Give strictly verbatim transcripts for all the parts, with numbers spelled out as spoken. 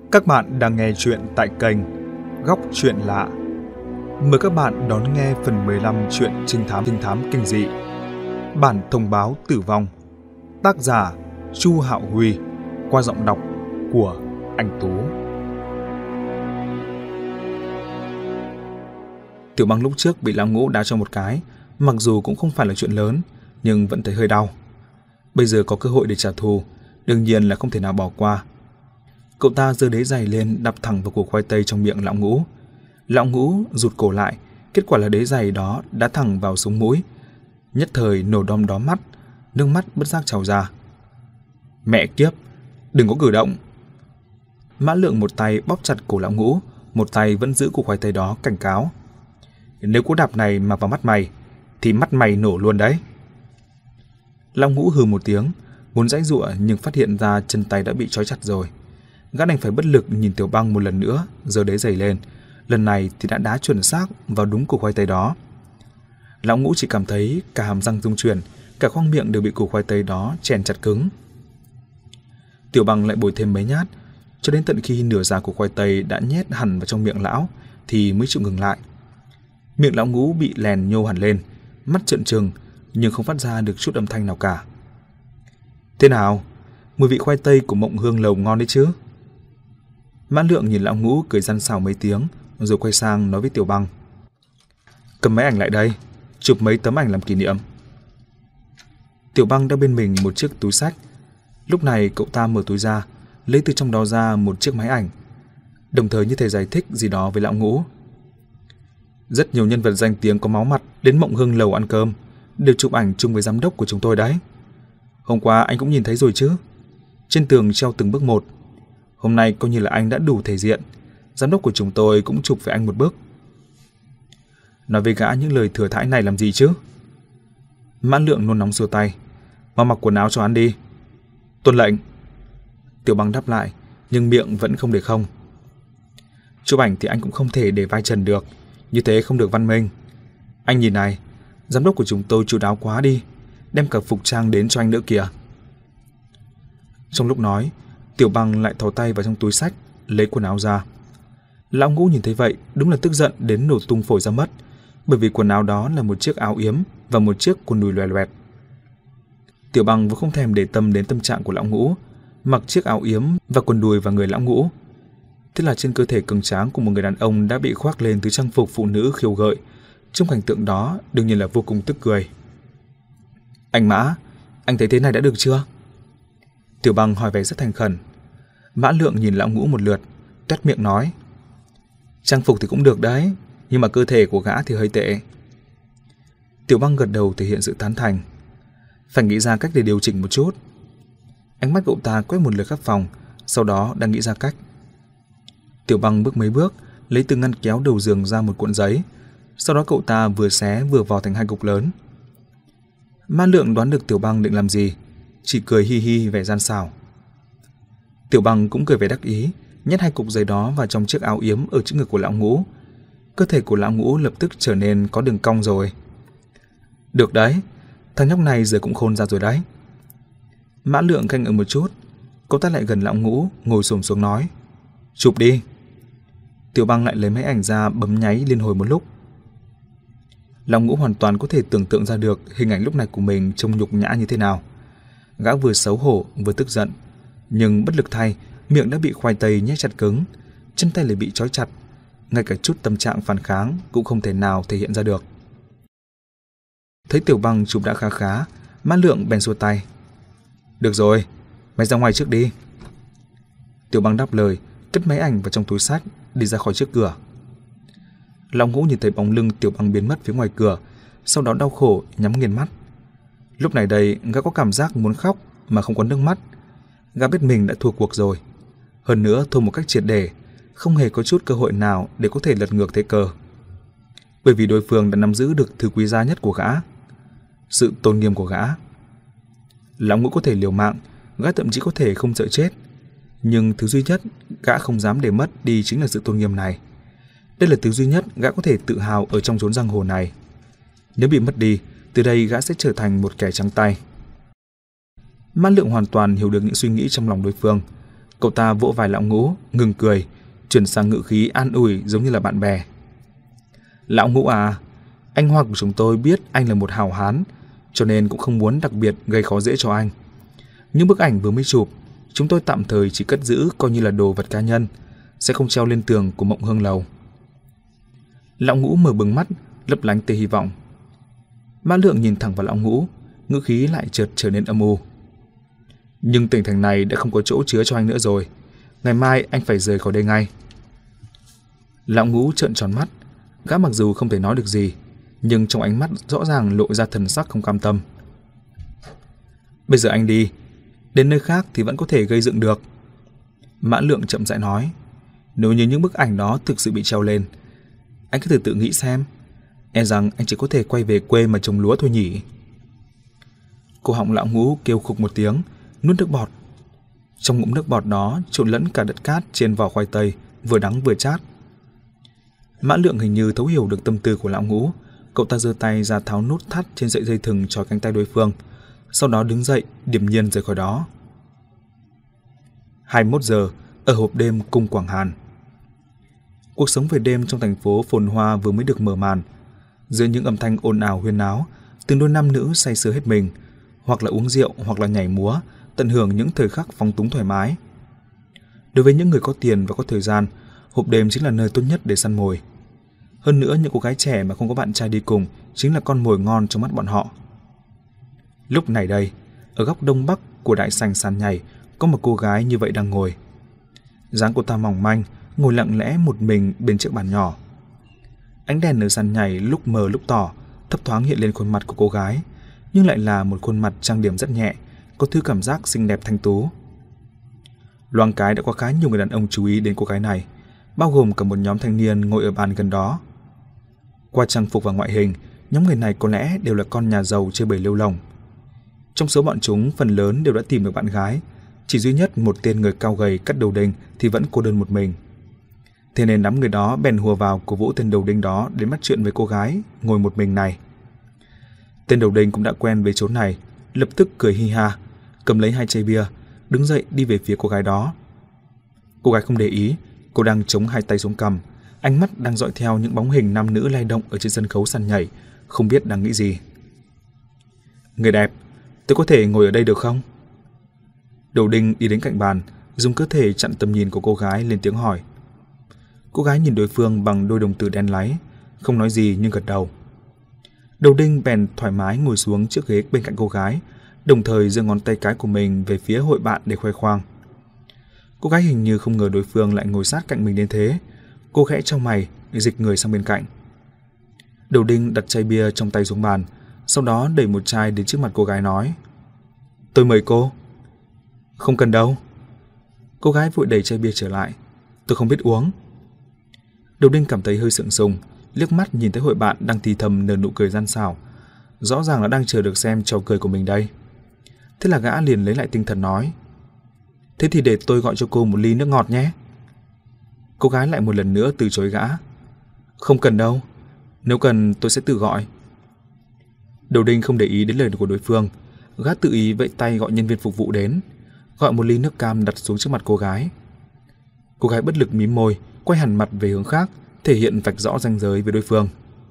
Các bạn đang nghe chuyện tại kênh Góc Chuyện Lạ. Mời các bạn đón nghe phần mười lăm chuyện trinh thám trinh thám kinh dị. Bản thông báo tử vong. Tác giả Chu Hạo Huy, qua giọng đọc của anh Tú. Tiểu Băng lúc trước bị lão Ngũ đá cho một cái, mặc dù cũng không phải là chuyện lớn, nhưng vẫn thấy hơi đau. Bây giờ có cơ hội để trả thù, đương nhiên là không thể nào bỏ qua. Cậu ta giơ đế giày lên đập thẳng vào củ khoai tây trong miệng lão Ngũ. Lão Ngũ rụt cổ lại, kết quả là đế giày đó đá thẳng vào sống mũi. Nhất thời nổ đom đóm mắt, nước mắt bất giác trào ra. Mẹ kiếp, đừng có cử động. Mã Lượng một tay bóp chặt cổ lão Ngũ, một tay vẫn giữ củ khoai tây đó cảnh cáo. Nếu cú đạp này mà vào mắt mày, thì mắt mày nổ luôn đấy. Lão Ngũ hừ một tiếng, muốn giãy giụa nhưng phát hiện ra chân tay đã bị trói chặt rồi. Gã đành phải bất lực nhìn Tiểu Băng một lần nữa, giơ đế giày lên. Lần này thì đã đá chuẩn xác vào đúng củ khoai tây đó. Lão Ngũ chỉ cảm thấy cả hàm răng rung chuyển, cả khoang miệng đều bị củ khoai tây đó chèn chặt cứng. Tiểu Băng lại bồi thêm mấy nhát, cho đến tận khi nửa giá củ khoai tây đã nhét hẳn vào trong miệng lão thì mới chịu ngừng lại. Miệng lão Ngũ bị lèn nhô hẳn lên, mắt trợn trừng nhưng không phát ra được chút âm thanh nào cả. Thế nào? Mùi vị khoai tây của Mộng Hương Lầu ngon đấy chứ? Mã Lượng nhìn lão Ngũ cười răn xào mấy tiếng, rồi quay sang nói với Tiểu Băng. Cầm máy ảnh lại đây, chụp mấy tấm ảnh làm kỷ niệm. Tiểu Băng đeo bên mình một chiếc túi xách. Lúc này cậu ta mở túi ra, lấy từ trong đó ra một chiếc máy ảnh, đồng thời như thể giải thích gì đó với lão Ngũ. Rất nhiều nhân vật danh tiếng có máu mặt đến Mộng Hương Lầu ăn cơm, đều chụp ảnh chung với giám đốc của chúng tôi đấy. Hôm qua anh cũng nhìn thấy rồi chứ? Trên tường treo từng bức một. Hôm nay coi như là anh đã đủ thể diện, giám đốc của chúng tôi cũng chụp với anh một bức. Nói với gã những lời thừa thãi này làm gì chứ? Mã Lượng nôn nóng xua tay. Mau mặc quần áo cho hắn đi. Tuân lệnh. Tiểu Băng đáp lại, nhưng miệng vẫn không để không. Chụp ảnh thì anh cũng không thể để vai trần được, như thế không được văn minh. Anh nhìn này, giám đốc của chúng tôi chu đáo quá đi, đem cả phục trang đến cho anh nữa kìa. Trong lúc nói, Tiểu Băng lại thò tay vào trong túi xách, lấy quần áo ra. Lão Ngũ nhìn thấy vậy, đúng là tức giận đến nổ tung phổi ra mất, bởi vì quần áo đó là một chiếc áo yếm và một chiếc quần đùi loè loẹt. Tiểu Băng vẫn không thèm để tâm đến tâm trạng của lão Ngũ, mặc chiếc áo yếm và quần đùi vào người lão Ngũ. Thế là trên cơ thể cường tráng của một người đàn ông đã bị khoác lên thứ trang phục phụ nữ khiêu gợi. Trong cảnh tượng đó đương nhiên là vô cùng tức cười. Anh Mã, anh thấy thế này đã được chưa? Tiểu Băng hỏi vẻ rất thành khẩn. Mã Lượng nhìn lão Ngũ một lượt, toét miệng nói. Trang phục thì cũng được đấy, nhưng mà cơ thể của gã thì hơi tệ. Tiểu Băng gật đầu thể hiện sự tán thành. Phải nghĩ ra cách để điều chỉnh một chút. Ánh mắt cậu ta quét một lượt khắp phòng, sau đó đang nghĩ ra cách. Tiểu Băng bước mấy bước, lấy từ ngăn kéo đầu giường ra một cuộn giấy, sau đó cậu ta vừa xé vừa vò thành hai cục lớn. Mã Lượng đoán được Tiểu Băng định làm gì, chỉ cười hi hi vẻ gian xảo. Tiểu Băng cũng cười vẻ đắc ý, nhét hai cục giấy đó vào trong chiếc áo yếm ở trước ngực của lão Ngũ. Cơ thể của lão Ngũ lập tức trở nên có đường cong rồi. Được đấy, thằng nhóc này giờ cũng khôn ra rồi đấy. Mã Lượng khanh ở một chút, cậu ta lại gần lão Ngũ, ngồi xổm xuống nói. Chụp đi. Tiểu Băng lại lấy máy ảnh ra bấm nháy liên hồi một lúc. Lão Ngũ hoàn toàn có thể tưởng tượng ra được hình ảnh lúc này của mình trông nhục nhã như thế nào. Gã vừa xấu hổ vừa tức giận, nhưng bất lực thay, miệng đã bị khoai tây nhét chặt cứng, chân tay lại bị trói chặt, ngay cả chút tâm trạng phản kháng cũng không thể nào thể hiện ra được. Thấy Tiểu Băng chụp đã khá khá, Mã Lượng bèn xua tay. Được rồi, mày ra ngoài trước đi. Tiểu Băng đáp lời, cất máy ảnh vào trong túi xách, đi ra khỏi trước cửa. Lão Ngũ nhìn thấy bóng lưng Tiểu Băng biến mất phía ngoài cửa, sau đó đau khổ nhắm nghiền mắt. Lúc này đây, gã có cảm giác muốn khóc mà không có nước mắt. Gã biết mình đã thua cuộc rồi, hơn nữa thua một cách triệt để, không hề có chút cơ hội nào để có thể lật ngược thế cờ. Bởi vì đối phương đã nắm giữ được thứ quý giá nhất của gã, sự tôn nghiêm của gã. Lão Ngũ có thể liều mạng, gã thậm chí có thể không sợ chết, nhưng thứ duy nhất gã không dám để mất đi chính là sự tôn nghiêm này. Đây là thứ duy nhất gã có thể tự hào ở trong chốn giang hồ này. Nếu bị mất đi, từ đây gã sẽ trở thành một kẻ trắng tay. Mã Lượng hoàn toàn hiểu được những suy nghĩ trong lòng đối phương. Cậu ta vỗ vai Lão Ngũ, ngừng cười, chuyển sang ngữ khí an ủi giống như là bạn bè. Lão Ngũ à, anh Hoa của chúng tôi biết anh là một hào hán, cho nên cũng không muốn đặc biệt gây khó dễ cho anh. Những bức ảnh vừa mới chụp, chúng tôi tạm thời chỉ cất giữ coi như là đồ vật cá nhân, sẽ không treo lên tường của Mộng Hương Lầu. Lão Ngũ mở bừng mắt, lấp lánh tia hy vọng. Mã Lượng nhìn thẳng vào Lão Ngũ, ngữ khí lại chợt trở nên âm u. Nhưng tỉnh thành này đã không có chỗ chứa cho anh nữa rồi, ngày mai anh phải rời khỏi đây ngay. Lão Ngũ trợn tròn mắt, gã mặc dù không thể nói được gì, nhưng trong ánh mắt rõ ràng lộ ra thần sắc không cam tâm. Bây giờ anh đi, đến nơi khác thì vẫn có thể gây dựng được. Mã Lượng chậm rãi nói, nếu như những bức ảnh đó thực sự bị treo lên, anh cứ thử tự nghĩ xem, e rằng anh chỉ có thể quay về quê mà trồng lúa thôi nhỉ. Cổ họng Lão Ngũ kêu khục một tiếng, nuốt nước bọt. Trong ngụm nước bọt đó trộn lẫn cả đất cát trên vỏ khoai tây, vừa đắng vừa chát. Mã Lượng hình như thấu hiểu được tâm tư của Lão Ngũ, cậu ta giơ tay ra tháo nút thắt trên sợi dây thừng trói cánh tay đối phương, sau đó đứng dậy điềm nhiên rời khỏi đó. hai mươi mốt giờ, ở hộp đêm cung Quảng Hàn. Cuộc sống về đêm trong thành phố phồn hoa vừa mới được mở màn. Giữa những âm thanh ồn ào huyên náo, từng đôi nam nữ say sưa hết mình, hoặc là uống rượu hoặc là nhảy múa, tận hưởng những thời khắc phóng túng thoải mái. Đối với những người có tiền và có thời gian, hộp đêm chính là nơi tốt nhất để săn mồi. Hơn nữa, những cô gái trẻ mà không có bạn trai đi cùng chính là con mồi ngon trong mắt bọn họ. Lúc này đây, ở góc đông bắc của đại sảnh sàn nhảy, có một cô gái như vậy đang ngồi. Dáng cô ta mỏng manh, ngồi lặng lẽ một mình bên chiếc bàn nhỏ. Ánh đèn ở sàn nhảy lúc mờ lúc tỏ, thấp thoáng hiện lên khuôn mặt của cô gái, nhưng lại là một khuôn mặt trang điểm rất nhẹ, có thứ cảm giác xinh đẹp thanh tú. Loáng cái đã có khá nhiều người đàn ông chú ý đến cô gái này, bao gồm cả một nhóm thanh niên ngồi ở bàn gần đó. Qua trang phục và ngoại hình, nhóm người này có lẽ đều là con nhà giàu chơi bời lêu lổng. Trong số bọn chúng, phần lớn đều đã tìm được bạn gái, chỉ duy nhất một tên người cao gầy cắt đầu đinh thì vẫn cô đơn một mình. Thế nên đám người đó bèn hùa vào cổ vũ tên đầu đinh đó đến bắt chuyện với cô gái ngồi một mình này. Tên đầu đinh cũng đã quen với chốn này, lập tức cười hi ha, cầm lấy hai chai bia, đứng dậy đi về phía cô gái đó. Cô gái không để ý, cô đang chống hai tay xuống cằm, ánh mắt đang dõi theo những bóng hình nam nữ lay động ở trên sân khấu sàn nhảy, không biết đang nghĩ gì. Người đẹp, tôi có thể ngồi ở đây được không? Đầu đinh đi đến cạnh bàn, dùng cơ thể chặn tầm nhìn của cô gái, lên tiếng hỏi. Cô gái nhìn đối phương bằng đôi đồng tử đen láy, không nói gì nhưng gật đầu. Đầu đinh bèn thoải mái ngồi xuống chiếc ghế bên cạnh cô gái, đồng thời giơ ngón tay cái của mình về phía hội bạn để khoe khoang. Cô gái hình như không ngờ đối phương lại ngồi sát cạnh mình đến thế, cô khẽ chau mày, dịch người sang bên cạnh. Đầu đinh đặt chai bia trong tay xuống bàn, sau đó đẩy một chai đến trước mặt cô gái nói. Tôi mời cô. Không cần đâu. Cô gái vội đẩy chai bia trở lại. Tôi không biết uống. Đầu đinh cảm thấy hơi sượng sùng, liếc mắt nhìn thấy hội bạn đang thì thầm nở nụ cười gian xảo, rõ ràng là đang chờ được xem trò cười của mình đây. Thế là gã liền lấy lại tinh thần nói. Thế thì để tôi gọi cho cô một ly nước ngọt nhé. Cô gái lại một lần nữa từ chối gã. Không cần đâu, nếu cần tôi sẽ tự gọi. Đầu đinh không để ý đến lời của đối phương, gã tự ý vẫy tay gọi nhân viên phục vụ đến, gọi một ly nước cam đặt xuống trước mặt cô gái. Cô gái bất lực mím môi, quay hẳn mặt về hướng khác, thể hiện vạch rõ ranh giới với đối phương.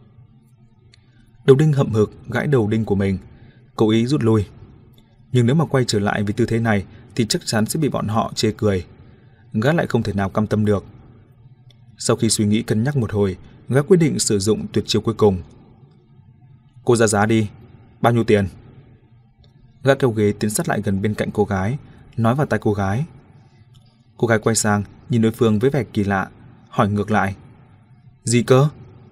Đầu đinh hậm hực gãi đầu đinh của mình, cố ý rút lui. Nhưng nếu mà quay trở lại với tư thế này thì chắc chắn sẽ bị bọn họ chê cười. Gã lại không thể nào cam tâm được. Sau khi suy nghĩ cân nhắc một hồi, gã quyết định sử dụng tuyệt chiêu cuối cùng. Cô ra giá đi, bao nhiêu tiền? Gã kéo ghế tiến sát lại gần bên cạnh cô gái, nói vào tai cô gái. Cô gái quay sang nhìn đối phương với vẻ kỳ lạ, hỏi ngược lại. Gì cơ?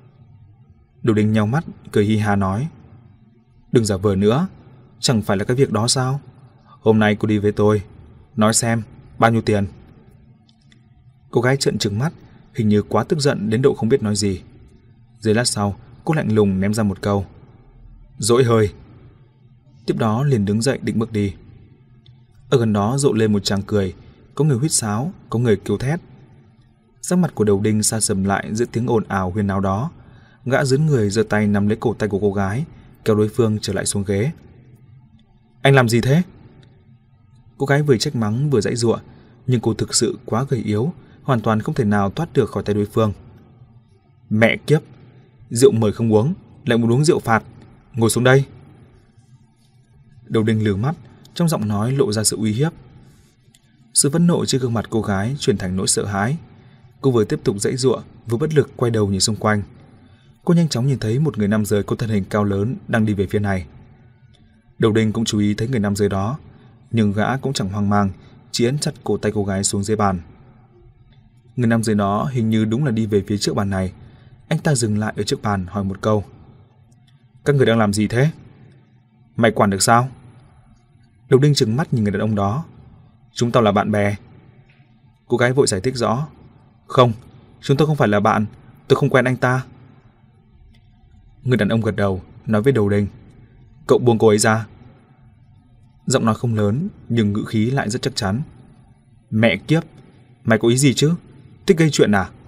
Đầu đinh nheo mắt, cười hi ha nói. Đừng giả vờ nữa, chẳng phải là cái việc đó sao? Hôm nay cô đi với tôi, nói xem, bao nhiêu tiền? Cô gái trợn trừng mắt, hình như quá tức giận đến độ không biết nói gì. Giây lát sau, cô lạnh lùng ném ra một câu. Dỗi hơi. Tiếp đó liền đứng dậy định bước đi. Ở gần đó rộ lên một tràng cười, có người huýt sáo, có người kêu thét. Sắc mặt của đầu đinh sa sầm lại giữa tiếng ồn ào huyên náo đó. Gã dướn người giơ tay nắm lấy cổ tay của cô gái, kéo đối phương trở lại xuống ghế. Anh làm gì thế? Cô gái vừa trách mắng vừa giãy giụa, nhưng cô thực sự quá gầy yếu, hoàn toàn không thể nào thoát được khỏi tay đối phương. Mẹ kiếp, rượu mời không uống, lại muốn uống rượu phạt, ngồi xuống đây. Đầu Đinh lừ mắt, trong giọng nói lộ ra sự uy hiếp. Sự phẫn nộ trên gương mặt cô gái chuyển thành nỗi sợ hãi. Cô vừa tiếp tục giãy giụa, vừa bất lực quay đầu nhìn xung quanh. Cô nhanh chóng nhìn thấy một người nam giới có thân hình cao lớn đang đi về phía này. Đầu Đinh cũng chú ý thấy người nam giới đó, nhưng gã cũng chẳng hoang mang, chỉ ấn chặt cổ tay cô gái xuống dưới bàn. Người nam giới đó hình như đúng là đi về phía trước bàn này. Anh ta dừng lại ở trước bàn hỏi một câu. Các người đang làm gì thế? Mày quản được sao? Đầu Đinh trừng mắt nhìn người đàn ông đó. Chúng tao là bạn bè. Cô gái vội giải thích rõ. Không, chúng tôi không phải là bạn, tôi không quen anh ta. Người đàn ông gật đầu, nói với Đầu Đinh. Cậu buông cô ấy ra. Giọng nói không lớn, nhưng ngữ khí lại rất chắc chắn. Mẹ kiếp, mày có ý gì chứ? Thích gây chuyện à?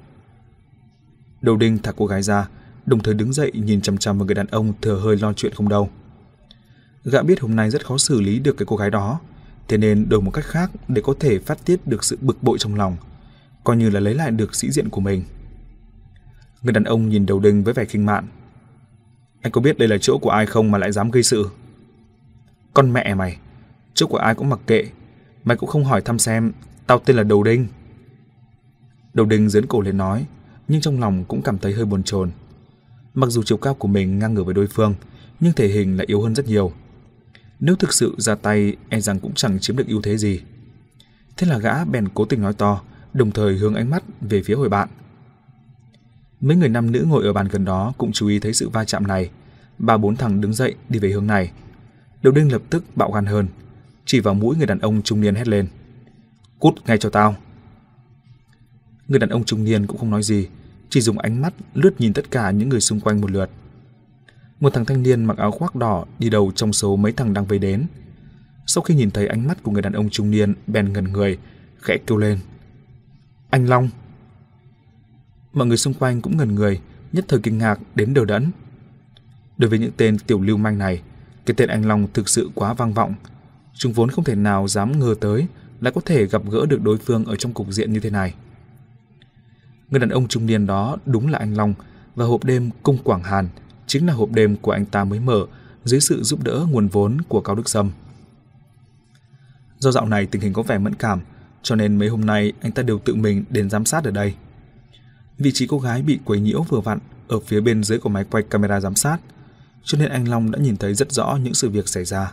Đầu Đinh thả cô gái ra, đồng thời đứng dậy nhìn chằm chằm vào người đàn ông thừa hơi lo chuyện không đâu. Gã biết hôm nay rất khó xử lý được cái cô gái đó, thế nên đổi một cách khác để có thể phát tiết được sự bực bội trong lòng, coi như là lấy lại được sĩ diện của mình. Người đàn ông nhìn Đầu Đinh với vẻ khinh mạn. Anh có biết đây là chỗ của ai không mà lại dám gây sự? Con mẹ mày, chỗ của ai cũng mặc kệ, mày cũng không hỏi thăm xem tao tên là Đầu Đinh. Đầu Đinh giớn cổ lên nói, nhưng trong lòng cũng cảm thấy hơi bồn chồn. Mặc dù chiều cao của mình ngang ngửa với đối phương, nhưng thể hình lại yếu hơn rất nhiều. Nếu thực sự ra tay, e rằng cũng chẳng chiếm được ưu thế gì. Thế là gã bèn cố tình nói to, đồng thời hướng ánh mắt về phía hội bạn. Mấy người nam nữ ngồi ở bàn gần đó cũng chú ý thấy sự va chạm này. Ba bốn thằng đứng dậy đi về hướng này. Đầu Đinh lập tức bạo gan hơn, chỉ vào mũi người đàn ông trung niên hét lên. Cút ngay cho tao. Người đàn ông trung niên cũng không nói gì, chỉ dùng ánh mắt lướt nhìn tất cả những người xung quanh một lượt. Một thằng thanh niên mặc áo khoác đỏ đi đầu trong số mấy thằng đang vây đến. Sau khi nhìn thấy ánh mắt của người đàn ông trung niên, bèn ngẩn người, khẽ kêu lên. Anh Long. Mọi người xung quanh cũng ngẩn người, nhất thời kinh ngạc đến đờ đẫn. Đối với những tên tiểu lưu manh này, cái tên anh Long thực sự quá vang vọng. Chúng vốn không thể nào dám ngờ tới lại có thể gặp gỡ được đối phương ở trong cục diện như thế này. Người đàn ông trung niên đó đúng là anh Long, và hộp đêm Cung Quảng Hàn chính là hộp đêm của anh ta mới mở dưới sự giúp đỡ nguồn vốn của Cao Đức Sâm. Do dạo này tình hình có vẻ mẫn cảm, cho nên mấy hôm nay anh ta đều tự mình đến giám sát ở đây. Vị trí cô gái bị quấy nhiễu vừa vặn ở phía bên dưới của máy quay camera giám sát, cho nên anh Long đã nhìn thấy rất rõ những sự việc xảy ra.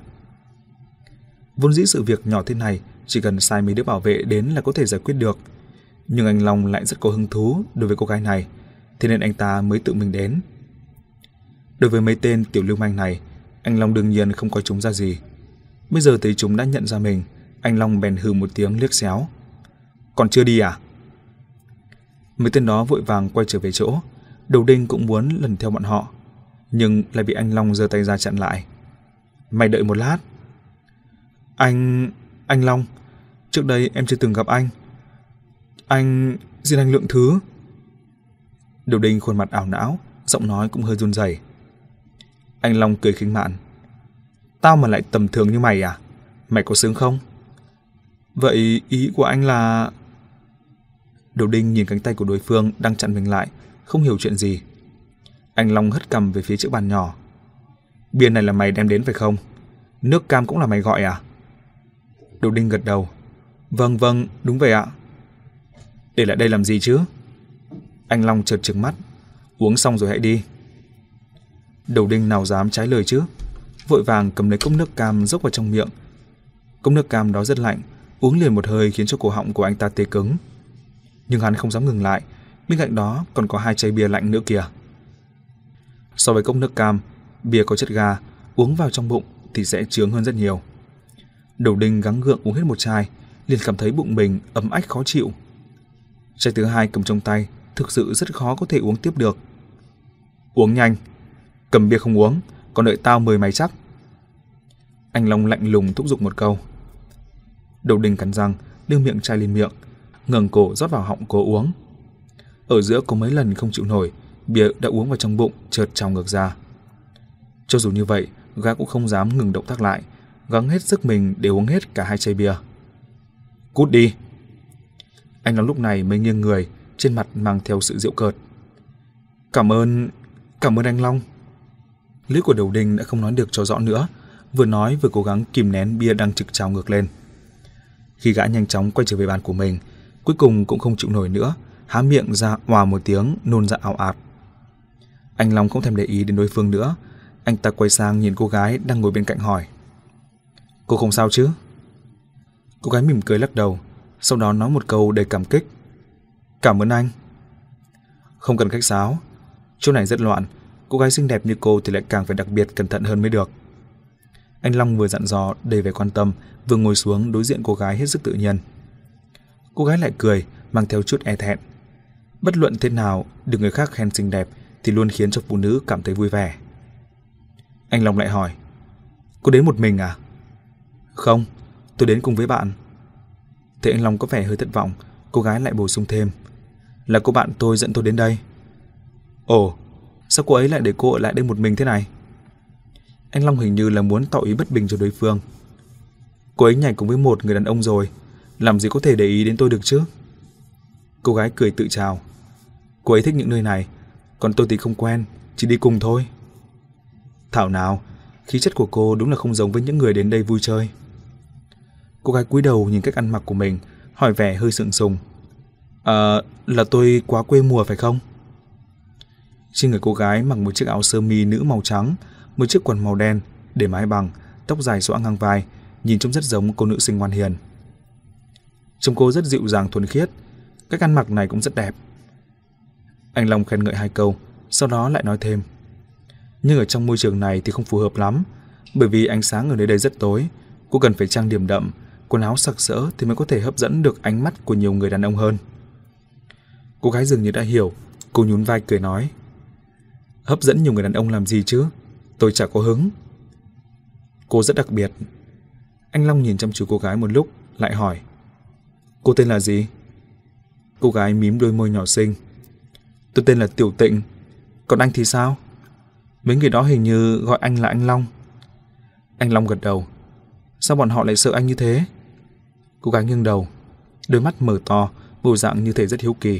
Vốn dĩ sự việc nhỏ thế này chỉ cần sai mấy đứa bảo vệ đến là có thể giải quyết được, nhưng anh Long lại rất có hứng thú đối với cô gái này, thế nên anh ta mới tự mình đến. Đối với mấy tên tiểu lưu manh này, anh Long đương nhiên không coi chúng ra gì. Bây giờ thấy chúng đã nhận ra mình, anh Long bèn hừ một tiếng liếc xéo. Còn chưa đi à? Mấy tên đó vội vàng quay trở về chỗ. Đầu Đinh cũng muốn lần theo bọn họ, nhưng lại bị anh Long giơ tay ra chặn lại. Mày đợi một lát. Anh... anh Long, trước đây em chưa từng gặp anh. Anh... xin anh lượng thứ. Đầu Đinh khuôn mặt ảo não, giọng nói cũng hơi run rẩy. Anh Long cười khinh mạn. Tao mà lại tầm thường như mày à? Mày có sướng không? Vậy ý của anh là... Đầu Đinh nhìn cánh tay của đối phương đang chặn mình lại, không hiểu chuyện gì. Anh Long hất cằm về phía chiếc bàn nhỏ. Bia này là mày đem đến phải không? Nước cam cũng là mày gọi à? Đầu Đinh gật đầu. Vâng vâng, đúng vậy ạ. Để lại đây làm gì chứ? Anh Long chợt trừng mắt. Uống xong rồi hãy đi. Đầu Đinh nào dám trái lời chứ, vội vàng cầm lấy cốc nước cam dốc vào trong miệng. Cốc nước cam đó rất lạnh, uống liền một hơi khiến cho cổ họng của anh ta tê cứng. Nhưng hắn không dám ngừng lại, bên cạnh đó còn có hai chai bia lạnh nữa kìa. So với cốc nước cam, bia có chất ga, uống vào trong bụng thì sẽ chướng hơn rất nhiều. Đầu Đinh gắng gượng uống hết một chai, liền cảm thấy bụng mình ấm ách khó chịu. Chai thứ hai cầm trong tay thực sự rất khó có thể uống tiếp được. Uống nhanh, cầm bia không uống, còn đợi tao mời mày chắc. Anh Long lạnh lùng thúc giục một câu. Đầu Đinh cắn răng, đưa miệng chai lên miệng, ngẩng cổ rót vào họng cố uống. Ở giữa có mấy lần không chịu nổi, bia đã uống vào trong bụng chợt trào ngược ra. Cho dù như vậy, gã cũng không dám ngừng động tác lại, gắng hết sức mình để uống hết cả hai chai bia. Cút đi, Anh Long lúc này mới nghiêng người, trên mặt mang theo sự giễu cợt. Cảm ơn, cảm ơn anh Long. Lưỡi của Đầu Đinh đã không nói được cho rõ nữa, vừa nói vừa cố gắng kìm nén bia đang trực trào ngược lên. Khi gã nhanh chóng quay trở về bàn của mình, cuối cùng cũng không chịu nổi nữa, há miệng ra òa một tiếng, nôn ra ào ạt. Anh Long không thèm để ý đến đối phương nữa, anh ta quay sang nhìn cô gái đang ngồi bên cạnh hỏi: Cô không sao chứ? Cô gái mỉm cười lắc đầu, sau đó nói một câu đầy cảm kích: Cảm ơn anh. Không cần khách sáo, chỗ này rất loạn, cô gái xinh đẹp như cô thì lại càng phải đặc biệt cẩn thận hơn mới được. Anh Long vừa dặn dò đầy vẻ quan tâm, vừa ngồi xuống đối diện cô gái hết sức tự nhiên. Cô gái lại cười, mang theo chút e thẹn. Bất luận thế nào, được người khác khen xinh đẹp thì luôn khiến cho phụ nữ cảm thấy vui vẻ. Anh Long lại hỏi: Cô đến một mình à? Không, tôi đến cùng với bạn. Thế anh Long có vẻ hơi thất vọng, cô gái lại bổ sung thêm: Là cô bạn tôi dẫn tôi đến đây. Ồ, sao cô ấy lại để cô ở lại đây một mình thế này? Anh Long hình như là muốn tỏ ý bất bình cho đối phương. Cô ấy nhảy cùng với một người đàn ông rồi, làm gì có thể để ý đến tôi được chứ? Cô gái cười tự chào: Cô ấy thích những nơi này, còn tôi thì không quen, chỉ đi cùng thôi. Thảo nào, khí chất của cô đúng là không giống với những người đến đây vui chơi. Cô gái cúi đầu nhìn cách ăn mặc của mình, hỏi vẻ hơi sượng sùng: À, là tôi quá quê mùa phải không? Trên người cô gái mặc một chiếc áo sơ mi nữ màu trắng, một chiếc quần màu đen, để mái bằng, tóc dài xõa ngang vai, nhìn trông rất giống cô nữ sinh ngoan hiền. Trông cô rất dịu dàng thuần khiết, cách ăn mặc này cũng rất đẹp. Anh Long khen ngợi hai câu, sau đó lại nói thêm: Nhưng ở trong môi trường này thì không phù hợp lắm, bởi vì ánh sáng ở nơi đây rất tối, cô cần phải trang điểm đậm, quần áo sặc sỡ thì mới có thể hấp dẫn được ánh mắt của nhiều người đàn ông hơn. Cô gái dường như đã hiểu, cô nhún vai cười nói: Hấp dẫn nhiều người đàn ông làm gì chứ, tôi chả có hứng. Cô rất đặc biệt. Anh Long nhìn chăm chú cô gái một lúc, lại hỏi: Cô tên là gì? Cô gái mím đôi môi nhỏ xinh: Tôi tên là Tiểu Tịnh. Còn anh thì sao? Mấy người đó hình như gọi anh là anh Long. Anh Long gật đầu: Sao bọn họ lại sợ anh như thế? Cô gái nghiêng đầu, đôi mắt mở to, bộ dạng như thể rất hiếu kỳ.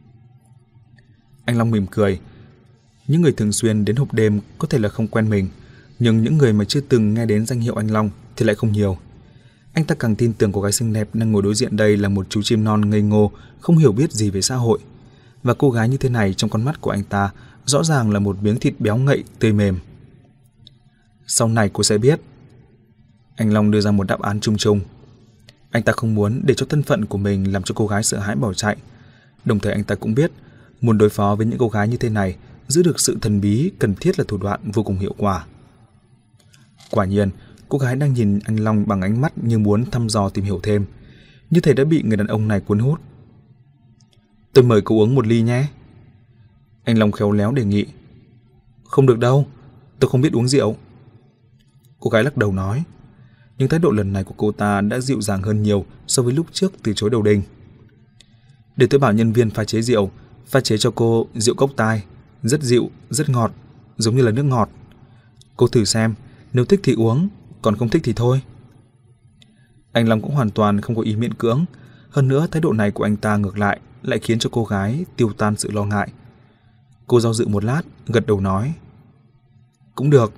Anh Long mỉm cười. Những người thường xuyên đến hộp đêm có thể là không quen mình, nhưng những người mà chưa từng nghe đến danh hiệu anh Long thì lại không nhiều. Anh ta càng tin tưởng cô gái xinh đẹp đang ngồi đối diện đây là một chú chim non ngây ngô, không hiểu biết gì về xã hội. Và cô gái như thế này trong con mắt của anh ta rõ ràng là một miếng thịt béo ngậy tươi mềm. Sau này cô sẽ biết. Anh Long đưa ra một đáp án chung chung. Anh ta không muốn để cho thân phận của mình làm cho cô gái sợ hãi bỏ chạy. Đồng thời anh ta cũng biết, muốn đối phó với những cô gái như thế này, giữ được sự thần bí cần thiết là thủ đoạn vô cùng hiệu quả. Quả nhiên, cô gái đang nhìn anh Long bằng ánh mắt như muốn thăm dò tìm hiểu thêm, như thể đã bị người đàn ông này cuốn hút. Tôi mời cô uống một ly nhé. Anh Long khéo léo đề nghị. Không được đâu, tôi không biết uống rượu. Cô gái lắc đầu nói. Nhưng thái độ lần này của cô ta đã dịu dàng hơn nhiều so với lúc trước từ chối Đầu Đinh. Để tôi bảo nhân viên pha chế rượu, pha chế cho cô rượu cốc tai, rất dịu, rất ngọt, giống như là nước ngọt. Cô thử xem, nếu thích thì uống, còn không thích thì thôi. Anh Long cũng hoàn toàn không có ý miễn cưỡng. Hơn nữa thái độ này của anh ta ngược lại lại khiến cho cô gái tiêu tan sự lo ngại. Cô do dự một lát, gật đầu nói. Cũng được.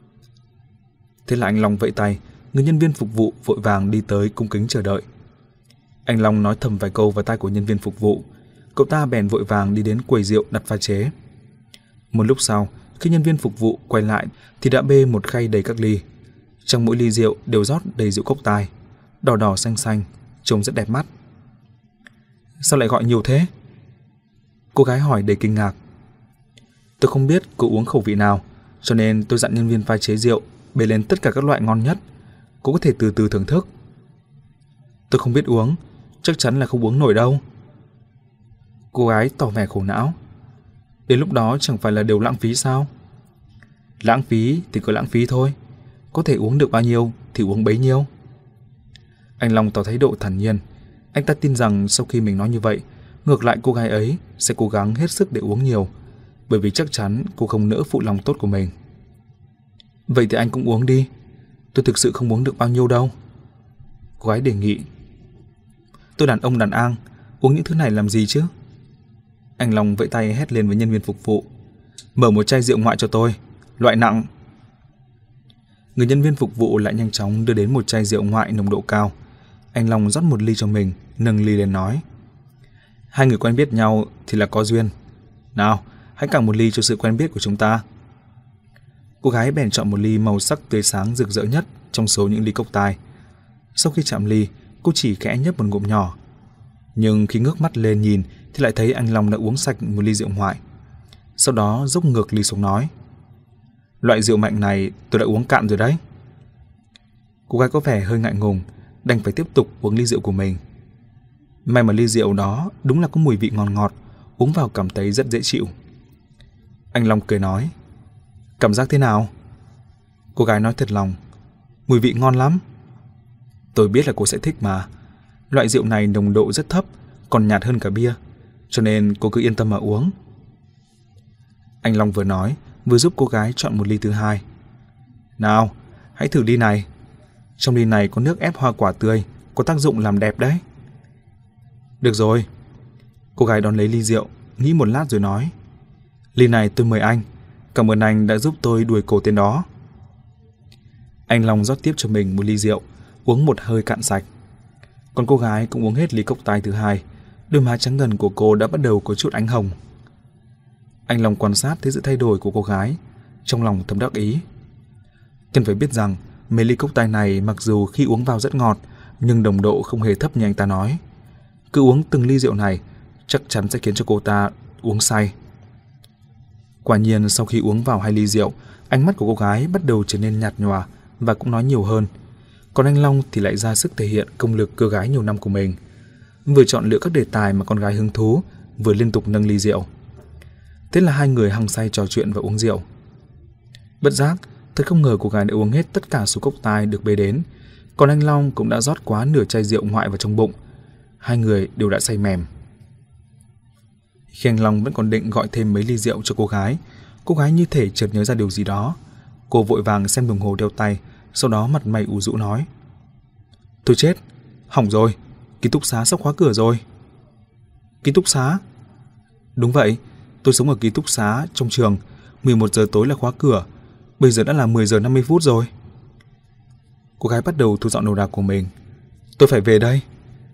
Thế là anh Long vẫy tay, người nhân viên phục vụ vội vàng đi tới cung kính chờ đợi. Anh Long nói thầm vài câu vào tai của nhân viên phục vụ. Cậu ta bèn vội vàng đi đến quầy rượu đặt pha chế. Một lúc sau, khi nhân viên phục vụ quay lại thì đã bê một khay đầy các ly. Trong mỗi ly rượu đều rót đầy rượu cốc tai, đỏ đỏ xanh xanh, trông rất đẹp mắt. Sao lại gọi nhiều thế? Cô gái hỏi đầy kinh ngạc. Tôi không biết cô uống khẩu vị nào, cho nên tôi dặn nhân viên pha chế rượu bê lên tất cả các loại ngon nhất. Cô có thể từ từ thưởng thức. Tôi không biết uống, chắc chắn là không uống nổi đâu. Cô gái tỏ vẻ khổ não. Đến lúc đó chẳng phải là đều lãng phí sao? Lãng phí thì cứ lãng phí thôi, có thể uống được bao nhiêu thì uống bấy nhiêu. Anh Long tỏ thái độ thản nhiên. Anh ta tin rằng sau khi mình nói như vậy, ngược lại cô gái ấy sẽ cố gắng hết sức để uống nhiều, bởi vì chắc chắn cô không nỡ phụ lòng tốt của mình. Vậy thì anh cũng uống đi, tôi thực sự không uống được bao nhiêu đâu. Cô gái đề nghị. Tôi đàn ông đàn an, uống những thứ này làm gì chứ? Anh Long vẫy tay hét lên với nhân viên phục vụ. Mở một chai rượu ngoại cho tôi, loại nặng. Người nhân viên phục vụ lại nhanh chóng đưa đến một chai rượu ngoại nồng độ cao. Anh Long rót một ly cho mình, nâng ly lên nói. Hai người quen biết nhau thì là có duyên. Nào, hãy cạn một ly cho sự quen biết của chúng ta. Cô gái bèn chọn một ly màu sắc tươi sáng rực rỡ nhất trong số những ly cốc tai. Sau khi chạm ly, cô chỉ khẽ nhấp một ngụm nhỏ. Nhưng khi ngước mắt lên nhìn thì lại thấy anh Long đã uống sạch một ly rượu ngoại. Sau đó dốc ngược ly xuống nói. Loại rượu mạnh này tôi đã uống cạn rồi đấy. Cô gái có vẻ hơi ngại ngùng, đành phải tiếp tục uống ly rượu của mình. May mà ly rượu đó đúng là có mùi vị ngọt ngọt, uống vào cảm thấy rất dễ chịu. Anh Long cười nói. Cảm giác thế nào? Cô gái nói thật lòng. Mùi vị ngon lắm. Tôi biết là cô sẽ thích mà. Loại rượu này nồng độ rất thấp, còn nhạt hơn cả bia, cho nên cô cứ yên tâm mà uống. Anh Long vừa nói, vừa giúp cô gái chọn một ly thứ hai. Nào, hãy thử ly này. Trong ly này có nước ép hoa quả tươi, có tác dụng làm đẹp đấy. Được rồi. Cô gái đón lấy ly rượu, nghĩ một lát rồi nói. Ly này tôi mời anh. Cảm ơn anh đã giúp tôi đuổi cổ tên đó. Anh Long rót tiếp cho mình một ly rượu, uống một hơi cạn sạch. Còn cô gái cũng uống hết ly cốc tai thứ hai. Đôi má trắng ngần của cô đã bắt đầu có chút ánh hồng. Anh Long quan sát thấy sự thay đổi của cô gái, trong lòng thầm đắc ý. Cần phải biết rằng mấy ly cốc tai này mặc dù khi uống vào rất ngọt, nhưng nồng độ không hề thấp như anh ta nói. Cứ uống từng ly rượu này chắc chắn sẽ khiến cho cô ta uống say. Quả nhiên sau khi uống vào hai ly rượu, ánh mắt của cô gái bắt đầu trở nên nhạt nhòa và cũng nói nhiều hơn. Còn anh Long thì lại ra sức thể hiện công lực cưa gái nhiều năm của mình, vừa chọn lựa các đề tài mà con gái hứng thú, vừa liên tục nâng ly rượu. Thế là hai người hăng say trò chuyện và uống rượu. Bất giác, thật không ngờ cô gái đã uống hết tất cả số cốc tai được bê đến, còn anh Long cũng đã rót quá nửa chai rượu ngoại vào trong bụng. Hai người đều đã say mềm. Khi anh Long vẫn còn định gọi thêm mấy ly rượu cho cô gái, cô gái như thể chợt nhớ ra điều gì đó. Cô vội vàng xem đồng hồ đeo tay, sau đó mặt mày ủ rũ nói. Tôi chết, hỏng rồi, ký túc xá sắp khóa cửa rồi. Ký túc xá? Đúng vậy, tôi sống ở ký túc xá trong trường, mười một giờ tối là khóa cửa, bây giờ đã là mười giờ năm mươi phút rồi. Cô gái bắt đầu thu dọn đồ đạc của mình. Tôi phải về đây.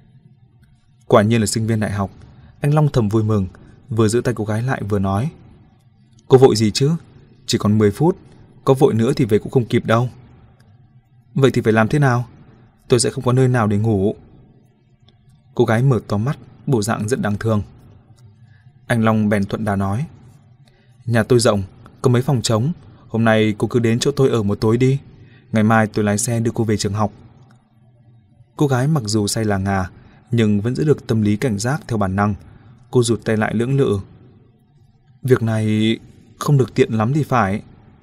Quả nhiên là sinh viên đại học. Anh Long thầm vui mừng, vừa giữ tay cô gái lại vừa nói. Cô vội gì chứ? Chỉ còn mười phút, có vội nữa thì về cũng không kịp đâu. Vậy thì phải làm thế nào? Tôi sẽ không có nơi nào để ngủ. Cô gái mở to mắt, bộ dạng rất đáng thương. Anh Long bèn thuận đà nói. Nhà tôi rộng, có mấy phòng trống. Hôm nay cô cứ đến chỗ tôi ở một tối đi. Ngày mai tôi lái xe đưa cô về trường học. Cô gái mặc dù say là ngà, nhưng vẫn giữ được tâm lý cảnh giác theo bản năng. Cô rụt tay lại lưỡng lự. Việc này không được tiện lắm thì phải.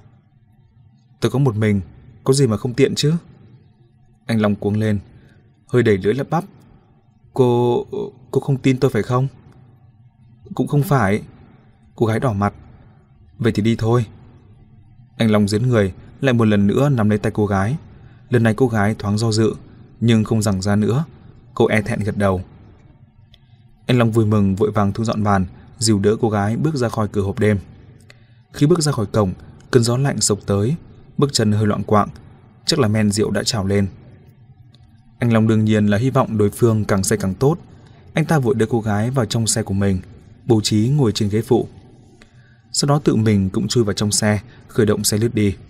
Tôi có một mình, có gì mà không tiện chứ? Anh Long cuống lên, hơi đẩy lưỡi lắp bắp. Cô... cô không tin tôi phải không? Cũng không phải. Cô gái đỏ mặt. Vậy thì đi thôi. Anh Long giến người, lại một lần nữa nắm lấy tay cô gái. Lần này cô gái thoáng do dự, nhưng không giằng ra nữa. Cô e thẹn gật đầu. Anh Long vui mừng vội vàng thu dọn bàn, dìu đỡ cô gái bước ra khỏi cửa hộp đêm. Khi bước ra khỏi cổng, cơn gió lạnh sộc tới, bước chân hơi loạng quạng, chắc là men rượu đã trào lên. Anh Long đương nhiên là hy vọng đối phương càng say càng tốt. Anh ta vội đưa cô gái vào trong xe của mình, bố trí ngồi trên ghế phụ. Sau đó tự mình cũng chui vào trong xe, khởi động xe lướt đi.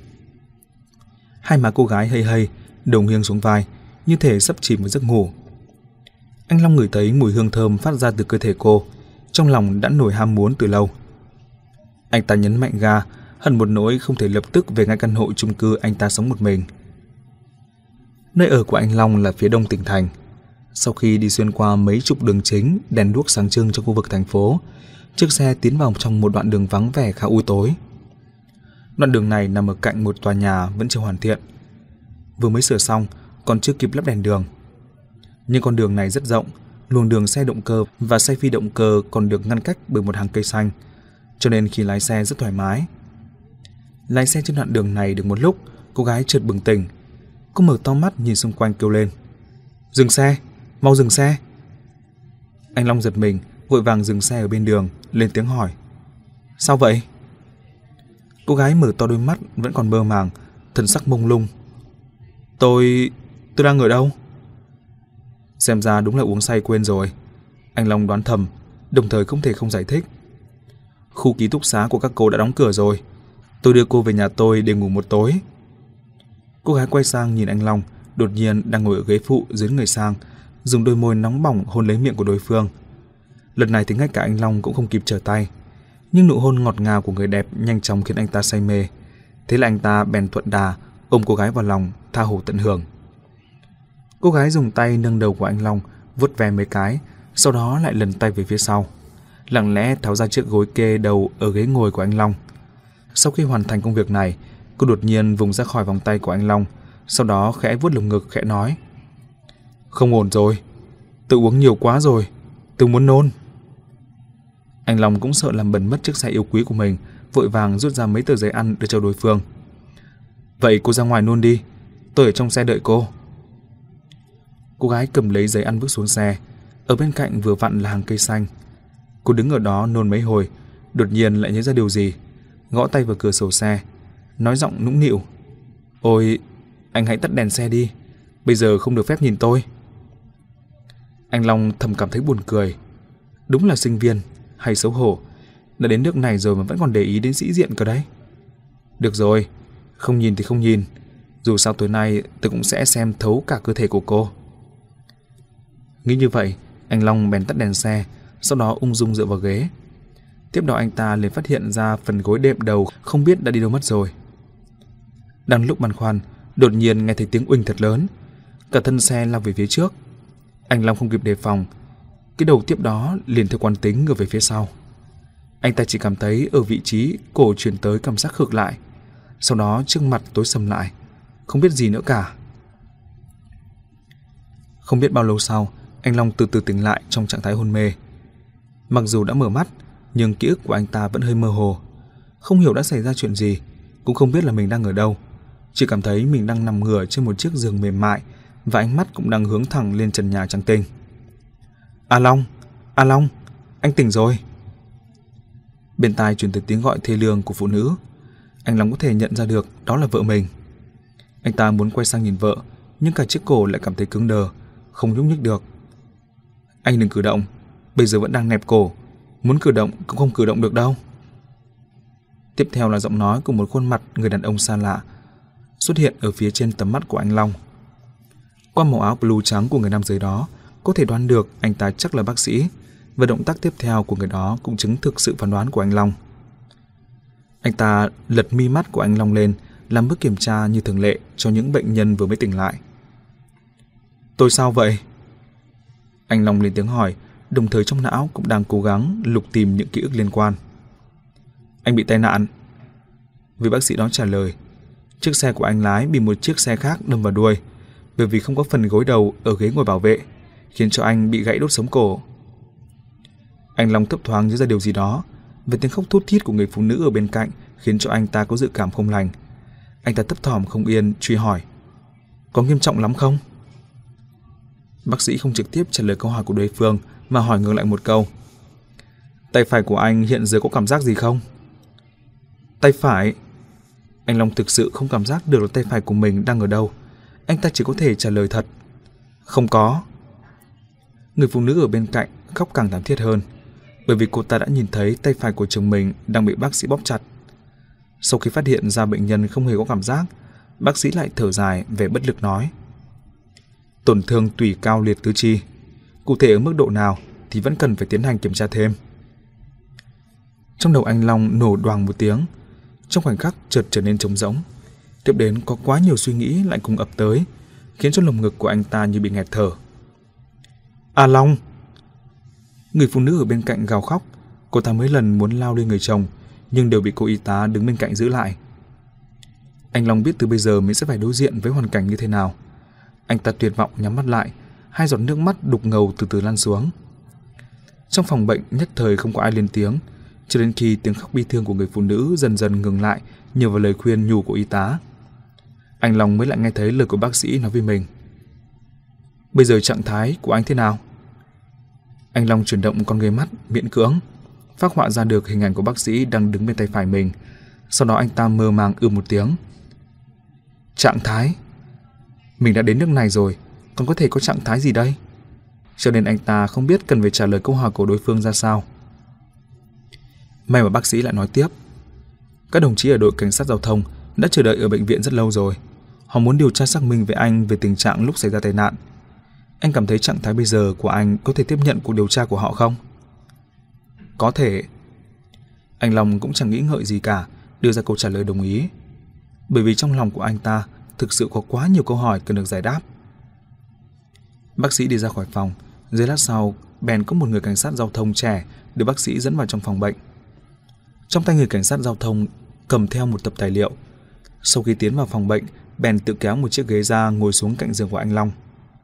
Hai má cô gái hơi hơi, đầu nghiêng xuống vai, như thể sắp chìm vào giấc ngủ. Anh Long ngửi thấy mùi hương thơm phát ra từ cơ thể cô, trong lòng đã nổi ham muốn từ lâu. Anh ta nhấn mạnh ga, hận một nỗi không thể lập tức về ngay căn hộ chung cư anh ta sống một mình. Nơi ở của anh Long là phía đông tỉnh thành. Sau khi đi xuyên qua mấy chục đường chính đèn đuốc sáng trưng trong khu vực thành phố, chiếc xe tiến vào trong một đoạn đường vắng vẻ khá u tối. Đoạn đường này nằm ở cạnh một tòa nhà vẫn chưa hoàn thiện, vừa mới sửa xong, còn chưa kịp lắp đèn đường. Nhưng con đường này rất rộng, luồng đường xe động cơ và xe phi động cơ còn được ngăn cách bởi một hàng cây xanh, cho nên khi lái xe rất thoải mái. Lái xe trên đoạn đường này được một lúc, cô gái chợt bừng tỉnh. Cô mở to mắt nhìn xung quanh kêu lên. Dừng xe, mau dừng xe. Anh Long giật mình, vội vàng dừng xe ở bên đường, lên tiếng hỏi. Sao vậy? Cô gái mở to đôi mắt vẫn còn mơ màng, thân sắc mông lung. Tôi... tôi đang ở đâu? Xem ra đúng là uống say quên rồi. Anh Long đoán thầm, đồng thời không thể không giải thích. Khu ký túc xá của các cô đã đóng cửa rồi. Tôi đưa cô về nhà tôi để ngủ một tối. Cô gái quay sang nhìn anh Long, đột nhiên đang ngồi ở ghế phụ dưới người sang, dùng đôi môi nóng bỏng hôn lấy miệng của đối phương. Lần này thì ngay cả anh Long cũng không kịp trở tay, nhưng nụ hôn ngọt ngào của người đẹp nhanh chóng khiến anh ta say mê. Thế là anh ta bèn thuận đà ôm cô gái vào lòng, tha hồ tận hưởng. Cô gái dùng tay nâng đầu của anh Long, vuốt ve mấy cái, sau đó lại lần tay về phía sau, lặng lẽ tháo ra chiếc gối kê đầu ở ghế ngồi của anh Long. Sau khi hoàn thành công việc này, cô đột nhiên vùng ra khỏi vòng tay của anh Long, sau đó khẽ vuốt lồng ngực khẽ nói. Không ổn rồi, tự uống nhiều quá rồi, tôi muốn nôn. Anh Long cũng sợ làm bẩn mất chiếc xe yêu quý của mình, vội vàng rút ra mấy tờ giấy ăn đưa cho đối phương. Vậy cô ra ngoài nôn đi, tôi ở trong xe đợi cô. Cô gái cầm lấy giấy ăn bước xuống xe. Ở bên cạnh vừa vặn là hàng cây xanh. Cô đứng ở đó nôn mấy hồi, đột nhiên lại nhớ ra điều gì, gõ tay vào cửa sổ xe, nói giọng nũng nịu. Ôi, anh hãy tắt đèn xe đi, bây giờ không được phép nhìn tôi. Anh Long thầm cảm thấy buồn cười. Đúng là sinh viên hay xấu hổ, đã đến nước này rồi mà vẫn còn để ý đến sĩ diện cơ đấy. Được rồi, không nhìn thì không nhìn, dù sao tối nay tôi cũng sẽ xem thấu cả cơ thể của cô. Nghĩ như vậy, anh Long bèn tắt đèn xe, sau đó ung dung dựa vào ghế. Tiếp đó anh ta liền phát hiện ra phần gối đệm đầu không biết đã đi đâu mất rồi. Đang lúc băn khoăn, đột nhiên nghe thấy tiếng uỳnh thật lớn, cả thân xe lao về phía trước. Anh Long không kịp đề phòng, cái đầu tiếp đó liền theo quán tính ngửa về phía sau. Anh ta chỉ cảm thấy ở vị trí cổ truyền tới cảm giác khựng lại, sau đó trước mặt tối sầm lại, không biết gì nữa cả. Không biết bao lâu sau, anh Long từ từ tỉnh lại trong trạng thái hôn mê. Mặc dù đã mở mắt, nhưng ký ức của anh ta vẫn hơi mơ hồ. Không hiểu đã xảy ra chuyện gì, cũng không biết là mình đang ở đâu. Chỉ cảm thấy mình đang nằm ngửa trên một chiếc giường mềm mại, và ánh mắt cũng đang hướng thẳng lên trần nhà trắng tinh. A Long, A Long, anh tỉnh rồi. Bên tai truyền tới tiếng gọi thê lương của phụ nữ. Anh Long có thể nhận ra được đó là vợ mình. Anh ta muốn quay sang nhìn vợ, nhưng cả chiếc cổ lại cảm thấy cứng đờ, không nhúc nhích được. Anh đừng cử động, bây giờ vẫn đang nẹp cổ, muốn cử động cũng không cử động được đâu. Tiếp theo là giọng nói của một khuôn mặt người đàn ông xa lạ xuất hiện ở phía trên tầm mắt của anh Long. Qua màu áo blue trắng của người nam giới đó, có thể đoán được anh ta chắc là bác sĩ, và động tác tiếp theo của người đó cũng chứng thực sự phán đoán của anh Long. Anh ta lật mi mắt của anh Long lên, làm bước kiểm tra như thường lệ cho những bệnh nhân vừa mới tỉnh lại. Tôi sao vậy? Anh Long lên tiếng hỏi, đồng thời trong não cũng đang cố gắng lục tìm những ký ức liên quan. Anh bị tai nạn. Vị bác sĩ đó trả lời. Chiếc xe của anh lái bị một chiếc xe khác đâm vào đuôi, bởi vì không có phần gối đầu ở ghế ngồi bảo vệ, khiến cho anh bị gãy đốt sống cổ. Anh Long thấp thoáng nhớ ra điều gì đó, và tiếng khóc thút thít của người phụ nữ ở bên cạnh khiến cho anh ta có dự cảm không lành. Anh ta thấp thỏm không yên, truy hỏi. Có nghiêm trọng lắm không? Bác sĩ không trực tiếp trả lời câu hỏi của đối phương, mà hỏi ngược lại một câu. Tay phải của anh hiện giờ có cảm giác gì không? Tay phải? Anh Long thực sự không cảm giác được là tay phải của mình đang ở đâu. Anh ta chỉ có thể trả lời thật. Không có. Người phụ nữ ở bên cạnh khóc càng thảm thiết hơn, bởi vì cô ta đã nhìn thấy tay phải của chồng mình đang bị bác sĩ bóp chặt. Sau khi phát hiện ra bệnh nhân không hề có cảm giác, bác sĩ lại thở dài vẻ bất lực nói. Tổn thương tủy cao liệt tứ chi, cụ thể ở mức độ nào thì vẫn cần phải tiến hành kiểm tra thêm. Trong đầu anh Long nổ đoàng một tiếng, trong khoảnh khắc chợt trở nên trống rỗng. Tiếp đến có quá nhiều suy nghĩ lại cùng ập tới, khiến cho lồng ngực của anh ta như bị nghẹt thở. A Long! Người phụ nữ ở bên cạnh gào khóc. Cô ta mấy lần muốn lao lên người chồng, nhưng đều bị cô y tá đứng bên cạnh giữ lại. Anh Long biết từ bây giờ mình sẽ phải đối diện với hoàn cảnh như thế nào. Anh ta tuyệt vọng nhắm mắt lại, hai giọt nước mắt đục ngầu từ từ lan xuống. Trong phòng bệnh nhất thời không có ai lên tiếng, cho đến khi tiếng khóc bi thương của người phụ nữ dần dần ngừng lại nhờ vào lời khuyên nhủ của y tá. Anh Long mới lại nghe thấy lời của bác sĩ nói với mình. Bây giờ trạng thái của anh thế nào? Anh Long chuyển động con người mắt miễn cưỡng, phác họa ra được hình ảnh của bác sĩ đang đứng bên tay phải mình. Sau đó anh ta mơ màng ư một tiếng. Trạng thái? Mình đã đến nước này rồi, còn có thể có trạng thái gì đây? Cho nên anh ta không biết cần phải trả lời câu hỏi của đối phương ra sao. May mà bác sĩ lại nói tiếp. Các đồng chí ở đội cảnh sát giao thông đã chờ đợi ở bệnh viện rất lâu rồi. Họ muốn điều tra xác minh về anh về tình trạng lúc xảy ra tai nạn. Anh cảm thấy trạng thái bây giờ của anh có thể tiếp nhận cuộc điều tra của họ không? Có thể. Anh Long cũng chẳng nghĩ ngợi gì cả, đưa ra câu trả lời đồng ý. Bởi vì trong lòng của anh ta thực sự có quá nhiều câu hỏi cần được giải đáp. Bác sĩ đi ra khỏi phòng. Giây lát sau, bèn có một người cảnh sát giao thông trẻ được bác sĩ dẫn vào trong phòng bệnh. Trong tay người cảnh sát giao thông cầm theo một tập tài liệu. Sau khi tiến vào phòng bệnh, bèn tự kéo một chiếc ghế ra ngồi xuống cạnh giường của anh Long.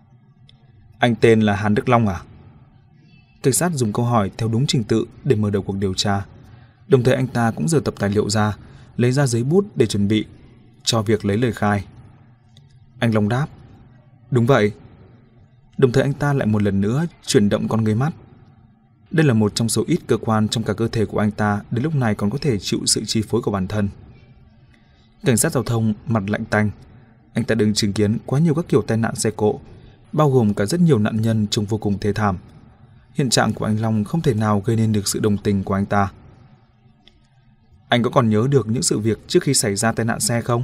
Anh tên là Hàn Đức Long à? Cảnh sát dùng câu hỏi theo đúng trình tự để mở đầu cuộc điều tra. Đồng thời anh ta cũng giở tập tài liệu ra, lấy ra giấy bút để chuẩn bị cho việc lấy lời khai. Anh Long đáp. Đúng vậy. Đồng thời anh ta lại một lần nữa chuyển động con người mắt. Đây là một trong số ít cơ quan trong cả cơ thể của anh ta đến lúc này còn có thể chịu sự chi phối của bản thân. Cảnh sát giao thông mặt lạnh tanh. Anh ta đứng chứng kiến quá nhiều các kiểu tai nạn xe cộ, bao gồm cả rất nhiều nạn nhân trông vô cùng thê thảm. Hiện trạng của anh Long không thể nào gây nên được sự đồng tình của anh ta. Anh có còn nhớ được những sự việc trước khi xảy ra tai nạn xe không?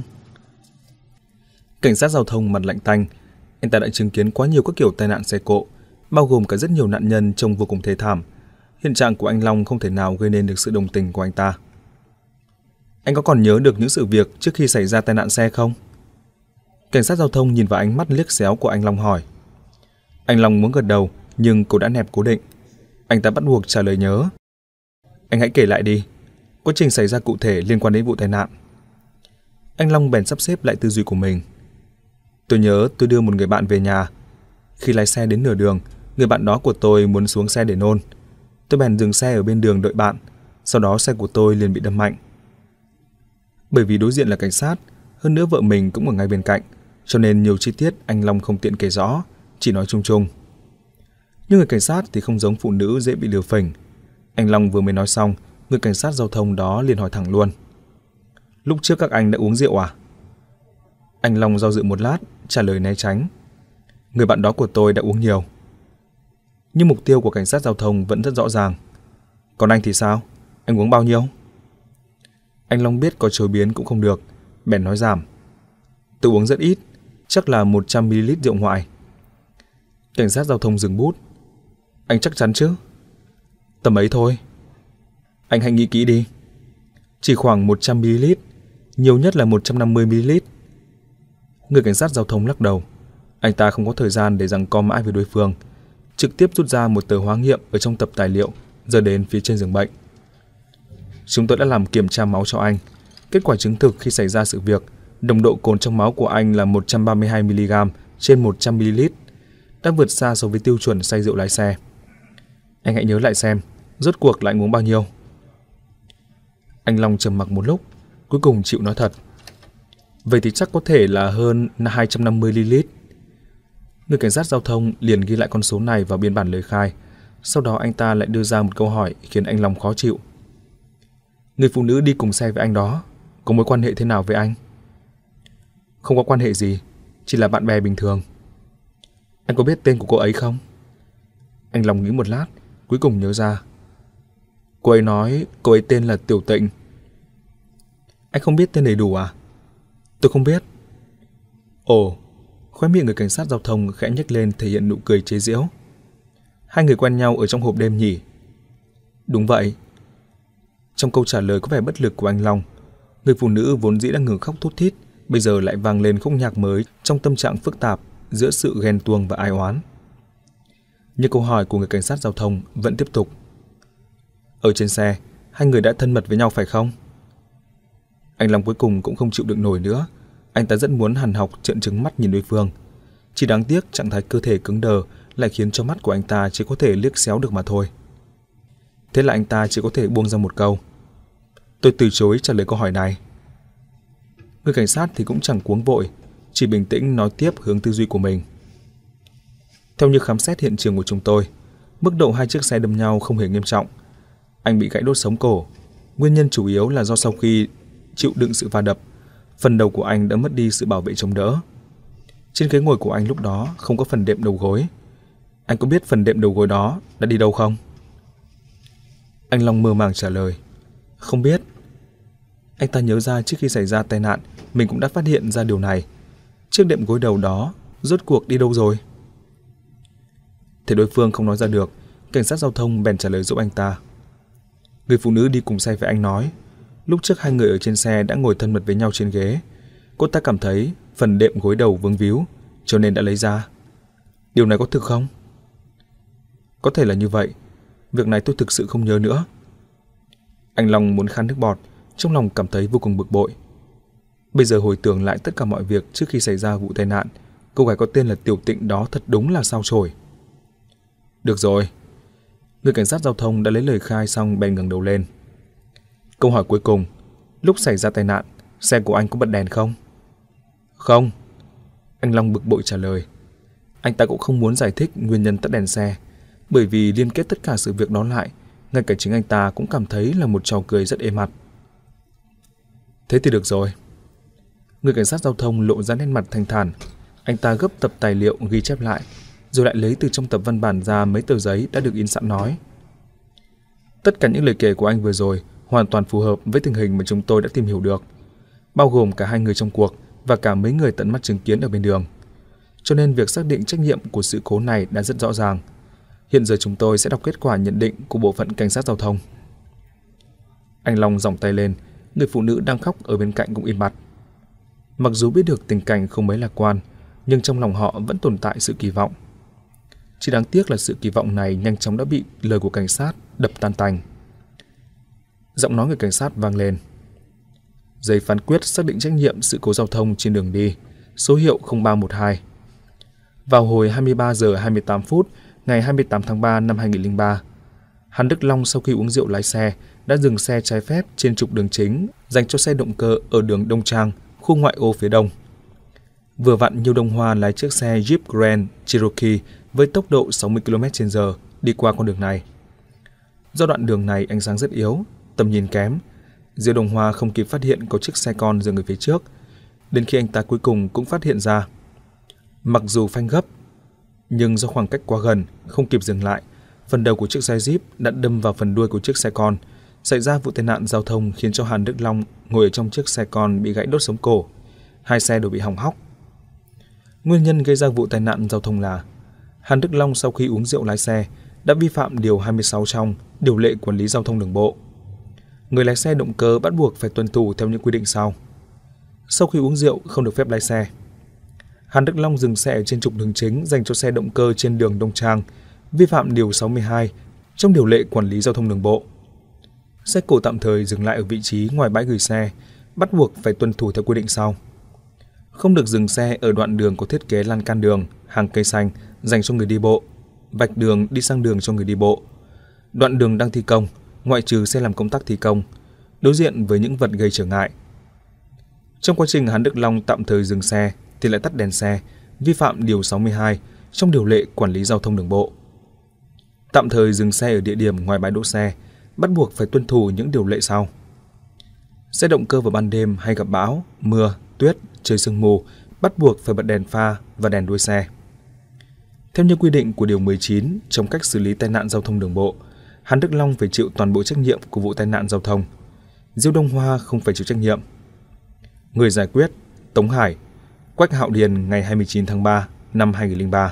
Cảnh sát giao thông mặt lạnh tanh. Anh ta đã chứng kiến quá nhiều các kiểu tai nạn xe cộ, bao gồm cả rất nhiều nạn nhân trông vô cùng thê thảm. Hiện trạng của anh Long không thể nào gây nên được sự đồng tình của anh ta. Anh có còn nhớ được những sự việc trước khi xảy ra tai nạn xe không? Cảnh sát giao thông nhìn vào ánh mắt liếc xéo của anh Long hỏi. Anh Long muốn gật đầu, nhưng cô đã nẹp cố định. Anh ta bắt buộc trả lời nhớ. Anh hãy kể lại đi, quá trình xảy ra cụ thể liên quan đến vụ tai nạn. Anh Long bèn sắp xếp lại tư duy của mình. Tôi nhớ tôi đưa một người bạn về nhà. Khi lái xe đến nửa đường, người bạn đó của tôi muốn xuống xe để nôn. Tôi bèn dừng xe ở bên đường đợi bạn. Sau đó xe của tôi liền bị đâm mạnh. Bởi vì đối diện là cảnh sát, hơn nữa vợ mình cũng ở ngay bên cạnh, cho nên nhiều chi tiết anh Long không tiện kể rõ, chỉ nói chung chung. Nhưng người cảnh sát thì không giống phụ nữ dễ bị lừa phỉnh. Anh Long vừa mới nói xong, người cảnh sát giao thông đó liền hỏi thẳng luôn. Lúc trước các anh đã uống rượu à? Anh Long do dự một lát, trả lời né tránh. Người bạn đó của tôi đã uống nhiều. Nhưng mục tiêu của cảnh sát giao thông vẫn rất rõ ràng. Còn anh thì sao? Anh uống bao nhiêu? Anh Long biết có chối biến cũng không được, bèn nói giảm. Tôi uống rất ít, chắc là một trăm mi li lít rượu ngoại. Cảnh sát giao thông dừng bút. Anh chắc chắn chứ? Tầm ấy thôi. Anh hãy nghĩ kỹ đi. Chỉ khoảng một trăm mi li lít, nhiều nhất là một trăm năm mươi mi li lít. Người cảnh sát giao thông lắc đầu. Anh ta không có thời gian để giằng co mãi với đối phương, trực tiếp rút ra một tờ hóa nghiệm ở trong tập tài liệu, giờ đến phía trên giường bệnh. Chúng tôi đã làm kiểm tra máu cho anh. Kết quả chứng thực khi xảy ra sự việc, nồng độ cồn trong máu của anh là một trăm ba mươi hai mi li gam trên một trăm mi li lít, đã vượt xa so với tiêu chuẩn say rượu lái xe. Anh hãy nhớ lại xem, rốt cuộc lại uống bao nhiêu? Anh Long trầm mặc một lúc, cuối cùng chịu nói thật. Vậy thì chắc có thể là hơn hai trăm năm mươi mi li lít. Người cảnh sát giao thông liền ghi lại con số này vào biên bản lời khai. Sau đó anh ta lại đưa ra một câu hỏi khiến anh Long khó chịu. Người phụ nữ đi cùng xe với anh đó có mối quan hệ thế nào với anh? Không có quan hệ gì, chỉ là bạn bè bình thường. Anh có biết tên của cô ấy không? Anh Long nghĩ một lát, cuối cùng nhớ ra. Cô ấy nói cô ấy tên là Tiểu Tịnh. Anh không biết tên đầy đủ à? Tôi không biết. Ồ, khóe miệng người cảnh sát giao thông khẽ nhếch lên thể hiện nụ cười chế giễu. Hai người quen nhau ở trong hộp đêm nhỉ? Đúng vậy. Trong câu trả lời có vẻ bất lực của anh Long, người phụ nữ vốn dĩ đang ngừng khóc thút thít, bây giờ lại vang lên khúc nhạc mới trong tâm trạng phức tạp giữa sự ghen tuông và ai oán. Nhưng câu hỏi của người cảnh sát giao thông vẫn tiếp tục. Ở trên xe, hai người đã thân mật với nhau phải không? Anh Long cuối cùng cũng không chịu đựng nổi nữa. Anh ta rất muốn hằn học trợn trừng mắt nhìn đối phương. Chỉ đáng tiếc trạng thái cơ thể cứng đờ lại khiến cho mắt của anh ta chỉ có thể liếc xéo được mà thôi. Thế là anh ta chỉ có thể buông ra một câu. Tôi từ chối trả lời câu hỏi này. Người cảnh sát thì cũng chẳng cuống vội, chỉ bình tĩnh nói tiếp hướng tư duy của mình. Theo như khám xét hiện trường của chúng tôi, Mức độ hai chiếc xe đâm nhau không hề nghiêm trọng. Anh bị gãy đốt sống cổ. Nguyên nhân chủ yếu là do sau khi chịu đựng sự va đập, phần đầu của anh đã mất đi sự bảo vệ chống đỡ. Trên ghế ngồi của anh lúc đó không có phần đệm đầu gối. Anh có biết phần đệm đầu gối đó đã đi đâu không? Anh Long mơ màng trả lời. Không biết. Anh ta nhớ ra trước khi xảy ra tai nạn, mình cũng đã phát hiện ra điều này. Chiếc đệm gối đầu đó rốt cuộc đi đâu rồi? Thế đối phương không nói ra được, cảnh sát giao thông bèn trả lời giúp anh ta. Người phụ nữ đi cùng xe với anh nói, lúc trước hai người ở trên xe đã ngồi thân mật với nhau trên ghế. Cô ta cảm thấy phần đệm gối đầu vướng víu, cho nên đã lấy ra. Điều này có thực không? Có thể là như vậy. Việc này tôi thực sự không nhớ nữa. Anh Long muốn khan nước bọt, trong lòng cảm thấy vô cùng bực bội. Bây giờ hồi tưởng lại tất cả mọi việc trước khi xảy ra vụ tai nạn, cô gái có tên là Tiểu Tịnh đó thật đúng là sao chổi. Được rồi. Người cảnh sát giao thông đã lấy lời khai xong bèn ngẩng đầu lên. Câu hỏi cuối cùng, lúc xảy ra tai nạn, xe của anh có bật đèn không? Không. Anh Long bực bội trả lời. Anh ta cũng không muốn giải thích nguyên nhân tắt đèn xe, bởi vì liên kết tất cả sự việc đó lại, ngay cả chính anh ta cũng cảm thấy là một trò cười rất êm mặt. Thế thì được rồi. Người cảnh sát giao thông lộ ra nét mặt thanh thản. Anh ta gấp tập tài liệu ghi chép lại, rồi lại lấy từ trong tập văn bản ra mấy tờ giấy đã được in sẵn nói. Tất cả những lời kể của anh vừa rồi hoàn toàn phù hợp với tình hình mà chúng tôi đã tìm hiểu được, bao gồm cả hai người trong cuộc và cả mấy người tận mắt chứng kiến ở bên đường. Cho nên việc xác định trách nhiệm của sự cố này đã rất rõ ràng. Hiện giờ chúng tôi sẽ đọc kết quả nhận định của bộ phận cảnh sát giao thông. Anh Long giỏng tay lên, người phụ nữ đang khóc ở bên cạnh cũng im bặt. Mặc dù biết được tình cảnh không mấy lạc quan, nhưng trong lòng họ vẫn tồn tại sự kỳ vọng. Chỉ đáng tiếc là sự kỳ vọng này nhanh chóng đã bị lời của cảnh sát đập tan tành. Giọng nói người cảnh sát vang lên. Giấy phán quyết xác định trách nhiệm sự cố giao thông trên đường đi, số hiệu không ba một hai. Vào hồi hai mươi ba giờ hai mươi tám phút ngày hai mươi tám tháng ba năm hai nghìn không trăm lẻ ba, Hàn Đức Long sau khi uống rượu lái xe đã dừng xe trái phép trên trục đường chính dành cho xe động cơ ở đường Đông Trang, khu ngoại ô phía đông. Vừa vặn Nhiêu Đông Hoa lái chiếc xe Jeep Grand Cherokee với tốc độ sáu mươi ki lô mét trên giờ đi qua con đường này. Do đoạn đường này ánh sáng rất yếu, tầm nhìn kém, Diêu Đông Hoa không kịp phát hiện có chiếc xe con dừng ở phía trước, đến khi anh ta cuối cùng cũng phát hiện ra. Mặc dù phanh gấp, nhưng do khoảng cách quá gần, không kịp dừng lại, phần đầu của chiếc xe Jeep đã đâm vào phần đuôi của chiếc xe con, xảy ra vụ tai nạn giao thông khiến cho Hàn Đức Long ngồi ở trong chiếc xe con bị gãy đốt sống cổ, hai xe đều bị hỏng hóc. Nguyên nhân gây ra vụ tai nạn giao thông là Hàn Đức Long sau khi uống rượu lái xe đã vi phạm điều hai mươi sáu trong điều lệ quản lý giao thông đường bộ. Người lái xe động cơ bắt buộc phải tuân thủ theo những quy định sau. Sau khi uống rượu không được phép lái xe. Hàn Đức Long dừng xe ở trên trục đường chính dành cho xe động cơ trên đường Đông Trang, vi phạm điều sáu mươi hai trong điều lệ quản lý giao thông đường bộ. Xe cộ tạm thời dừng lại ở vị trí ngoài bãi gửi xe, bắt buộc phải tuân thủ theo quy định sau. Không được dừng xe ở đoạn đường có thiết kế lan can đường, hàng cây xanh dành cho người đi bộ, vạch đường đi sang đường cho người đi bộ. Đoạn đường đang thi công, ngoại trừ xe làm công tác thi công, đối diện với những vật gây trở ngại. Trong quá trình Hàn Đức Long tạm thời dừng xe thì lại tắt đèn xe, vi phạm điều sáu mươi hai trong điều lệ quản lý giao thông đường bộ. Tạm thời dừng xe ở địa điểm ngoài bãi đỗ xe, bắt buộc phải tuân thủ những điều lệ sau. Xe động cơ vào ban đêm hay gặp bão, mưa, tuyết, trời sương mù, bắt buộc phải bật đèn pha và đèn đuôi xe. Theo như quy định của điều mười chín trong cách xử lý tai nạn giao thông đường bộ, Hàn Đức Long phải chịu toàn bộ trách nhiệm của vụ tai nạn giao thông. Diêu Đông Hoa không phải chịu trách nhiệm. Người giải quyết: Tống Hải, Quách Hạo Điền, ngày hai mươi chín tháng ba năm hai nghìn không trăm lẻ ba.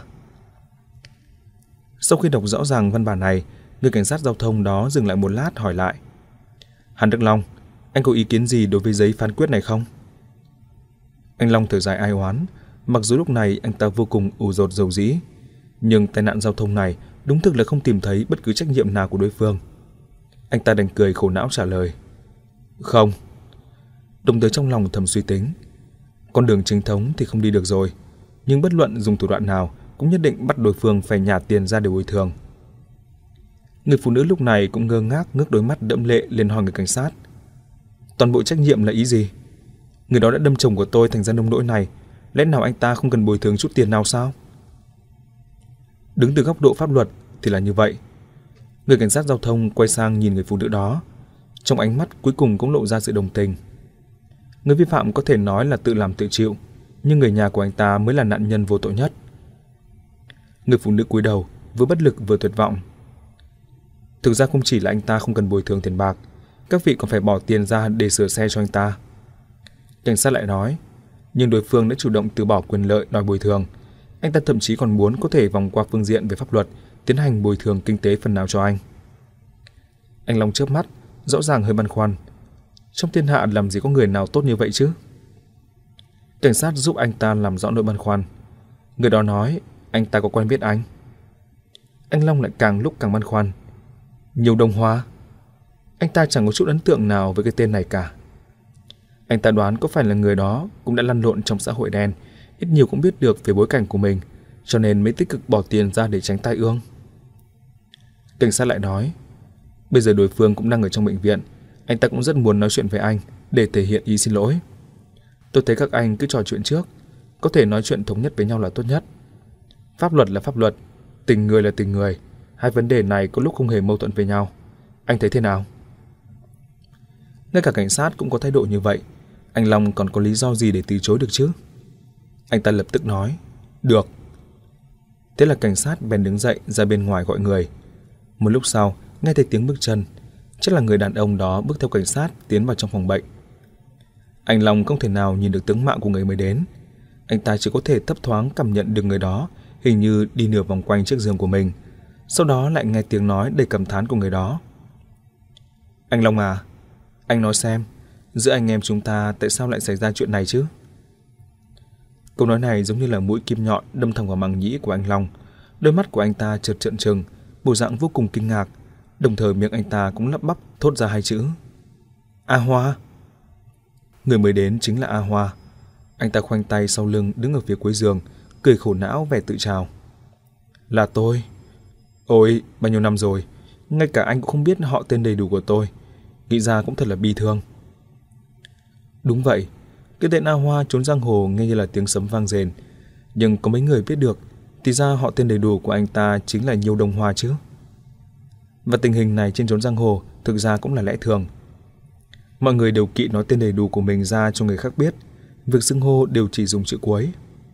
Sau khi đọc rõ ràng văn bản này, người cảnh sát giao thông đó dừng lại một lát hỏi lại. Hàn Đức Long, anh có ý kiến gì đối với giấy phán quyết này không? Anh Long thở dài ai oán, mặc dù lúc này anh ta vô cùng ủ dột dầu dĩ, nhưng tai nạn giao thông này đúng thực là không tìm thấy bất cứ trách nhiệm nào của đối phương. Anh ta đành cười khổ não trả lời. Không. Đồng thời trong lòng thầm suy tính. Con đường chính thống thì không đi được rồi, nhưng bất luận dùng thủ đoạn nào cũng nhất định bắt đối phương phải nhả tiền ra để bồi thường. Người phụ nữ lúc này cũng ngơ ngác ngước đôi mắt đẫm lệ lên hỏi người cảnh sát. Toàn bộ trách nhiệm là ý gì? Người đó đã đâm chồng của tôi thành ra nông nỗi này, lẽ nào anh ta không cần bồi thường chút tiền nào sao? Đứng từ góc độ pháp luật thì là như vậy. Người cảnh sát giao thông quay sang nhìn người phụ nữ đó. Trong ánh mắt cuối cùng cũng lộ ra sự đồng tình. Người vi phạm có thể nói là tự làm tự chịu, nhưng người nhà của anh ta mới là nạn nhân vô tội nhất. Người phụ nữ cúi đầu, vừa bất lực vừa tuyệt vọng. Thực ra không chỉ là anh ta không cần bồi thường tiền bạc, các vị còn phải bỏ tiền ra để sửa xe cho anh ta. Cảnh sát lại nói, nhưng đối phương đã chủ động từ bỏ quyền lợi đòi bồi thường. Anh ta thậm chí còn muốn có thể vòng qua phương diện về pháp luật, tiến hành bồi thường kinh tế phần nào cho anh. Anh Long chớp mắt, rõ ràng hơi băn khoăn. Trong thiên hạ làm gì có người nào tốt như vậy chứ? Cảnh sát giúp anh ta làm rõ nỗi băn khoăn. Người đó nói, anh ta có quen biết anh. Anh Long lại càng lúc càng băn khoăn. Nhiều Đông Hoa? Anh ta chẳng có chút ấn tượng nào với cái tên này cả. Anh ta đoán có phải là người đó cũng đã lăn lộn trong xã hội đen, ít nhiều cũng biết được về bối cảnh của mình, cho nên mới tích cực bỏ tiền ra để tránh tai ương. Cảnh sát lại nói, bây giờ đối phương cũng đang ở trong bệnh viện, anh ta cũng rất muốn nói chuyện với anh để thể hiện ý xin lỗi. Tôi thấy các anh cứ trò chuyện trước, có thể nói chuyện thống nhất với nhau là tốt nhất. Pháp luật là pháp luật, tình người là tình người, hai vấn đề này có lúc không hề mâu thuẫn với nhau. Anh thấy thế nào? Ngay cả cảnh sát cũng có thái độ như vậy, anh Long còn có lý do gì để từ chối được chứ? Anh ta lập tức nói, được. Thế là cảnh sát bèn đứng dậy ra bên ngoài gọi người. Một lúc sau, nghe thấy tiếng bước chân, chắc là người đàn ông đó bước theo cảnh sát tiến vào trong phòng bệnh. Anh Long không thể nào nhìn được tướng mạo của người mới đến. Anh ta chỉ có thể thấp thoáng cảm nhận được người đó hình như đi nửa vòng quanh chiếc giường của mình. Sau đó lại nghe tiếng nói đầy cảm thán của người đó. Anh Long à, anh nói xem, giữa anh em chúng ta tại sao lại xảy ra chuyện này chứ? Câu nói này giống như là mũi kim nhọn đâm thẳng vào màng nhĩ của anh Long. Đôi mắt của anh ta chợt trợn trừng, bộ dạng vô cùng kinh ngạc. Đồng thời miệng anh ta cũng lắp bắp thốt ra hai chữ: A Hoa. Người mới đến chính là A Hoa. Anh ta khoanh tay sau lưng đứng ở phía cuối giường, cười khổ não vẻ tự trào. Là tôi. Ôi, bao nhiêu năm rồi, ngay cả anh cũng không biết họ tên đầy đủ của tôi. Nghĩ ra cũng thật là bi thương. Đúng vậy, cái tên A Hoa trốn giang hồ nghe như là tiếng sấm vang rền. Nhưng có mấy người biết được, thì ra họ tên đầy đủ của anh ta chính là Nhiêu Đông Hoa chứ. Và tình hình này trên trốn giang hồ thực ra cũng là lẽ thường. Mọi người đều kỵ nói tên đầy đủ của mình ra cho người khác biết. Việc xưng hô đều chỉ dùng chữ cuối.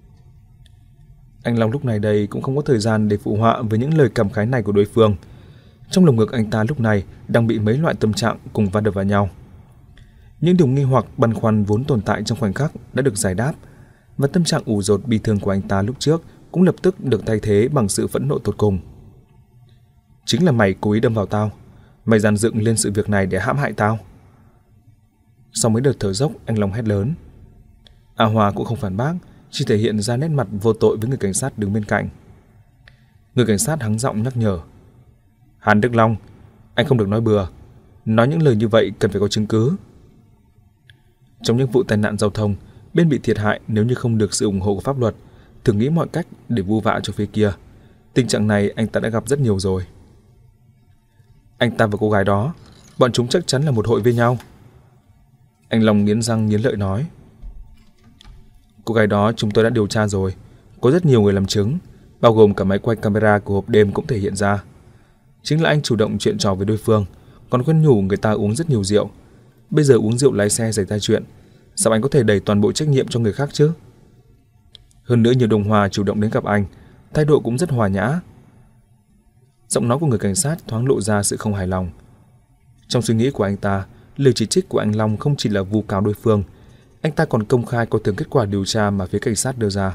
Anh Long lúc này đây cũng không có thời gian để phụ họa với những lời cảm khái này của đối phương. Trong lồng ngực anh ta lúc này đang bị mấy loại tâm trạng cùng va đập vào nhau. Những điều nghi hoặc băn khoăn vốn tồn tại trong khoảnh khắc đã được giải đáp, và tâm trạng ủ dột bi thương của anh ta lúc trước cũng lập tức được thay thế bằng sự phẫn nộ tột cùng. Chính là mày cố ý đâm vào tao, mày dàn dựng lên sự việc này để hãm hại tao. Sau mấy đợt thở dốc, anh Long hét lớn. A Hoa cũng không phản bác, chỉ thể hiện ra nét mặt vô tội với người cảnh sát đứng bên cạnh. Người cảnh sát hắng giọng nhắc nhở. Hàn Đức Long, anh không được nói bừa. Nói những lời như vậy cần phải có chứng cứ. Trong những vụ tai nạn giao thông, bên bị thiệt hại nếu như không được sự ủng hộ của pháp luật, thường nghĩ mọi cách để vu vạ cho phía kia. Tình trạng này anh ta đã gặp rất nhiều rồi. Anh ta và cô gái đó, bọn chúng chắc chắn là một hội với nhau. Anh Long nghiến răng nghiến lợi nói. Cô gái đó chúng tôi đã điều tra rồi, có rất nhiều người làm chứng, bao gồm cả máy quay camera của hộp đêm cũng thể hiện ra. Chính là anh chủ động chuyện trò với đối phương, còn khuyên nhủ người ta uống rất nhiều rượu. Bây giờ uống rượu lái xe xảy ra chuyện, sao anh có thể đẩy toàn bộ trách nhiệm cho người khác chứ? Hơn nữa nhiều Đông Hoa chủ động đến gặp anh, thái độ cũng rất hòa nhã. Giọng nói của người cảnh sát thoáng lộ ra sự không hài lòng. Trong suy nghĩ của anh ta, lời chỉ trích của anh Long không chỉ là vu cáo đối phương, anh ta còn công khai coi thường kết quả điều tra mà phía cảnh sát đưa ra.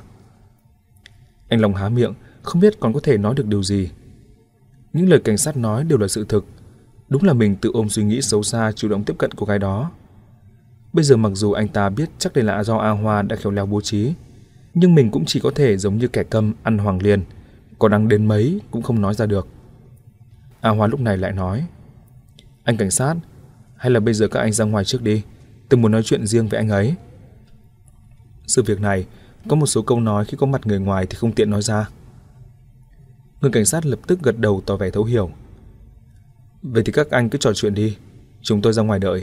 Anh Long há miệng, không biết còn có thể nói được điều gì. Những lời cảnh sát nói đều là sự thực. Đúng là mình tự ôm suy nghĩ xấu xa chủ động tiếp cận cô gái đó. Bây giờ mặc dù anh ta biết chắc đây là do A Hoa đã khéo léo bố trí, nhưng mình cũng chỉ có thể giống như kẻ câm ăn hoàng liên, có đắng đến mấy cũng không nói ra được. A Hoa lúc này lại nói. Anh cảnh sát, hay là bây giờ các anh ra ngoài trước đi, tôi muốn nói chuyện riêng với anh ấy. Sự việc này, có một số câu nói khi có mặt người ngoài thì không tiện nói ra. Người cảnh sát lập tức gật đầu tỏ vẻ thấu hiểu. Vậy thì các anh cứ trò chuyện đi, chúng tôi ra ngoài đợi.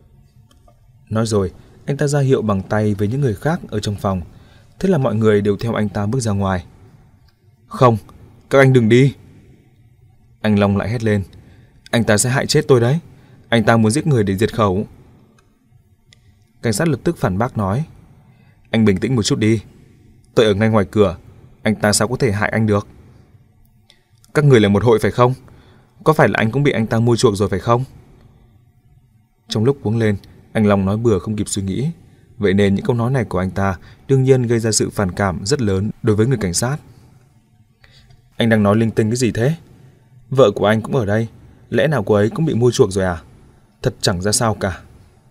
Nói rồi, anh ta ra hiệu bằng tay với những người khác ở trong phòng. Thế là mọi người đều theo anh ta bước ra ngoài. Không, các anh đừng đi. Anh Long lại hét lên. Anh ta sẽ hại chết tôi đấy. Anh ta muốn giết người để diệt khẩu. Cảnh sát lập tức phản bác nói. Anh bình tĩnh một chút đi. Tôi ở ngay ngoài cửa. Anh ta sao có thể hại anh được? Các người là một hội phải không? Có phải là anh cũng bị anh ta mua chuộc rồi phải không? Trong lúc cuống lên, anh Long nói bừa không kịp suy nghĩ. Vậy nên những câu nói này của anh ta đương nhiên gây ra sự phản cảm rất lớn đối với người cảnh sát. Anh đang nói linh tinh cái gì thế? Vợ của anh cũng ở đây. Lẽ nào cô ấy cũng bị mua chuộc rồi à? Thật chẳng ra sao cả.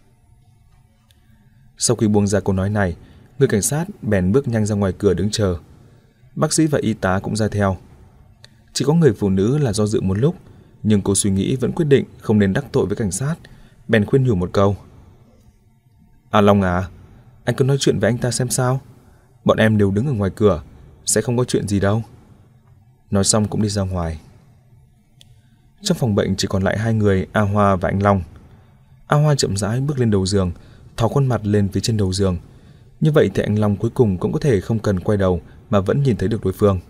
Sau khi buông ra câu nói này, người cảnh sát bèn bước nhanh ra ngoài cửa đứng chờ. Bác sĩ và y tá cũng ra theo. Chỉ có người phụ nữ là do dự một lúc, nhưng cô suy nghĩ vẫn quyết định không nên đắc tội với cảnh sát, bèn khuyên nhủ một câu. À Long à, anh cứ nói chuyện với anh ta xem sao. Bọn em đều đứng ở ngoài cửa, sẽ không có chuyện gì đâu. Nói xong cũng đi ra ngoài. Trong phòng bệnh chỉ còn lại hai người, A Hoa và anh Long. A Hoa chậm rãi bước lên đầu giường, thò khuôn mặt lên phía trên đầu giường. Như vậy thì anh Long cuối cùng cũng có thể không cần quay đầu mà vẫn nhìn thấy được đối phương.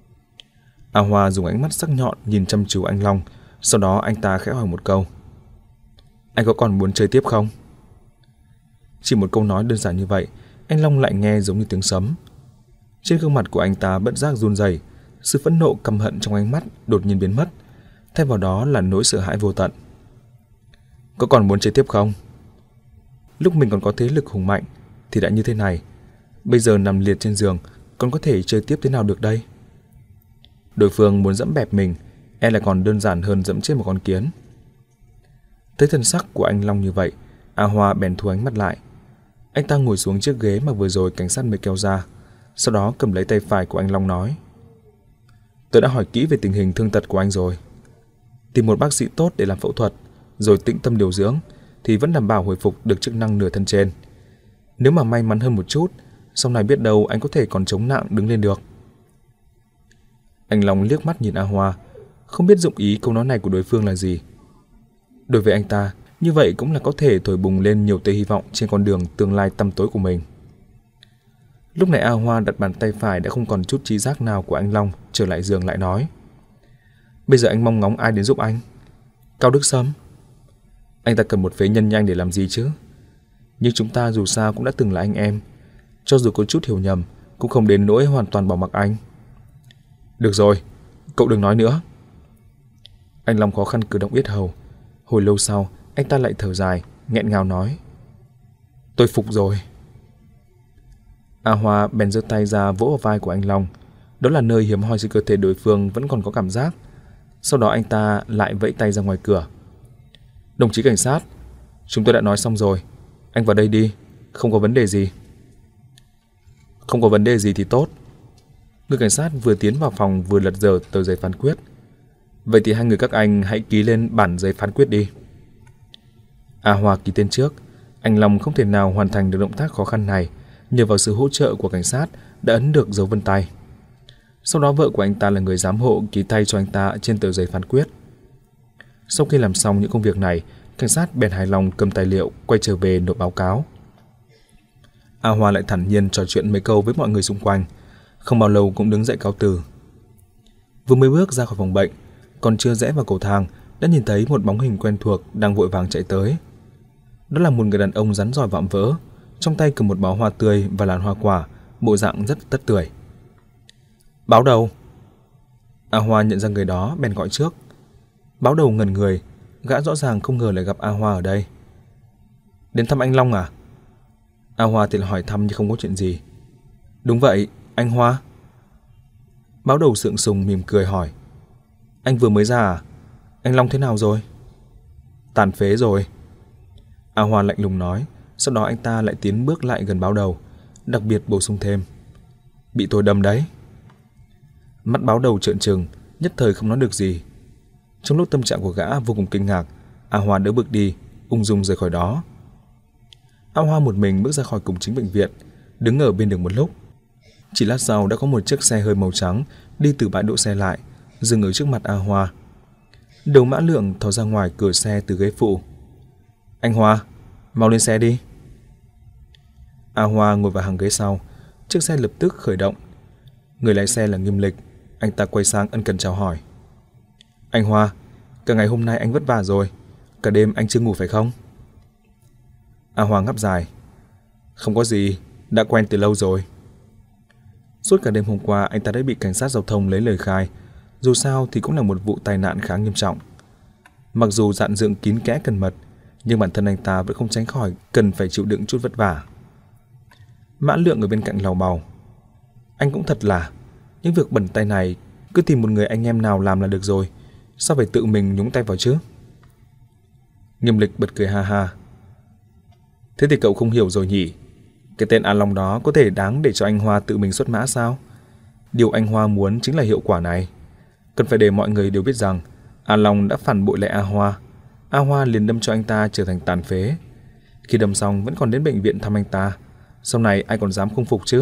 A Hoa dùng ánh mắt sắc nhọn nhìn chăm chú anh Long, sau đó anh ta khẽ hỏi một câu. Anh có còn muốn chơi tiếp không? Chỉ một câu nói đơn giản như vậy, anh Long lại nghe giống như tiếng sấm. Trên gương mặt của anh ta bất giác run rẩy, sự phẫn nộ căm hận trong ánh mắt đột nhiên biến mất, thay vào đó là nỗi sợ hãi vô tận. Có còn muốn chơi tiếp không? Lúc mình còn có thế lực hùng mạnh thì đã như thế này, bây giờ nằm liệt trên giường còn có thể chơi tiếp thế nào được đây? Đối phương muốn dẫm bẹp mình, e là còn đơn giản hơn dẫm chết một con kiến. Thấy thần sắc của anh Long như vậy, A Hoa bèn thu ánh mắt lại. Anh ta ngồi xuống chiếc ghế mà vừa rồi cảnh sát mới kéo ra, sau đó cầm lấy tay phải của anh Long nói. Tôi đã hỏi kỹ về tình hình thương tật của anh rồi. Tìm một bác sĩ tốt để làm phẫu thuật, rồi tĩnh tâm điều dưỡng, thì vẫn đảm bảo hồi phục được chức năng nửa thân trên. Nếu mà may mắn hơn một chút, sau này biết đâu anh có thể còn chống nặng đứng lên được. Anh Long liếc mắt nhìn A Hoa, không biết dụng ý câu nói này của đối phương là gì. Đối với anh ta, như vậy cũng là có thể thổi bùng lên nhiều tia hy vọng trên con đường tương lai tăm tối của mình. Lúc này A Hoa đặt bàn tay phải đã không còn chút trí giác nào của anh Long trở lại giường lại nói. Bây giờ anh mong ngóng ai đến giúp anh? Cao Đức Sâm. Anh ta cần một phế nhân nhanh để làm gì chứ? Nhưng chúng ta dù sao cũng đã từng là anh em, cho dù có chút hiểu nhầm cũng không đến nỗi hoàn toàn bỏ mặc anh. Được rồi, cậu đừng nói nữa. Anh Long khó khăn cử động yết hầu. Hồi lâu sau, anh ta lại thở dài, nghẹn ngào nói. Tôi phục rồi. A Hoa bèn giơ tay ra vỗ vào vai của anh Long. Đó là nơi hiếm hoi trên cơ thể đối phương vẫn còn có cảm giác. Sau đó anh ta lại vẫy tay ra ngoài cửa. Đồng chí cảnh sát, chúng tôi đã nói xong rồi. Anh vào đây đi, không có vấn đề gì. Không có vấn đề gì thì tốt. Người cảnh sát vừa tiến vào phòng vừa lật dở tờ giấy phán quyết. Vậy thì hai người các anh hãy ký lên bản giấy phán quyết đi. A Hoa ký tên trước. Anh Long không thể nào hoàn thành được động tác khó khăn này, nhờ vào sự hỗ trợ của cảnh sát đã ấn được dấu vân tay. Sau đó vợ của anh ta là người giám hộ ký tay cho anh ta trên tờ giấy phán quyết. Sau khi làm xong những công việc này, cảnh sát bèn hài lòng cầm tài liệu quay trở về nộp báo cáo. A Hoa lại thản nhiên trò chuyện mấy câu với mọi người xung quanh, không bao lâu cũng đứng dậy cáo từ. Vừa mới bước ra khỏi phòng bệnh, còn chưa rẽ vào cầu thang đã nhìn thấy một bóng hình quen thuộc đang vội vàng chạy tới. Đó là một người đàn ông rắn giỏi vạm vỡ, trong tay cầm một bó hoa tươi và làn hoa quả, bộ dạng rất tất tưởi. Báo Đầu. A Hoa nhận ra người đó bèn gọi trước. Báo Đầu ngẩn người, gã rõ ràng không ngờ lại gặp A Hoa ở đây. Đến thăm anh Long à? A Hoa thì hỏi thăm nhưng không có chuyện gì. Đúng vậy, anh Hoa. Báo Đầu sượng sùng mỉm cười hỏi. Anh vừa mới ra à? Anh Long thế nào rồi? Tàn phế rồi. A Hoa lạnh lùng nói. Sau đó anh ta lại tiến bước lại gần Báo Đầu, đặc biệt bổ sung thêm. Bị tôi đâm đấy. Mắt Báo Đầu trợn trừng, nhất thời không nói được gì. Trong lúc tâm trạng của gã vô cùng kinh ngạc, A Hoa đỡ bước đi, ung dung rời khỏi đó. A Hoa một mình bước ra khỏi cổng chính bệnh viện, đứng ở bên đường một lúc. Chỉ lát sau đã có một chiếc xe hơi màu trắng đi từ bãi đỗ xe lại, dừng ở trước mặt A Hoa. Đầu Mã Lượng thò ra ngoài cửa xe từ ghế phụ. Anh Hoa, mau lên xe đi. A Hoa ngồi vào hàng ghế sau, chiếc xe lập tức khởi động. Người lái xe là Nghiêm Lịch, anh ta quay sang ân cần chào hỏi. Anh Hoa, cả ngày hôm nay anh vất vả rồi, cả đêm anh chưa ngủ phải không? A Hoa ngáp dài. Không có gì, đã quen từ lâu rồi. Suốt cả đêm hôm qua anh ta đã bị cảnh sát giao thông lấy lời khai, dù sao thì cũng là một vụ tai nạn khá nghiêm trọng. Mặc dù dạn dựng kín kẽ cẩn mật, nhưng bản thân anh ta vẫn không tránh khỏi cần phải chịu đựng chút vất vả. Mã Lượng ở bên cạnh lầu bầu. Anh cũng thật là, những việc bẩn tay này cứ tìm một người anh em nào làm là được rồi, sao phải tự mình nhúng tay vào chứ? Nghiêm Lịch bật cười ha ha. Thế thì cậu không hiểu rồi nhỉ? Cái tên A Long đó có thể đáng để cho anh Hoa tự mình xuất mã sao? Điều anh Hoa muốn chính là hiệu quả này. Cần phải để mọi người đều biết rằng A Long đã phản bội lại A Hoa. A Hoa liền đâm cho anh ta trở thành tàn phế. Khi đâm xong vẫn còn đến bệnh viện thăm anh ta. Sau này ai còn dám không phục chứ?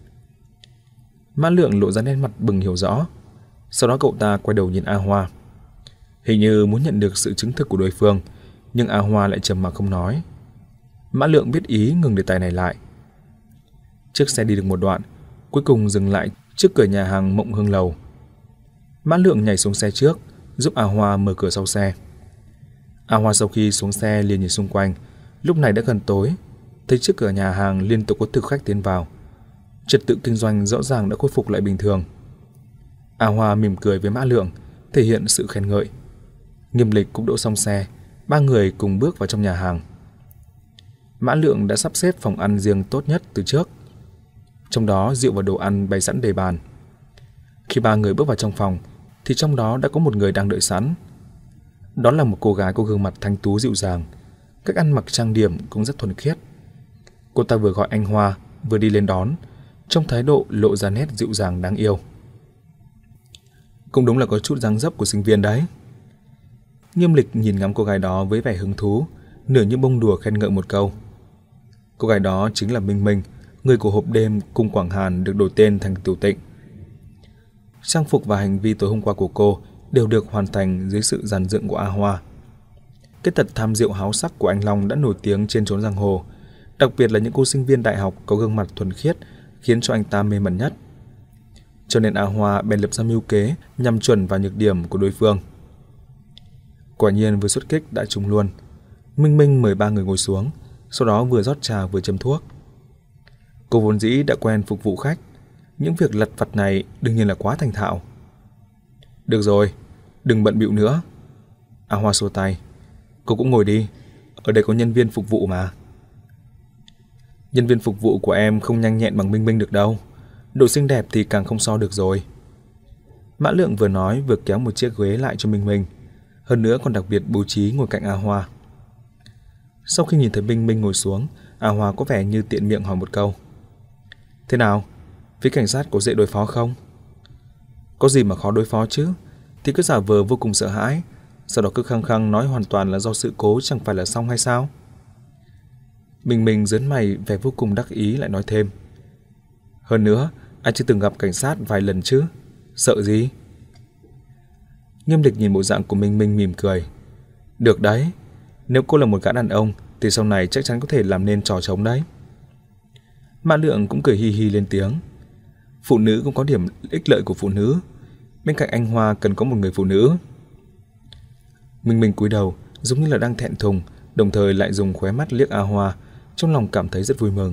Mã Lượng lộ ra nét mặt bừng hiểu rõ. Sau đó cậu ta quay đầu nhìn A Hoa. Hình như muốn nhận được sự chứng thực của đối phương, nhưng A Hoa lại trầm mặc không nói. Mã Lượng biết ý ngừng đề tài này lại. Chiếc xe đi được một đoạn, cuối cùng dừng lại trước cửa nhà hàng Mộng Hương Lầu. Mã Lượng nhảy xuống xe trước, giúp A Hoa mở cửa sau xe. A Hoa sau khi xuống xe liền nhìn xung quanh. Lúc này đã gần tối, thấy trước cửa nhà hàng liên tục có thực khách tiến vào. Trật tự kinh doanh rõ ràng đã khôi phục lại bình thường. A Hoa mỉm cười với Mã Lượng, thể hiện sự khen ngợi. Nghiêm Lịch cũng đỗ xong xe, ba người cùng bước vào trong nhà hàng. Mã Lượng đã sắp xếp phòng ăn riêng tốt nhất từ trước. Trong đó rượu và đồ ăn bày sẵn đầy bàn. Khi ba người bước vào trong phòng, thì trong đó đã có một người đang đợi sẵn. Đó là một cô gái có gương mặt thanh tú dịu dàng, cách ăn mặc trang điểm cũng rất thuần khiết. Cô ta vừa gọi anh Hoa, vừa đi lên đón, trong thái độ lộ ra nét dịu dàng đáng yêu. Cũng đúng là có chút dáng dấp của sinh viên đấy. Nghiêm Lịch nhìn ngắm cô gái đó với vẻ hứng thú, nửa như bông đùa khen ngợi một câu. Cô gái đó chính là Minh Minh, người của hộp đêm cung Quảng Hàn được đổi tên thành Tiểu Tịnh. Trang phục và hành vi tối hôm qua của cô đều được hoàn thành dưới sự dàn dựng của A Hoa. Cái tật tham rượu háo sắc của anh Long đã nổi tiếng trên chốn giang hồ, đặc biệt là những cô sinh viên đại học có gương mặt thuần khiết khiến cho anh ta mê mẩn nhất. Cho nên A Hoa bèn lập ra mưu kế nhằm chuẩn vào nhược điểm của đối phương. Quả nhiên vừa xuất kích đã trúng luôn. Minh Minh mời ba người ngồi xuống, sau đó vừa rót trà vừa châm thuốc. Cô vốn dĩ đã quen phục vụ khách, những việc lặt vặt này đương nhiên là quá thành thạo. Được rồi, đừng bận bịu nữa. A Hoa xua tay. Cô cũng ngồi đi, ở đây có nhân viên phục vụ mà. Nhân viên phục vụ của em không nhanh nhẹn bằng Minh Minh được đâu, độ xinh đẹp thì càng không so được rồi. Mã Lượng vừa nói vừa kéo một chiếc ghế lại cho Minh Minh, hơn nữa còn đặc biệt bố trí ngồi cạnh A Hoa. Sau khi nhìn thấy Minh Minh ngồi xuống, A Hoa có vẻ như tiện miệng hỏi một câu. Thế nào, phía cảnh sát có dễ đối phó không? Có gì mà khó đối phó chứ, thì cứ giả vờ vô cùng sợ hãi, sau đó cứ khăng khăng nói hoàn toàn là do sự cố chẳng phải là xong hay sao? Minh Minh giớn mày vẻ vô cùng đắc ý lại nói thêm. Hơn nữa, anh chưa từng gặp cảnh sát vài lần chứ, sợ gì? Nghiêm Lịch nhìn bộ dạng của Minh Minh mỉm cười. Được đấy, nếu cô là một gã đàn ông thì sau này chắc chắn có thể làm nên trò trống đấy. Mã Lượng cũng cười hi hi lên tiếng. Phụ nữ cũng có điểm ích lợi của phụ nữ, bên cạnh anh Hoa cần có một người phụ nữ. Minh Minh cúi đầu giống như là đang thẹn thùng, đồng thời lại dùng khóe mắt liếc A Hoa, trong lòng cảm thấy rất vui mừng.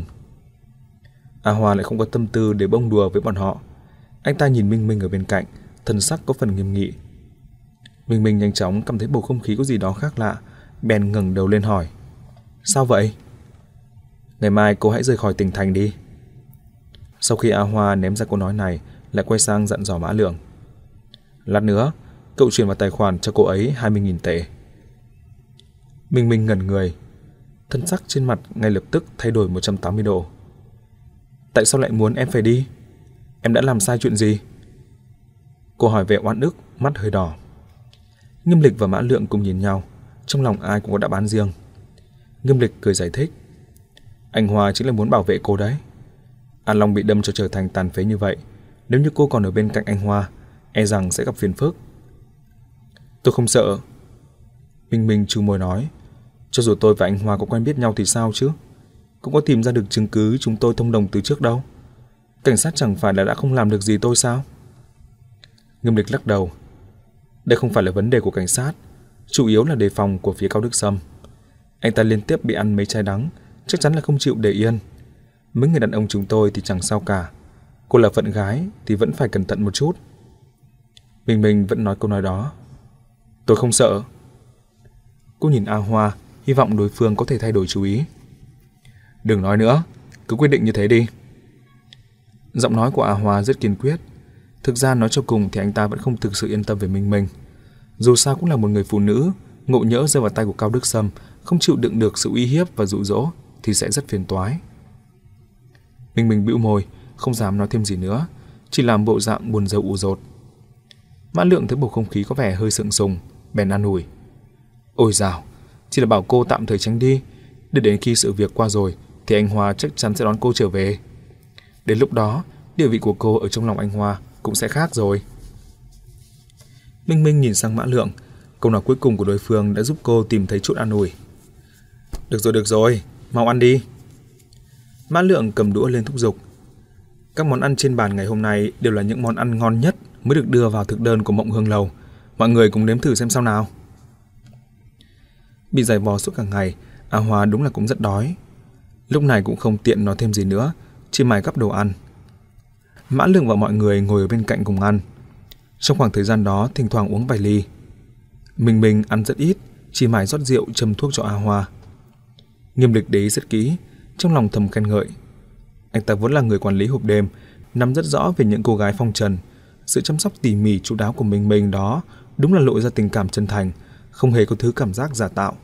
A Hoa lại không có tâm tư để bông đùa với bọn họ. Anh ta nhìn Minh Minh ở bên cạnh, thần sắc có phần nghiêm nghị. Minh Minh nhanh chóng cảm thấy bầu không khí có gì đó khác lạ, bèn ngẩng đầu lên hỏi. Sao vậy? Ngày mai cô hãy rời khỏi tỉnh thành đi. Sau khi A Hoa ném ra câu nói này, lại quay sang dặn dò Mã Lượng. Lát nữa, cậu chuyển vào tài khoản cho cô ấy hai mươi nghìn tệ. Minh Minh ngẩn người, thân sắc trên mặt ngay lập tức thay đổi một trăm tám mươi độ. Tại sao lại muốn em phải đi? Em đã làm sai chuyện gì? Cô hỏi vẻ oan ức, mắt hơi đỏ. Nghiêm Lịch và Mã Lượng cùng nhìn nhau, trong lòng ai cũng có đáp án riêng. Nghiêm Lịch cười giải thích. Anh Hoa chính là muốn bảo vệ cô đấy. An Long bị đâm cho trở thành tàn phế như vậy, nếu như cô còn ở bên cạnh anh Hoa, e rằng sẽ gặp phiền phức. Tôi không sợ. Minh Minh chu môi nói. Cho dù tôi và anh Hoa có quen biết nhau thì sao chứ, cũng có tìm ra được chứng cứ chúng tôi thông đồng từ trước đâu. Cảnh sát chẳng phải là đã không làm được gì tôi sao? Nghiêm Lịch lắc đầu. Đây không phải là vấn đề của cảnh sát, chủ yếu là đề phòng của phía Cao Đức Sâm. Anh ta liên tiếp bị ăn mấy chai đắng, chắc chắn là không chịu để yên. Mấy người đàn ông chúng tôi thì chẳng sao cả, cô là phận gái thì vẫn phải cẩn thận một chút. Mình mình vẫn nói câu nói đó. Tôi không sợ. Cô nhìn A Hoa, hy vọng đối phương có thể thay đổi chú ý. Đừng nói nữa, cứ quyết định như thế đi. Giọng nói của A Hoa rất kiên quyết. Thực ra nói cho cùng thì anh ta vẫn không thực sự yên tâm về Minh Minh. Dù sao cũng là một người phụ nữ, ngộ nhỡ rơi vào tay của Cao Đức Sâm, không chịu đựng được sự uy hiếp và dụ dỗ thì sẽ rất phiền toái. Minh Minh bĩu môi, không dám nói thêm gì nữa, chỉ làm bộ dạng buồn rầu ủ rột. Mã Lượng thấy bầu không khí có vẻ hơi sượng sùng, bèn an ủi. Ôi dào, chỉ là bảo cô tạm thời tránh đi, để đến khi sự việc qua rồi thì anh Hoa chắc chắn sẽ đón cô trở về. Đến lúc đó, địa vị của cô ở trong lòng anh Hoa cũng sẽ khác rồi. Minh Minh nhìn sang Mã Lượng, câu nói cuối cùng của đối phương đã giúp cô tìm thấy chút an ủi. Được rồi, được rồi, mau ăn đi. Mã Lượng cầm đũa lên thúc giục. Các món ăn trên bàn ngày hôm nay đều là những món ăn ngon nhất mới được đưa vào thực đơn của Mộng Hương Lầu. Mọi người cùng nếm thử xem sao nào. Bị giày vò suốt cả ngày, A Hoa đúng là cũng rất đói. Lúc này cũng không tiện nói thêm gì nữa, chỉ mải gắp đồ ăn. Mã Lượng và mọi người ngồi ở bên cạnh cùng ăn. Trong khoảng thời gian đó thỉnh thoảng uống vài ly. Mình mình ăn rất ít, chỉ mải rót rượu châm thuốc cho A Hoa. Nghiêm Lịch để ý rất kỹ, trong lòng thầm khen ngợi. Anh ta vốn là người quản lý hộp đêm, nắm rất rõ về những cô gái phong trần. Sự chăm sóc tỉ mỉ chu đáo của mình mình đó đúng là lộ ra tình cảm chân thành, không hề có thứ cảm giác giả tạo.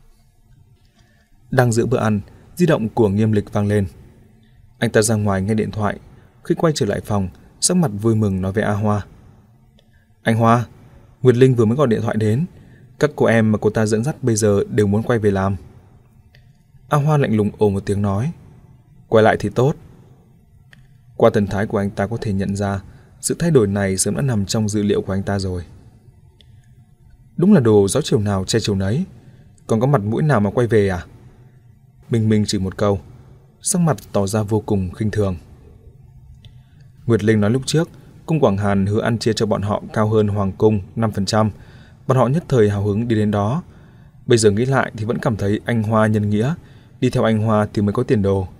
Đang giữa bữa ăn, di động của Nghiêm Lịch vang lên. Anh ta ra ngoài nghe điện thoại, khi quay trở lại phòng, sắc mặt vui mừng nói với A Hoa. Anh Hoa, Nguyệt Linh vừa mới gọi điện thoại đến, các cô em mà cô ta dẫn dắt bây giờ đều muốn quay về làm. A Hoa lạnh lùng ồ một tiếng nói. Quay lại thì tốt. Qua thần thái của anh ta có thể nhận ra sự thay đổi này sớm đã nằm trong dữ liệu của anh ta rồi. Đúng là đồ gió chiều nào che chiều nấy, còn có mặt mũi nào mà quay về à? Minh Minh chỉ một câu, sắc mặt tỏ ra vô cùng khinh thường. Nguyệt Linh nói lúc trước cung Quảng Hàn hứa ăn chia cho bọn họ cao hơn Hoàng cung năm phần trăm, bọn họ nhất thời hào hứng đi đến đó. Bây giờ nghĩ lại thì vẫn cảm thấy anh Hoa nhân nghĩa, đi theo anh Hoa thì mới có tiền đồ.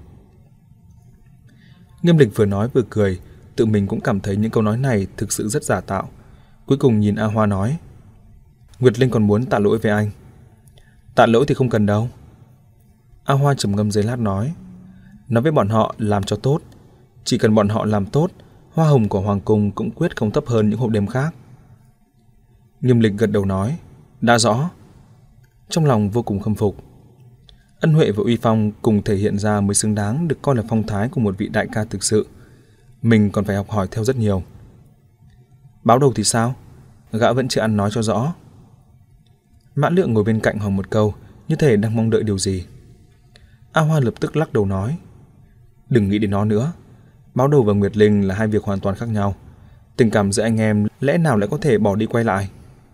Nghiêm Lịch vừa nói vừa cười, tự mình cũng cảm thấy những câu nói này thực sự rất giả tạo. Cuối cùng nhìn A Hoa nói. Nguyệt Linh còn muốn tạ lỗi với anh. Tạ lỗi thì không cần đâu. A Hoa trầm ngâm giây lát nói. Nói với bọn họ làm cho tốt, chỉ cần bọn họ làm tốt, hoa hồng của Hoàng cung cũng quyết không thấp hơn những hộp đêm khác. Nghiêm Lịch gật đầu nói. Đã rõ. Trong lòng vô cùng khâm phục. Ân huệ và uy phong cùng thể hiện ra mới xứng đáng được coi là phong thái của một vị đại ca thực sự. Mình còn phải học hỏi theo rất nhiều. Báo đầu thì sao? Gã vẫn chưa ăn nói cho rõ. Mã Lượng ngồi bên cạnh hỏi một câu, như thể đang mong đợi điều gì. A Hoa lập tức lắc đầu nói. Đừng nghĩ đến nó nữa. Báo đầu và Nguyệt Linh là hai việc hoàn toàn khác nhau. Tình cảm giữa anh em lẽ nào lại có thể bỏ đi quay lại?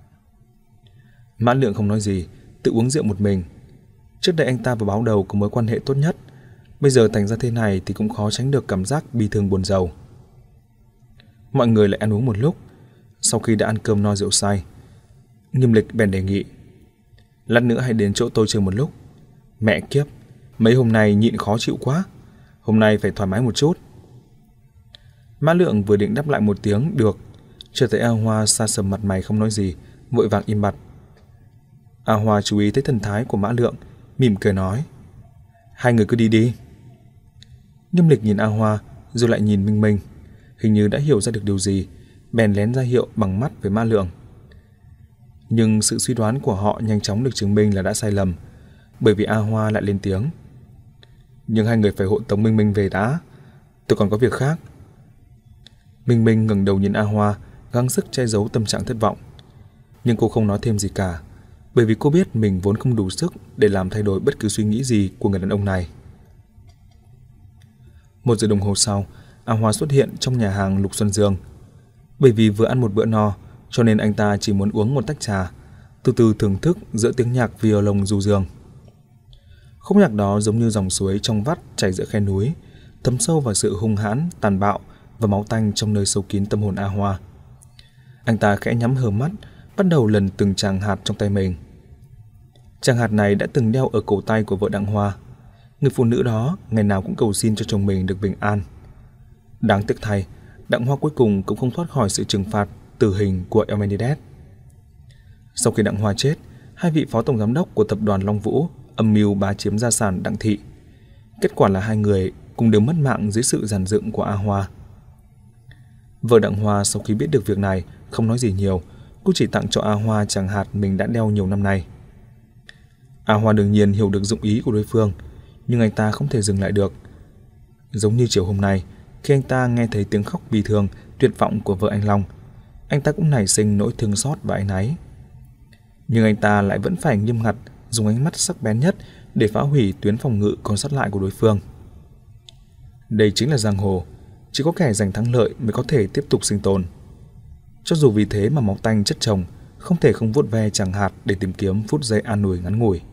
Mã Lượng không nói gì, tự uống rượu một mình. Trước đây anh ta và Báo Đầu có mối quan hệ tốt nhất, bây giờ thành ra thế này thì cũng khó tránh được cảm giác bi thương buồn rầu. Mọi người lại ăn uống một lúc. Sau khi đã ăn cơm no rượu say, Nghiêm Lịch bèn đề nghị. Lát nữa hãy đến chỗ tôi chơi một lúc. Mẹ kiếp, mấy hôm nay nhịn khó chịu quá, hôm nay phải thoải mái một chút. Mã Lượng vừa định đáp lại một tiếng được, chợt thấy A Hoa sa sầm mặt mày không nói gì, vội vàng im bặt. A Hoa chú ý thấy thần thái của Mã Lượng, mỉm cười nói. Hai người cứ đi đi. Nghiêm Lịch nhìn A Hoa, rồi lại nhìn Minh Minh, hình như đã hiểu ra được điều gì, bèn lén ra hiệu bằng mắt với Mã Lượng. Nhưng sự suy đoán của họ nhanh chóng được chứng minh là đã sai lầm, bởi vì A Hoa lại lên tiếng. Nhưng hai người phải hộ tống Minh Minh về đã, tôi còn có việc khác. Minh Minh ngẩng đầu nhìn A Hoa, gắng sức che giấu tâm trạng thất vọng. Nhưng cô không nói thêm gì cả, bởi vì cô biết mình vốn không đủ sức để làm thay đổi bất cứ suy nghĩ gì của người đàn ông này. Một giờ đồng hồ sau, A Hoa xuất hiện trong nhà hàng Lục Xuân Dương. Bởi vì vừa ăn một bữa no, cho nên anh ta chỉ muốn uống một tách trà, từ từ thưởng thức giữa tiếng nhạc violon du dương. Khúc nhạc đó giống như dòng suối trong vắt chảy giữa khe núi, thấm sâu vào sự hung hãn, tàn bạo và máu tanh trong nơi sâu kín tâm hồn A Hoa. Anh ta khẽ nhắm hờ mắt, bắt đầu lần từng tràng hạt trong tay mình. Tràng hạt này đã từng đeo ở cổ tay của vợ Đặng Hoa. Người phụ nữ đó ngày nào cũng cầu xin cho chồng mình được bình an. Đáng tiếc thay, Đặng Hoa cuối cùng cũng không thoát khỏi sự trừng phạt tử hình của Eumenides. Sau khi Đặng Hoa chết, hai vị phó tổng giám đốc của tập đoàn Long Vũ âm mưu bá chiếm gia sản Đặng thị. Kết quả là hai người cùng đều mất mạng dưới sự giàn dựng của A Hoa. Vợ Đặng Hoa sau khi biết được việc này không nói gì nhiều, cô chỉ tặng cho A Hoa tràng hạt mình đã đeo nhiều năm nay. A Hoa đương nhiên hiểu được dụng ý của đối phương, nhưng anh ta không thể dừng lại được. Giống như chiều hôm nay, khi anh ta nghe thấy tiếng khóc bi thương, tuyệt vọng của vợ anh Long, anh ta cũng nảy sinh nỗi thương xót và áy náy. Nhưng anh ta lại vẫn phải nghiêm ngặt dùng ánh mắt sắc bén nhất để phá hủy tuyến phòng ngự còn sót lại của đối phương. Đây chính là giang hồ, chỉ có kẻ giành thắng lợi mới có thể tiếp tục sinh tồn. Cho dù vì thế mà máu tanh chất chồng, không thể không vuốt ve tràng hạt để tìm kiếm phút giây an ủi ngắn ngủi.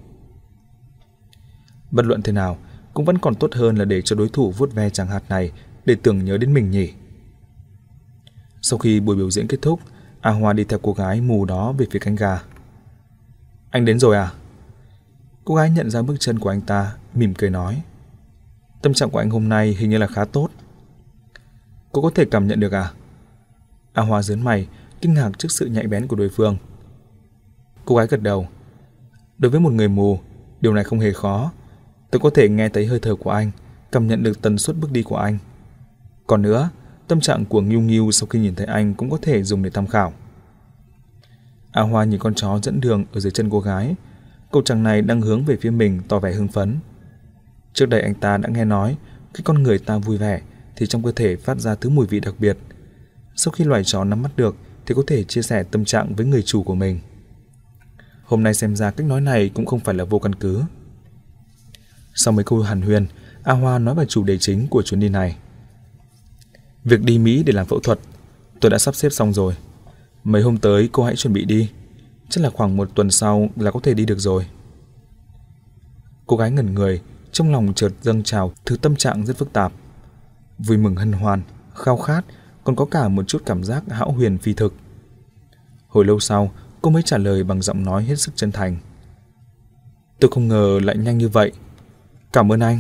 Bất luận thế nào, cũng vẫn còn tốt hơn là để cho đối thủ vuốt ve tràng hạt này để tưởng nhớ đến mình nhỉ. Sau khi buổi biểu diễn kết thúc, A Hoa đi theo cô gái mù đó về phía cánh gà. Anh đến rồi à? Cô gái nhận ra bước chân của anh ta, mỉm cười nói. Tâm trạng của anh hôm nay hình như là khá tốt. Cô có thể cảm nhận được à? A Hoa giớn mày, kinh ngạc trước sự nhạy bén của đối phương. Cô gái gật đầu. Đối với một người mù, điều này không hề khó. Tôi có thể nghe thấy hơi thở của anh, cảm nhận được tần suất bước đi của anh. Còn nữa, tâm trạng của Ngưu Ngưu sau khi nhìn thấy anh cũng có thể dùng để tham khảo. A Hoa nhìn con chó dẫn đường ở dưới chân cô gái. Cậu chàng này đang hướng về phía mình tỏ vẻ hưng phấn. Trước đây anh ta đã nghe nói khi con người ta vui vẻ thì trong cơ thể phát ra thứ mùi vị đặc biệt. Sau khi loài chó nắm bắt được thì có thể chia sẻ tâm trạng với người chủ của mình. Hôm nay xem ra cách nói này cũng không phải là vô căn cứ. Sau mấy câu hàn huyên, A Hoa nói về chủ đề chính của chuyến đi này. Việc đi Mỹ để làm phẫu thuật, tôi đã sắp xếp xong rồi. Mấy hôm tới cô hãy chuẩn bị đi. Chắc là khoảng một tuần sau là có thể đi được rồi. Cô gái ngẩn người, trong lòng chợt dâng trào thứ tâm trạng rất phức tạp. Vui mừng hân hoan, khao khát, còn có cả một chút cảm giác hão huyền phi thực. Hồi lâu sau, cô mới trả lời bằng giọng nói hết sức chân thành. Tôi không ngờ lại nhanh như vậy. Cảm ơn anh.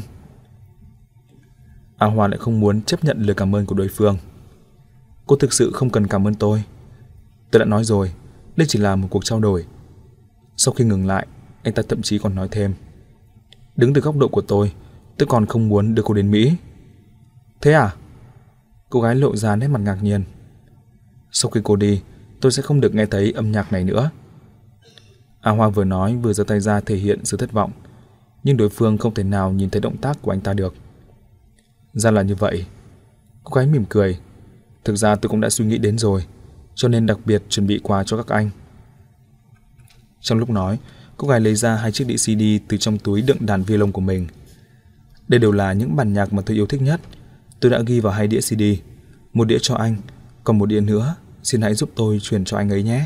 A Hoa lại không muốn chấp nhận lời cảm ơn của đối phương. Cô thực sự không cần cảm ơn tôi. Tôi đã nói rồi, đây chỉ là một cuộc trao đổi. Sau khi ngừng lại, anh ta thậm chí còn nói thêm. Đứng từ góc độ của tôi, tôi còn không muốn đưa cô đến Mỹ. Thế à? Cô gái lộ ra nét mặt ngạc nhiên. Sau khi cô đi, tôi sẽ không được nghe thấy âm nhạc này nữa. A Hoa vừa nói vừa giơ tay ra thể hiện sự thất vọng, nhưng đối phương không thể nào nhìn thấy động tác của anh ta được. Ra là như vậy. Cô gái mỉm cười. Thực ra tôi cũng đã suy nghĩ đến rồi, cho nên đặc biệt chuẩn bị quà cho các anh. Trong lúc nói, cô gái lấy ra hai chiếc đĩa xê đê từ trong túi đựng đàn violon của mình. Đây đều là những bản nhạc mà tôi yêu thích nhất. Tôi đã ghi vào hai đĩa xê đê. Một đĩa cho anh, còn một đĩa nữa xin hãy giúp tôi truyền cho anh ấy nhé.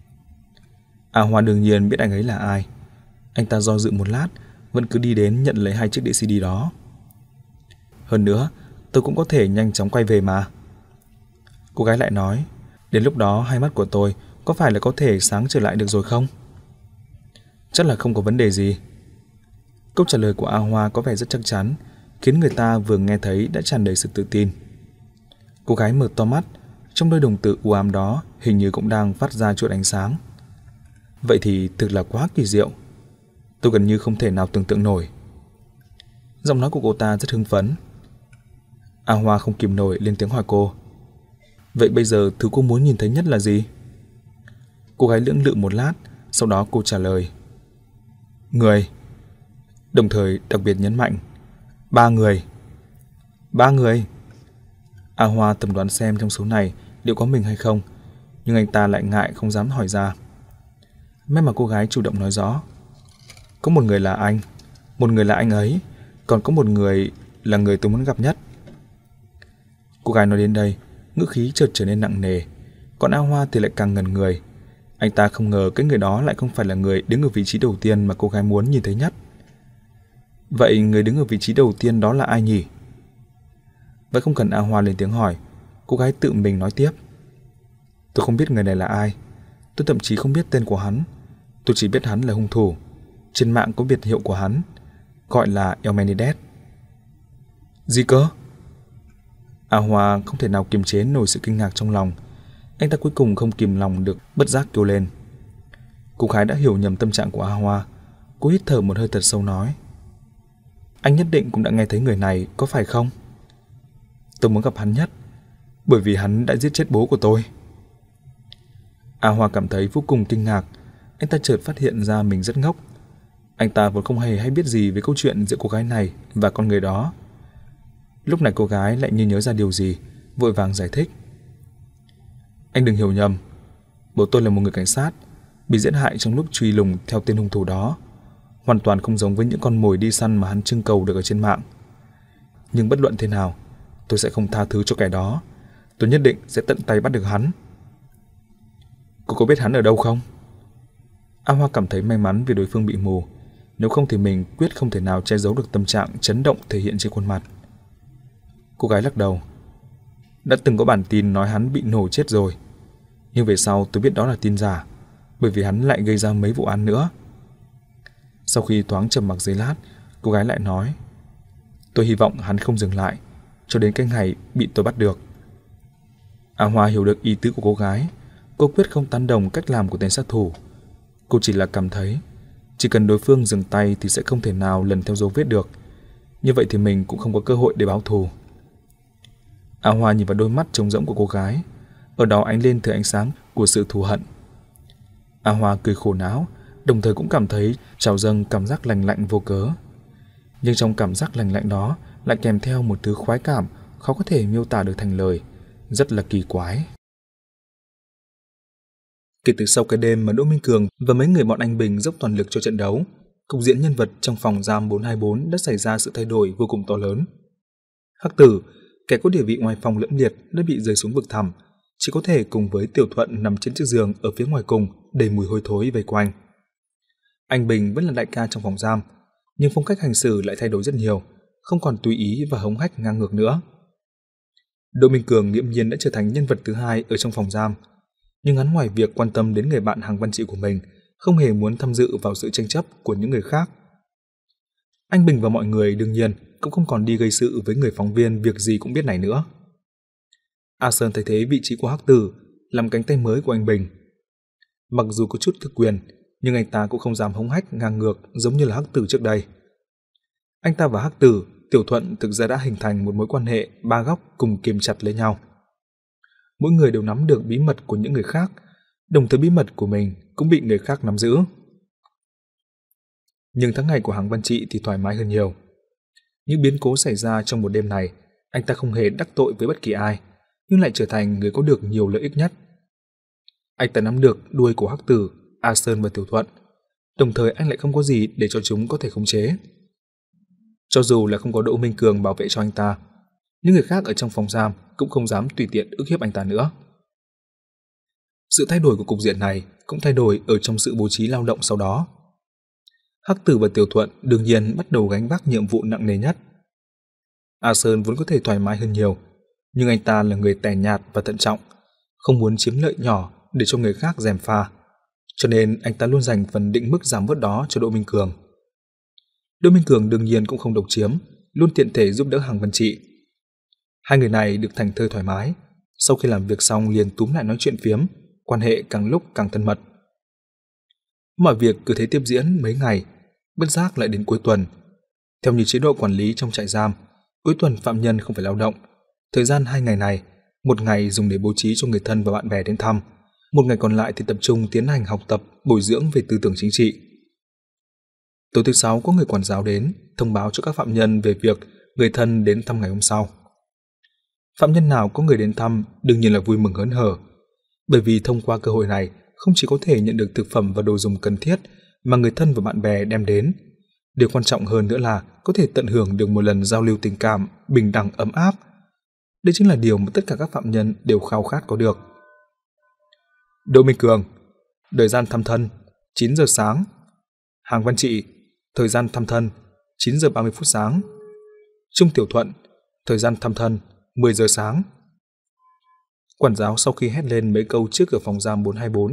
A Hoa đương nhiên biết anh ấy là ai. Anh ta do dự một lát, vẫn cứ đi đến nhận lấy hai chiếc đĩa xê đê đó. Hơn nữa, tôi cũng có thể nhanh chóng quay về mà. Cô gái lại nói, đến lúc đó hai mắt của tôi có phải là có thể sáng trở lại được rồi không? Chắc là không có vấn đề gì. Câu trả lời của A Hoa có vẻ rất chắc chắn, khiến người ta vừa nghe thấy đã tràn đầy sự tự tin. Cô gái mở to mắt, trong đôi đồng tử u ám đó hình như cũng đang phát ra chút ánh sáng. Vậy thì thực là quá kỳ diệu. Tôi gần như không thể nào tưởng tượng nổi. Giọng nói của cô ta rất hưng phấn. A Hoa không kìm nổi lên tiếng hỏi cô. Vậy bây giờ thứ cô muốn nhìn thấy nhất là gì? Cô gái lưỡng lự một lát, sau đó cô trả lời. Người. Đồng thời đặc biệt nhấn mạnh. Ba người. Ba người. A Hoa thầm đoán xem trong số này liệu có mình hay không, nhưng anh ta lại ngại không dám hỏi ra. May mà cô gái chủ động nói rõ. Có một người là anh, một người là anh ấy, còn có một người là người tôi muốn gặp nhất. Cô gái nói đến đây, ngữ khí chợt trở nên nặng nề, còn A Hoa thì lại càng ngẩn người. Anh ta không ngờ cái người đó lại không phải là người đứng ở vị trí đầu tiên mà cô gái muốn nhìn thấy nhất. Vậy người đứng ở vị trí đầu tiên đó là ai nhỉ? Vậy không cần A Hoa lên tiếng hỏi, cô gái tự mình nói tiếp. Tôi không biết người này là ai. Tôi thậm chí không biết tên của hắn. Tôi chỉ biết hắn là hung thủ. Trên mạng có biệt hiệu của hắn, gọi là Eumenides. Gì cơ? A Hoa không thể nào kiềm chế nổi sự kinh ngạc trong lòng. Anh ta cuối cùng không kìm lòng được, bất giác kêu lên. Cô gái đã hiểu nhầm tâm trạng của A Hoa. Cô hít thở một hơi thật sâu nói: Anh nhất định cũng đã nghe thấy người này, có phải không? Tôi muốn gặp hắn nhất, bởi vì hắn đã giết chết bố của tôi. A Hoa cảm thấy vô cùng kinh ngạc. Anh ta chợt phát hiện ra mình rất ngốc. Anh ta vốn không hề hay biết gì về câu chuyện giữa cô gái này và con người đó. Lúc này cô gái lại như nhớ ra điều gì, vội vàng giải thích. Anh đừng hiểu nhầm, bố tôi là một người cảnh sát, bị giết hại trong lúc truy lùng theo tên hung thủ đó, hoàn toàn không giống với những con mồi đi săn mà hắn trưng cầu được ở trên mạng. Nhưng bất luận thế nào, tôi sẽ không tha thứ cho kẻ đó. Tôi nhất định sẽ tận tay bắt được hắn. Cô có biết hắn ở đâu không? A Hoa cảm thấy may mắn vì đối phương bị mù, nếu không thì mình quyết không thể nào che giấu được tâm trạng chấn động thể hiện trên khuôn mặt. Cô gái lắc đầu. Đã từng có bản tin nói hắn bị nổ chết rồi, nhưng về sau tôi biết đó là tin giả, bởi vì hắn lại gây ra mấy vụ án nữa. Sau khi thoáng trầm mặc giây lát, cô gái lại nói: Tôi hy vọng hắn không dừng lại cho đến cái ngày bị tôi bắt được. A Hoa hiểu được ý tứ của cô gái. Cô quyết không tán đồng cách làm của tên sát thủ. Cô chỉ là cảm thấy chỉ cần đối phương dừng tay thì sẽ không thể nào lần theo dấu vết được. Như vậy thì mình cũng không có cơ hội để báo thù. A Hoa nhìn vào đôi mắt trống rỗng của cô gái, ở đó ánh lên thứ ánh sáng của sự thù hận. A Hoa cười khổ não, đồng thời cũng cảm thấy trào dâng cảm giác lành lạnh vô cớ. Nhưng trong cảm giác lành lạnh đó lại kèm theo một thứ khoái cảm khó có thể miêu tả được thành lời, rất là kỳ quái. Kể từ sau cái đêm mà Đỗ Minh Cường và mấy người bọn anh Bình dốc toàn lực cho trận đấu, cục diện nhân vật trong phòng giam bốn hai bốn đã xảy ra sự thay đổi vô cùng to lớn. Hắc Tử, kẻ có địa vị ngoài phòng lẫm liệt, đã bị rơi xuống vực thẳm, chỉ có thể cùng với Tiểu Thuận nằm trên chiếc giường ở phía ngoài cùng, đầy mùi hôi thối vây quanh. Anh Bình vẫn là đại ca trong phòng giam, nhưng phong cách hành xử lại thay đổi rất nhiều, không còn tùy ý và hống hách ngang ngược nữa. Đỗ Minh Cường nghiễm nhiên đã trở thành nhân vật thứ hai ở trong phòng giam, nhưng hắn ngoài việc quan tâm đến người bạn hàng văn trị của mình, không hề muốn tham dự vào sự tranh chấp của những người khác. Anh Bình và mọi người đương nhiên cũng không còn đi gây sự với người phóng viên việc gì cũng biết này nữa. A Sơn thay thế vị trí của Hắc Tử làm cánh tay mới của anh Bình. Mặc dù có chút thực quyền, nhưng anh ta cũng không dám hống hách ngang ngược giống như là Hắc Tử trước đây. Anh ta và Hắc Tử, Tiểu Thuận thực ra đã hình thành một mối quan hệ ba góc cùng kiềm chặt lấy nhau. Mỗi người đều nắm được bí mật của những người khác, đồng thời bí mật của mình cũng bị người khác nắm giữ. Nhưng tháng ngày của hàng văn trị thì thoải mái hơn nhiều. Những biến cố xảy ra trong một đêm này, anh ta không hề đắc tội với bất kỳ ai, nhưng lại trở thành người có được nhiều lợi ích nhất. Anh ta nắm được đuôi của Hắc Tử, A Sơn và Tiểu Thuận, đồng thời anh lại không có gì để cho chúng có thể khống chế. Cho dù là không có Đỗ Minh Cường bảo vệ cho anh ta, những người khác ở trong phòng giam cũng không dám tùy tiện ức hiếp anh ta nữa. Sự thay đổi của cục diện này cũng thay đổi ở trong sự bố trí lao động sau đó. Hắc Tử và Tiểu Thuận đương nhiên bắt đầu gánh vác nhiệm vụ nặng nề nhất. A Sơn vốn có thể thoải mái hơn nhiều, nhưng anh ta là người tẻ nhạt và thận trọng, không muốn chiếm lợi nhỏ để cho người khác gièm pha, cho nên anh ta luôn dành phần định mức giảm bớt đó cho Đỗ Minh Cường. Đỗ Minh Cường đương nhiên cũng không độc chiếm, luôn tiện thể giúp đỡ hàng văn trị. Hai người này được thành thơi thoải mái, sau khi làm việc xong liền túm lại nói chuyện phiếm, quan hệ càng lúc càng thân mật. Mọi việc cứ thế tiếp diễn mấy ngày, bất giác lại đến cuối tuần. Theo như chế độ quản lý trong trại giam, cuối tuần phạm nhân không phải lao động. Thời gian hai ngày này, một ngày dùng để bố trí cho người thân và bạn bè đến thăm, một ngày còn lại thì tập trung tiến hành học tập, bồi dưỡng về tư tưởng chính trị. Tối thứ sáu có người quản giáo đến, thông báo cho các phạm nhân về việc người thân đến thăm ngày hôm sau. Phạm nhân nào có người đến thăm đương nhiên là vui mừng hớn hở, bởi vì thông qua cơ hội này không chỉ có thể nhận được thực phẩm và đồ dùng cần thiết mà người thân và bạn bè đem đến, điều quan trọng hơn nữa là có thể tận hưởng được một lần giao lưu tình cảm bình đẳng ấm áp. Đây chính là điều mà tất cả các phạm nhân đều khao khát có được. Đỗ Minh Cường, thời gian thăm thân chín giờ sáng. Hàng văn trị, thời gian thăm thân chín giờ ba mươi phút sáng. Trung Tiểu Thuận, thời gian thăm thân mười giờ sáng. Quản giáo sau khi hét lên mấy câu trước cửa phòng giam bốn hai bốn,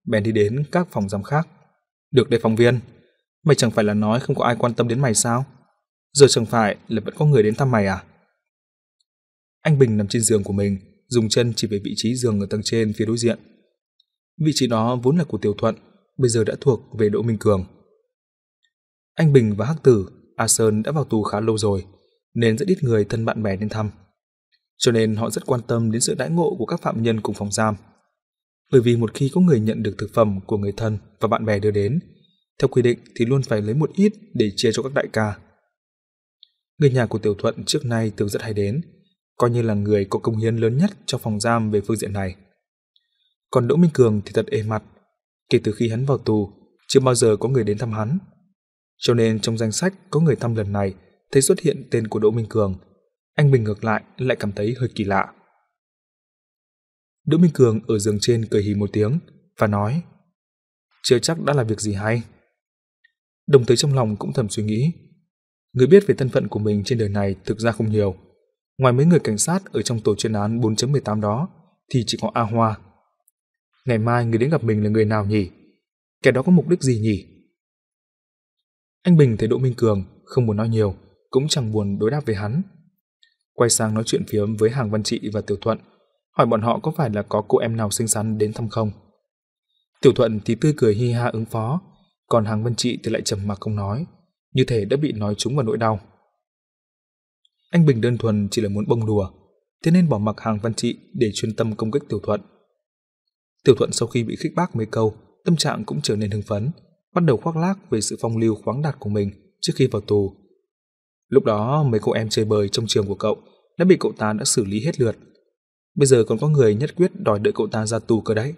bèn đi đến các phòng giam khác. Được đây phóng viên, mày chẳng phải là nói không có ai quan tâm đến mày sao? Giờ chẳng phải là vẫn có người đến thăm mày à? Anh Bình nằm trên giường của mình, dùng chân chỉ về vị trí giường ở tầng trên phía đối diện. Vị trí đó vốn là của Tiểu Thuận, bây giờ đã thuộc về Đỗ Minh Cường. Anh Bình và Hắc Tử, A Sơn đã vào tù khá lâu rồi, nên rất ít người thân bạn bè đến thăm. Cho nên họ rất quan tâm đến sự đãi ngộ của các phạm nhân cùng phòng giam. Bởi vì một khi có người nhận được thực phẩm của người thân và bạn bè đưa đến, theo quy định thì luôn phải lấy một ít để chia cho các đại ca. Người nhà của Tiểu Thuận trước nay thường rất hay đến, coi như là người có công hiến lớn nhất trong phòng giam về phương diện này. Còn Đỗ Minh Cường thì thật êm mặt, kể từ khi hắn vào tù, chưa bao giờ có người đến thăm hắn. Cho nên trong danh sách có người thăm lần này thấy xuất hiện tên của Đỗ Minh Cường, anh Bình ngược lại lại cảm thấy hơi kỳ lạ. Đỗ Minh Cường ở giường trên cười hì một tiếng và nói: chưa chắc đã là việc gì hay. Đồng thời trong lòng cũng thầm suy nghĩ, người biết về thân phận của mình trên đời này thực ra không nhiều. Ngoài mấy người cảnh sát ở trong tổ chuyên án bốn chấm mười tám đó thì chỉ có A Hoa. Ngày mai người đến gặp mình là người nào nhỉ? Kẻ đó có mục đích gì nhỉ? Anh Bình thấy Đỗ Minh Cường không muốn nói nhiều, cũng chẳng buồn đối đáp với hắn. Quay sang nói chuyện phiếm với Hàng Văn Trị và Tiểu Thuận, hỏi bọn họ có phải là có cô em nào xinh xắn đến thăm không. Tiểu Thuận thì tươi cười hi ha ứng phó, còn Hàng Văn Trị thì lại trầm mặc không nói, như thể đã bị nói trúng vào nỗi đau. Anh Bình đơn thuần chỉ là muốn bông đùa, thế nên bỏ mặc Hàng Văn Trị để chuyên tâm công kích Tiểu Thuận. Tiểu Thuận sau khi bị khích bác mấy câu, tâm trạng cũng trở nên hưng phấn, bắt đầu khoác lác về sự phong lưu khoáng đạt của mình trước khi vào tù. Lúc đó mấy cô em chơi bời trong trường của cậu đã bị cậu ta đã xử lý hết lượt. Bây giờ còn có người nhất quyết đòi đợi cậu ta ra tù cơ đấy.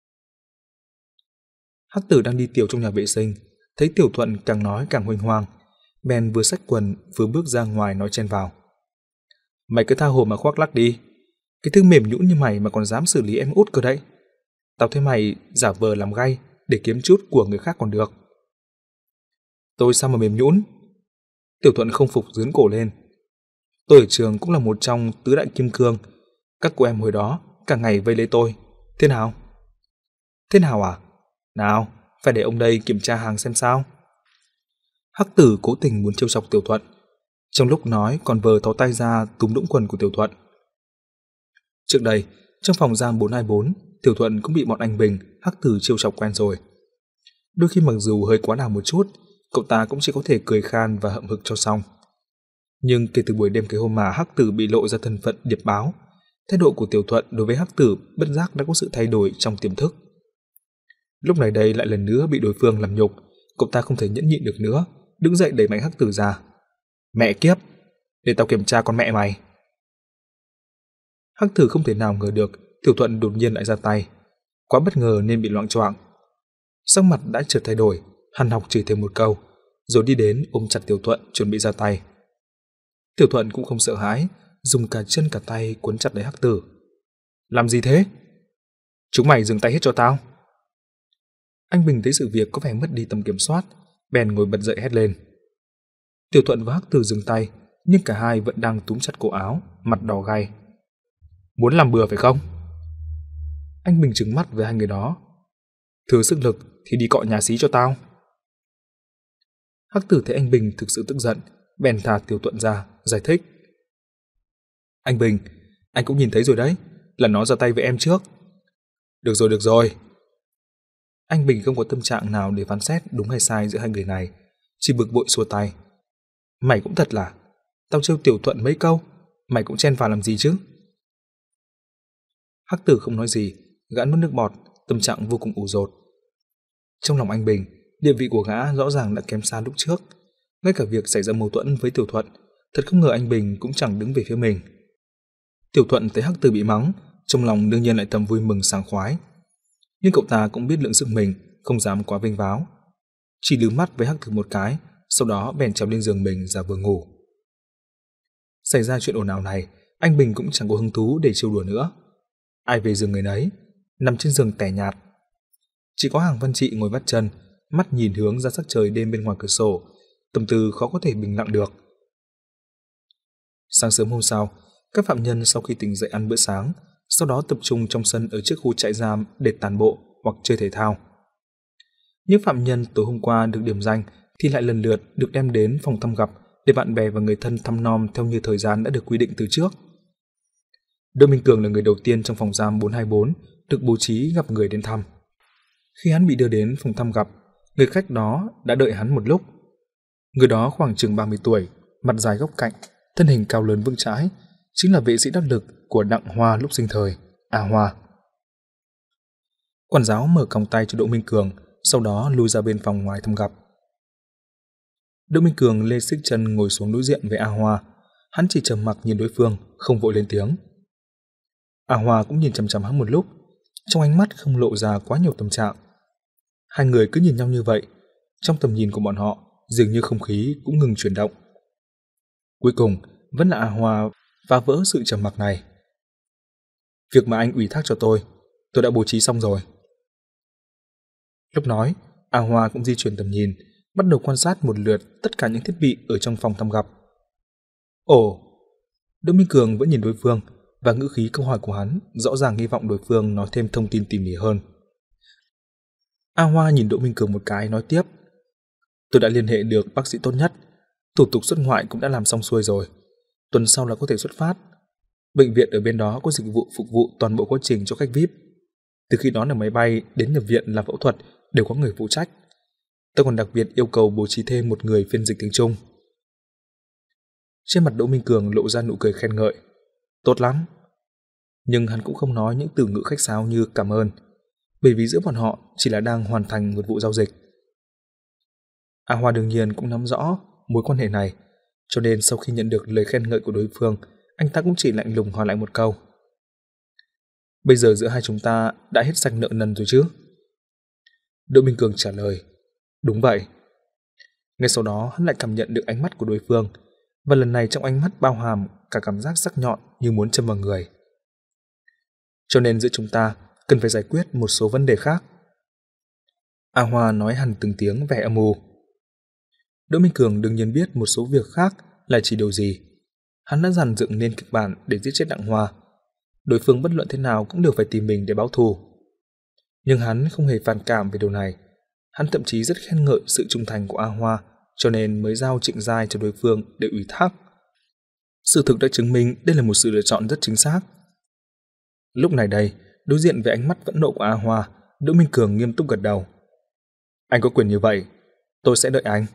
Hắc Tử đang đi tiểu trong nhà vệ sinh, thấy Tiểu Thuận càng nói càng huênh hoang, bèn vừa xách quần vừa bước ra ngoài nói chen vào: mày cứ tha hồ mà khoác lác đi, cái thứ mềm nhũn như mày mà còn dám xử lý em út cơ đấy. Tao thấy mày giả vờ làm gay để kiếm chút của người khác còn được. Tôi sao mà mềm nhũn? Tiểu Thuận không phục giương cổ lên. Tôi ở trường cũng là một trong tứ đại kim cương, các cô em hồi đó cả ngày vây lấy tôi. Thế nào? Thế nào à? Nào, phải để ông đây kiểm tra hàng xem sao. Hắc Tử cố tình muốn trêu chọc Tiểu Thuận, trong lúc nói còn vờ thò tay ra túm đũng quần của Tiểu Thuận. Trước đây, trong phòng giam bốn hai bốn, Tiểu Thuận cũng bị bọn anh Bình, Hắc Tử trêu chọc quen rồi. Đôi khi mặc dù hơi quá đà một chút, cậu ta cũng chỉ có thể cười khan và hậm hực cho xong. Nhưng kể từ buổi đêm cái hôm mà Hắc Tử bị lộ ra thân phận điệp báo, thái độ của Tiểu Thuận đối với Hắc Tử bất giác đã có sự thay đổi trong tiềm thức. Lúc này đây lại lần nữa bị đối phương làm nhục, cậu ta không thể nhẫn nhịn được nữa, đứng dậy đẩy mạnh Hắc Tử ra. Mẹ kiếp, để tao kiểm tra con mẹ mày. Hắc Tử không thể nào ngờ được Tiểu Thuận đột nhiên lại ra tay, quá bất ngờ nên bị loạng choạng. Sắc mặt đã chợt thay đổi, hằn học chửi thêm một câu, rồi đi đến ôm chặt Tiểu Thuận chuẩn bị ra tay. Tiểu Thuận cũng không sợ hãi, dùng cả chân cả tay cuốn chặt lấy Hắc Tử. Làm gì thế? Chúng mày dừng tay hết cho tao. Anh Bình thấy sự việc có vẻ mất đi tầm kiểm soát, bèn ngồi bật dậy hét lên. Tiểu Thuận và Hắc Tử dừng tay, nhưng cả hai vẫn đang túm chặt cổ áo, mặt đỏ gay. Muốn làm bừa phải không? Anh Bình trừng mắt với hai người đó. Thừa sức lực thì đi cọ nhà xí cho tao. Hắc Tử thấy anh Bình thực sự tức giận, bèn thả Tiểu Thuận ra, giải thích. Anh Bình, anh cũng nhìn thấy rồi đấy, là nó ra tay với em trước. Được rồi, được rồi. Anh Bình không có tâm trạng nào để phán xét đúng hay sai giữa hai người này, chỉ bực bội xua tay. Mày cũng thật là, tao trêu Tiểu Thuận mấy câu, mày cũng chen vào làm gì chứ? Hắc Tử không nói gì, gã nuốt nước bọt, tâm trạng vô cùng ủ dột. Trong lòng anh Bình, địa vị của gã rõ ràng đã kém xa lúc trước, ngay cả việc xảy ra mâu thuẫn với Tiểu Thuận, thật không ngờ anh Bình cũng chẳng đứng về phía mình. Tiểu Thuận thấy Hắc Tử bị mắng, trong lòng đương nhiên lại thầm vui mừng sảng khoái. Nhưng cậu ta cũng biết lượng sức mình, không dám quá vênh váo, chỉ lướt mắt với Hắc Tử một cái, sau đó bèn trèo lên giường mình giả vờ ngủ. Xảy ra chuyện ồn ào này, anh Bình cũng chẳng có hứng thú để trêu đùa nữa. Ai về giường người nấy, nằm trên giường tẻ nhạt. Chỉ có Hàng Văn Trị ngồi vắt chân, mắt nhìn hướng ra sắc trời đêm bên ngoài cửa sổ, tâm tư khó có thể bình lặng được. Sáng sớm hôm sau, các phạm nhân sau khi tỉnh dậy ăn bữa sáng, sau đó tập trung trong sân ở trước khu trại giam để tản bộ hoặc chơi thể thao. Những phạm nhân tối hôm qua được điểm danh thì lại lần lượt được đem đến phòng thăm gặp để bạn bè và người thân thăm nom theo như thời gian đã được quy định từ trước. Đỗ Minh Cường là người đầu tiên trong phòng giam bốn hai bốn được bố trí gặp người đến thăm. Khi hắn bị đưa đến phòng thăm gặp, người khách đó đã đợi hắn một lúc. Người đó khoảng chừng ba mươi tuổi, mặt dài góc cạnh, thân hình cao lớn vững chãi, chính là vệ sĩ đắc lực của Đặng Hoa lúc sinh thời, A Hoa. Quản giáo mở còng tay cho Đỗ Minh Cường, sau đó lui ra bên phòng ngoài thăm gặp. Đỗ Minh Cường lê xích chân ngồi xuống đối diện với A Hoa, hắn chỉ trầm mặc nhìn đối phương, không vội lên tiếng. A Hoa cũng nhìn chằm chằm hắn một lúc, trong ánh mắt không lộ ra quá nhiều tâm trạng. Hai người cứ nhìn nhau như vậy, trong tầm nhìn của bọn họ dường như không khí cũng ngừng chuyển động. Cuối cùng vẫn là A Hoa phá vỡ sự trầm mặc này. Việc mà anh ủy thác cho tôi, tôi đã bố trí xong rồi. Lúc nói, A Hoa cũng di chuyển tầm nhìn, bắt đầu quan sát một lượt tất cả những thiết bị ở trong phòng thăm gặp. Ồ, Đỗ Minh Cường vẫn nhìn đối phương, và ngữ khí câu hỏi của hắn rõ ràng hy vọng đối phương nói thêm thông tin tỉ mỉ hơn. A Hoa nhìn Đỗ Minh Cường một cái nói tiếp. Tôi đã liên hệ được bác sĩ tốt nhất, thủ tục xuất ngoại cũng đã làm xong xuôi rồi. Tuần sau là có thể xuất phát. Bệnh viện ở bên đó có dịch vụ phục vụ toàn bộ quá trình cho khách vi ai pi. Từ khi đón ở máy bay đến nhập viện làm phẫu thuật đều có người phụ trách. Tôi còn đặc biệt yêu cầu bố trí thêm một người phiên dịch tiếng Trung. Trên mặt Đỗ Minh Cường lộ ra nụ cười khen ngợi. Tốt lắm. Nhưng hắn cũng không nói những từ ngữ khách sáo như cảm ơn, bởi vì giữa bọn họ chỉ là đang hoàn thành một vụ giao dịch. A Hoa đương nhiên cũng nắm rõ mối quan hệ này, cho nên sau khi nhận được lời khen ngợi của đối phương, anh ta cũng chỉ lạnh lùng hỏi lại một câu. Bây giờ giữa hai chúng ta đã hết sạch nợ nần rồi chứ? Đỗ Minh Cường trả lời. Đúng vậy. Ngay sau đó hắn lại cảm nhận được ánh mắt của đối phương, và lần này trong ánh mắt bao hàm cả cảm giác sắc nhọn như muốn châm vào người. Cho nên giữa chúng ta cần phải giải quyết một số vấn đề khác. A Hoa nói hằn từng tiếng vẻ âm u. Đỗ Minh Cường đương nhiên biết một số việc khác là chỉ điều gì. Hắn đã dàn dựng nên kịch bản để giết chết Đặng Hoa. Đối phương bất luận thế nào cũng đều phải tìm mình để báo thù. Nhưng hắn không hề phản cảm về điều này. Hắn thậm chí rất khen ngợi sự trung thành của A Hoa, cho nên mới giao Trịnh Giai cho đối phương để ủy thác. Sự thực đã chứng minh đây là một sự lựa chọn rất chính xác. Lúc này đây, đối diện với ánh mắt phẫn nộ của A Hoa, Đỗ Minh Cường nghiêm túc gật đầu. Anh có quyền như vậy, tôi sẽ đợi anh.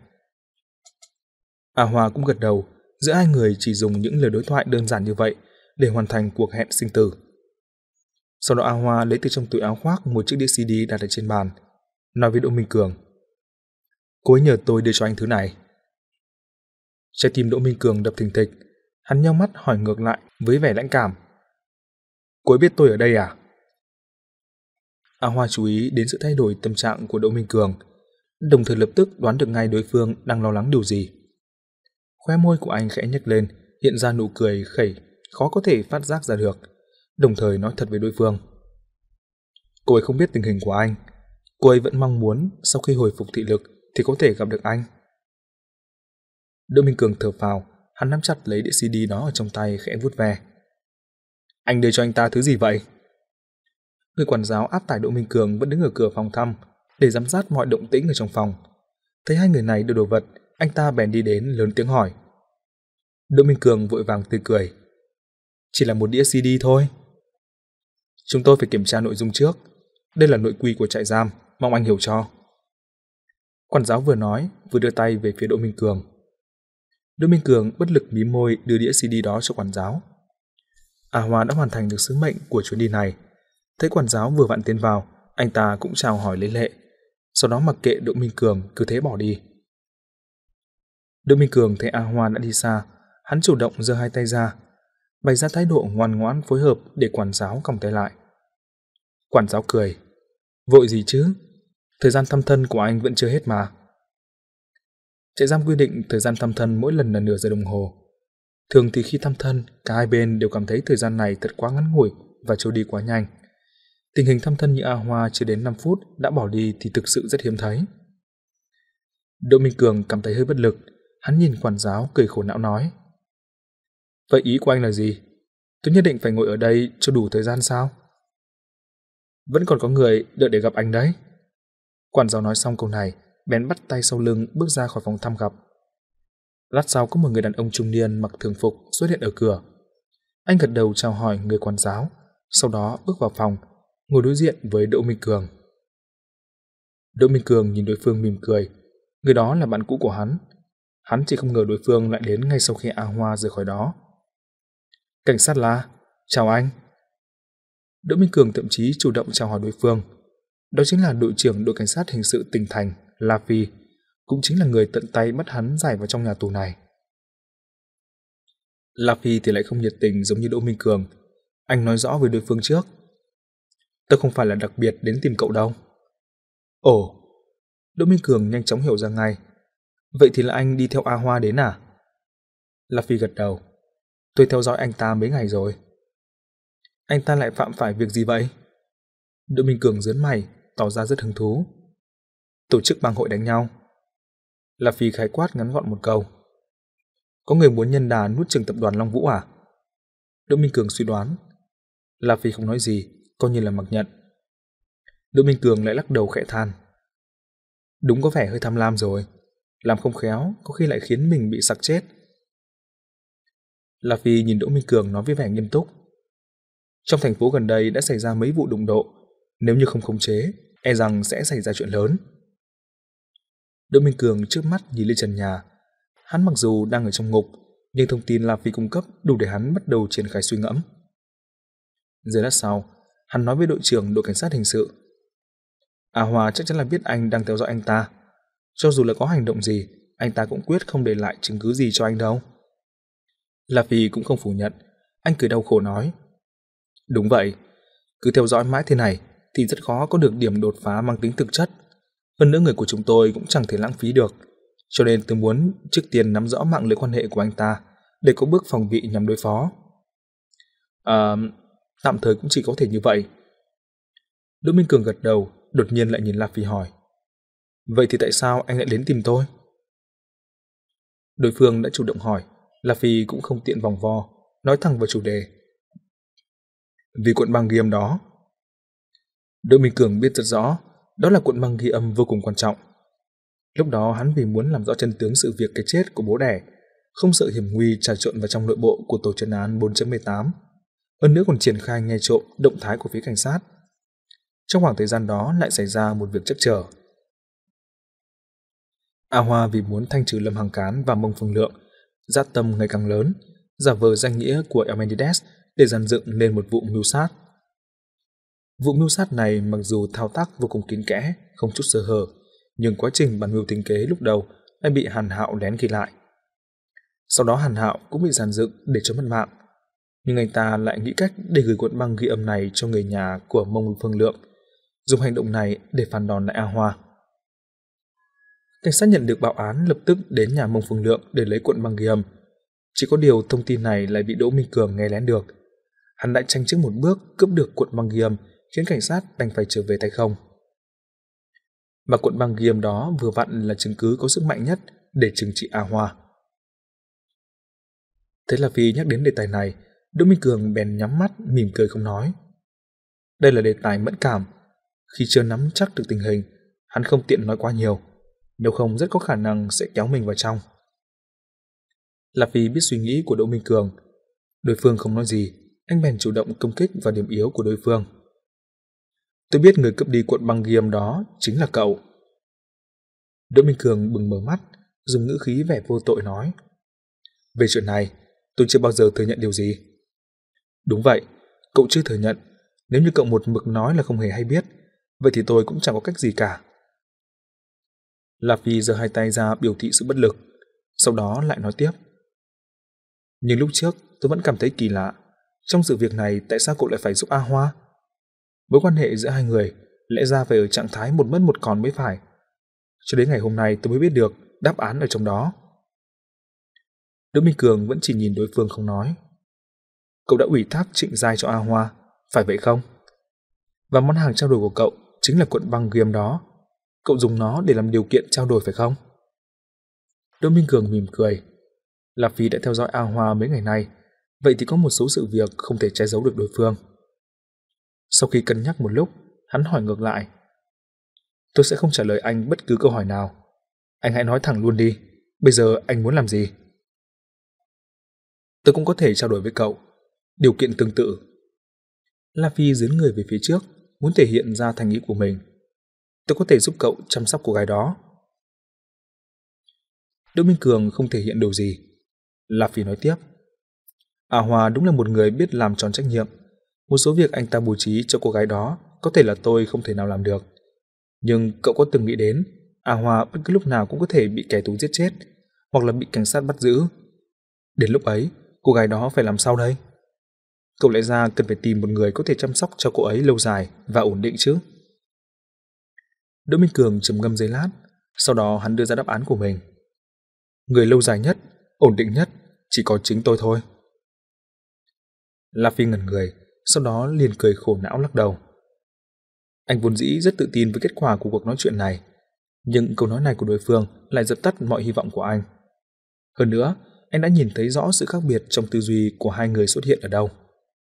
A Hoa cũng gật đầu, giữa hai người chỉ dùng những lời đối thoại đơn giản như vậy để hoàn thành cuộc hẹn sinh tử. Sau đó A Hoa lấy từ trong túi áo khoác một chiếc đĩa xê đê đặt ở trên bàn, nói với Đỗ Minh Cường. Cô ấy nhờ tôi đưa cho anh thứ này. Trái tim Đỗ Minh Cường đập thình thịch, hắn nheo mắt hỏi ngược lại với vẻ lãnh cảm. Cô ấy biết tôi ở đây à? A Hoa chú ý đến sự thay đổi tâm trạng của Đỗ Minh Cường, đồng thời lập tức đoán được ngay đối phương đang lo lắng điều gì. Khóe môi của anh khẽ nhếch lên, hiện ra nụ cười khẩy, khó có thể phát giác ra được, đồng thời nói thật với đối phương. Cô ấy không biết tình hình của anh, cô ấy vẫn mong muốn sau khi hồi phục thị lực thì có thể gặp được anh. Đỗ Minh Cường thở phào, hắn nắm chặt lấy đĩa xê đê đó ở trong tay khẽ vuốt ve. Anh đưa cho anh ta thứ gì vậy? Người quản giáo áp tải Đỗ Minh Cường vẫn đứng ở cửa phòng thăm để giám sát mọi động tĩnh ở trong phòng. Thấy hai người này đưa đồ vật, anh ta bèn đi đến lớn tiếng hỏi. Đỗ Minh Cường vội vàng tươi cười. Chỉ là một đĩa xê đê thôi. Chúng tôi phải kiểm tra nội dung trước. Đây là nội quy của trại giam, mong anh hiểu cho. Quản giáo vừa nói, vừa đưa tay về phía Đỗ Minh Cường. Đỗ Minh Cường bất lực mím môi đưa đĩa xê đê đó cho quản giáo. A Hoa đã hoàn thành được sứ mệnh của chuyến đi này. Thấy quản giáo vừa vặn tiến vào, anh ta cũng chào hỏi lấy lệ, sau đó mặc kệ Đỗ Minh Cường cứ thế bỏ đi. Đỗ Minh Cường thấy A Hoa đã đi xa, hắn chủ động giơ hai tay ra, bày ra thái độ ngoan ngoãn phối hợp để quản giáo còng tay lại. Quản giáo cười. Vội gì chứ? Thời gian thăm thân của anh vẫn chưa hết mà. Trại giam quy định thời gian thăm thân mỗi lần là nửa giờ đồng hồ. Thường thì khi thăm thân, cả hai bên đều cảm thấy thời gian này thật quá ngắn ngủi và trôi đi quá nhanh. Tình hình thăm thân như A Hoa chưa đến năm phút đã bỏ đi thì thực sự rất hiếm thấy. Đỗ Minh Cường cảm thấy hơi bất lực, hắn nhìn quản giáo cười khổ não nói. Vậy ý của anh là gì? Tôi nhất định phải ngồi ở đây cho đủ thời gian sao? Vẫn còn có người đợi để gặp anh đấy. Quản giáo nói xong câu này, bèn bắt tay sau lưng bước ra khỏi phòng thăm gặp. Lát sau có một người đàn ông trung niên mặc thường phục xuất hiện ở cửa. Anh gật đầu chào hỏi người quản giáo, sau đó bước vào phòng, ngồi đối diện với Đỗ Minh Cường. Đỗ Minh Cường nhìn đối phương mỉm cười, người đó là bạn cũ của hắn. Hắn chỉ không ngờ đối phương lại đến ngay sau khi A Hoa rời khỏi đó. Cảnh sát La, chào anh. Đỗ Minh Cường thậm chí chủ động chào hỏi đối phương. Đó chính là đội trưởng đội cảnh sát hình sự tỉnh thành, La Phi, cũng chính là người tận tay bắt hắn giải vào trong nhà tù này. La Phi thì lại không nhiệt tình giống như Đỗ Minh Cường. Anh nói rõ với đối phương trước. Tôi không phải là đặc biệt đến tìm cậu đâu. Ồ, Đỗ Minh Cường nhanh chóng hiểu ra ngay. Vậy thì là anh đi theo A Hoa đến à? La Phi gật đầu. Tôi theo dõi anh ta mấy ngày rồi. Anh ta lại phạm phải việc gì vậy? Đỗ Minh Cường giớn mày, tỏ ra rất hứng thú. Tổ chức bang hội đánh nhau. La Phi khái quát ngắn gọn một câu. Có người muốn nhân đà nuốt chửng tập đoàn Long Vũ à? Đỗ Minh Cường suy đoán. La Phi không nói gì, coi như là mặc nhận. Đỗ Minh Cường lại lắc đầu khẽ than. Đúng có vẻ hơi tham lam rồi. Làm không khéo, có khi lại khiến mình bị sặc chết. La Phi nhìn Đỗ Minh Cường nói với vẻ nghiêm túc. Trong thành phố gần đây đã xảy ra mấy vụ đụng độ. Nếu như không khống chế, e rằng sẽ xảy ra chuyện lớn. Đỗ Minh Cường trước mắt nhìn lên trần nhà. Hắn mặc dù đang ở trong ngục, nhưng thông tin La Phi cung cấp đủ để hắn bắt đầu triển khai suy ngẫm. Rồi lát sau, hắn nói với đội trưởng đội cảnh sát hình sự. A Hoa chắc chắn là biết anh đang theo dõi anh ta. Cho dù là có hành động gì, anh ta cũng quyết không để lại chứng cứ gì cho anh đâu. La Phi cũng không phủ nhận, anh cười đau khổ nói. Đúng vậy, cứ theo dõi mãi thế này thì rất khó có được điểm đột phá mang tính thực chất. Hơn nữa người của chúng tôi cũng chẳng thể lãng phí được. Cho nên tôi muốn trước tiên nắm rõ mạng lưới quan hệ của anh ta để có bước phòng bị nhằm đối phó. À, tạm thời cũng chỉ có thể như vậy. Đỗ Minh Cường gật đầu, đột nhiên lại nhìn La Phi hỏi. Vậy thì tại sao anh lại đến tìm tôi? Đối phương đã chủ động hỏi, La Phi cũng không tiện vòng vo, nói thẳng vào chủ đề. Vì cuộn băng ghi âm đó. Đỗ Minh Cường biết rất rõ, đó là cuộn băng ghi âm vô cùng quan trọng. Lúc đó hắn vì muốn làm rõ chân tướng sự việc cái chết của bố đẻ, không sợ hiểm nguy trà trộn vào trong nội bộ của tổ chuyên án bốn chấm mười tám, hơn nữa còn triển khai nghe trộm động thái của phía cảnh sát. Trong khoảng thời gian đó lại xảy ra một việc trắc trở. A Hoa vì muốn thanh trừ Lâm Hằng Cán và Mông Phương Lượng, dã tâm ngày càng lớn, giả vờ danh nghĩa của Amendides để dàn dựng nên một vụ mưu sát. Vụ mưu sát này mặc dù thao tác vô cùng kín kẽ, không chút sơ hở, nhưng quá trình bàn mưu tính kế lúc đầu lại bị Hàn Hạo lén ghi lại. Sau đó Hàn Hạo cũng bị dàn dựng để cho mất mạng, nhưng anh ta lại nghĩ cách để gửi cuộn băng ghi âm này cho người nhà của Mông Phương Lượng, dùng hành động này để phản đòn lại A Hoa. Cảnh sát nhận được báo án lập tức đến nhà Mông Phương Lượng để lấy cuộn băng ghi âm. Chỉ có điều thông tin này lại bị Đỗ Minh Cường nghe lén được. Hắn đã tranh trước một bước cướp được cuộn băng ghi âm, khiến cảnh sát đành phải trở về tay không. Mà cuộn băng ghi âm đó vừa vặn là chứng cứ có sức mạnh nhất để trừng trị A Hoa. Thế là vì nhắc đến đề tài này, Đỗ Minh Cường bèn nhắm mắt mỉm cười không nói. Đây là đề tài mẫn cảm, khi chưa nắm chắc được tình hình, hắn không tiện nói quá nhiều, nếu không rất có khả năng sẽ kéo mình vào trong. La Phi biết suy nghĩ của Đỗ Minh Cường, đối phương không nói gì, anh bèn chủ động công kích vào điểm yếu của đối phương. Tôi biết người cướp đi cuộn băng ghi âm đó chính là cậu. Đỗ Minh Cường bừng mở mắt, dùng ngữ khí vẻ vô tội nói. Về chuyện này, tôi chưa bao giờ thừa nhận điều gì. Đúng vậy, cậu chưa thừa nhận. Nếu như cậu một mực nói là không hề hay biết, vậy thì tôi cũng chẳng có cách gì cả. La Phi giơ hai tay ra biểu thị sự bất lực, sau đó lại nói tiếp. Nhưng lúc trước tôi vẫn cảm thấy kỳ lạ, trong sự việc này tại sao cậu lại phải giúp A Hoa? Mối quan hệ giữa hai người lẽ ra phải ở trạng thái một mất một còn mới phải. Cho đến ngày hôm nay tôi mới biết được đáp án ở trong đó. Đỗ Minh Cường vẫn chỉ nhìn đối phương không nói. Cậu đã ủy thác Trịnh Giai cho A Hoa, phải vậy không? Và món hàng trao đổi của cậu chính là cuộn băng ghi âm đó. Cậu dùng nó để làm điều kiện trao đổi phải không? Đỗ Minh Cường mỉm cười. La Phi đã theo dõi A Hoa mấy ngày nay, vậy thì có một số sự việc không thể che giấu được đối phương. Sau khi cân nhắc một lúc, hắn hỏi ngược lại. Tôi sẽ không trả lời anh bất cứ câu hỏi nào. Anh hãy nói thẳng luôn đi. Bây giờ anh muốn làm gì? Tôi cũng có thể trao đổi với cậu. Điều kiện tương tự. La Phi dướn người về phía trước, muốn thể hiện ra thành ý của mình. Tôi có thể giúp cậu chăm sóc cô gái đó. Đỗ Minh Cường không thể hiện điều gì. La Phi nói tiếp. A Hoa đúng là một người biết làm tròn trách nhiệm. Một số việc anh ta bố trí cho cô gái đó có thể là tôi không thể nào làm được. Nhưng cậu có từng nghĩ đến A Hoa bất cứ lúc nào cũng có thể bị kẻ thù giết chết, hoặc là bị cảnh sát bắt giữ. Đến lúc ấy, cô gái đó phải làm sao đây? Cậu lẽ ra cần phải tìm một người có thể chăm sóc cho cô ấy lâu dài và ổn định chứ. Đỗ Minh Cường trầm ngâm giây lát, sau đó hắn đưa ra đáp án của mình. Người lâu dài nhất, ổn định nhất chỉ có chính tôi thôi. La Phi ngẩn người, sau đó liền cười khổ não lắc đầu. Anh vốn dĩ rất tự tin với kết quả của cuộc nói chuyện này, nhưng câu nói này của đối phương lại dập tắt mọi hy vọng của anh. Hơn nữa, anh đã nhìn thấy rõ sự khác biệt trong tư duy của hai người xuất hiện ở đâu.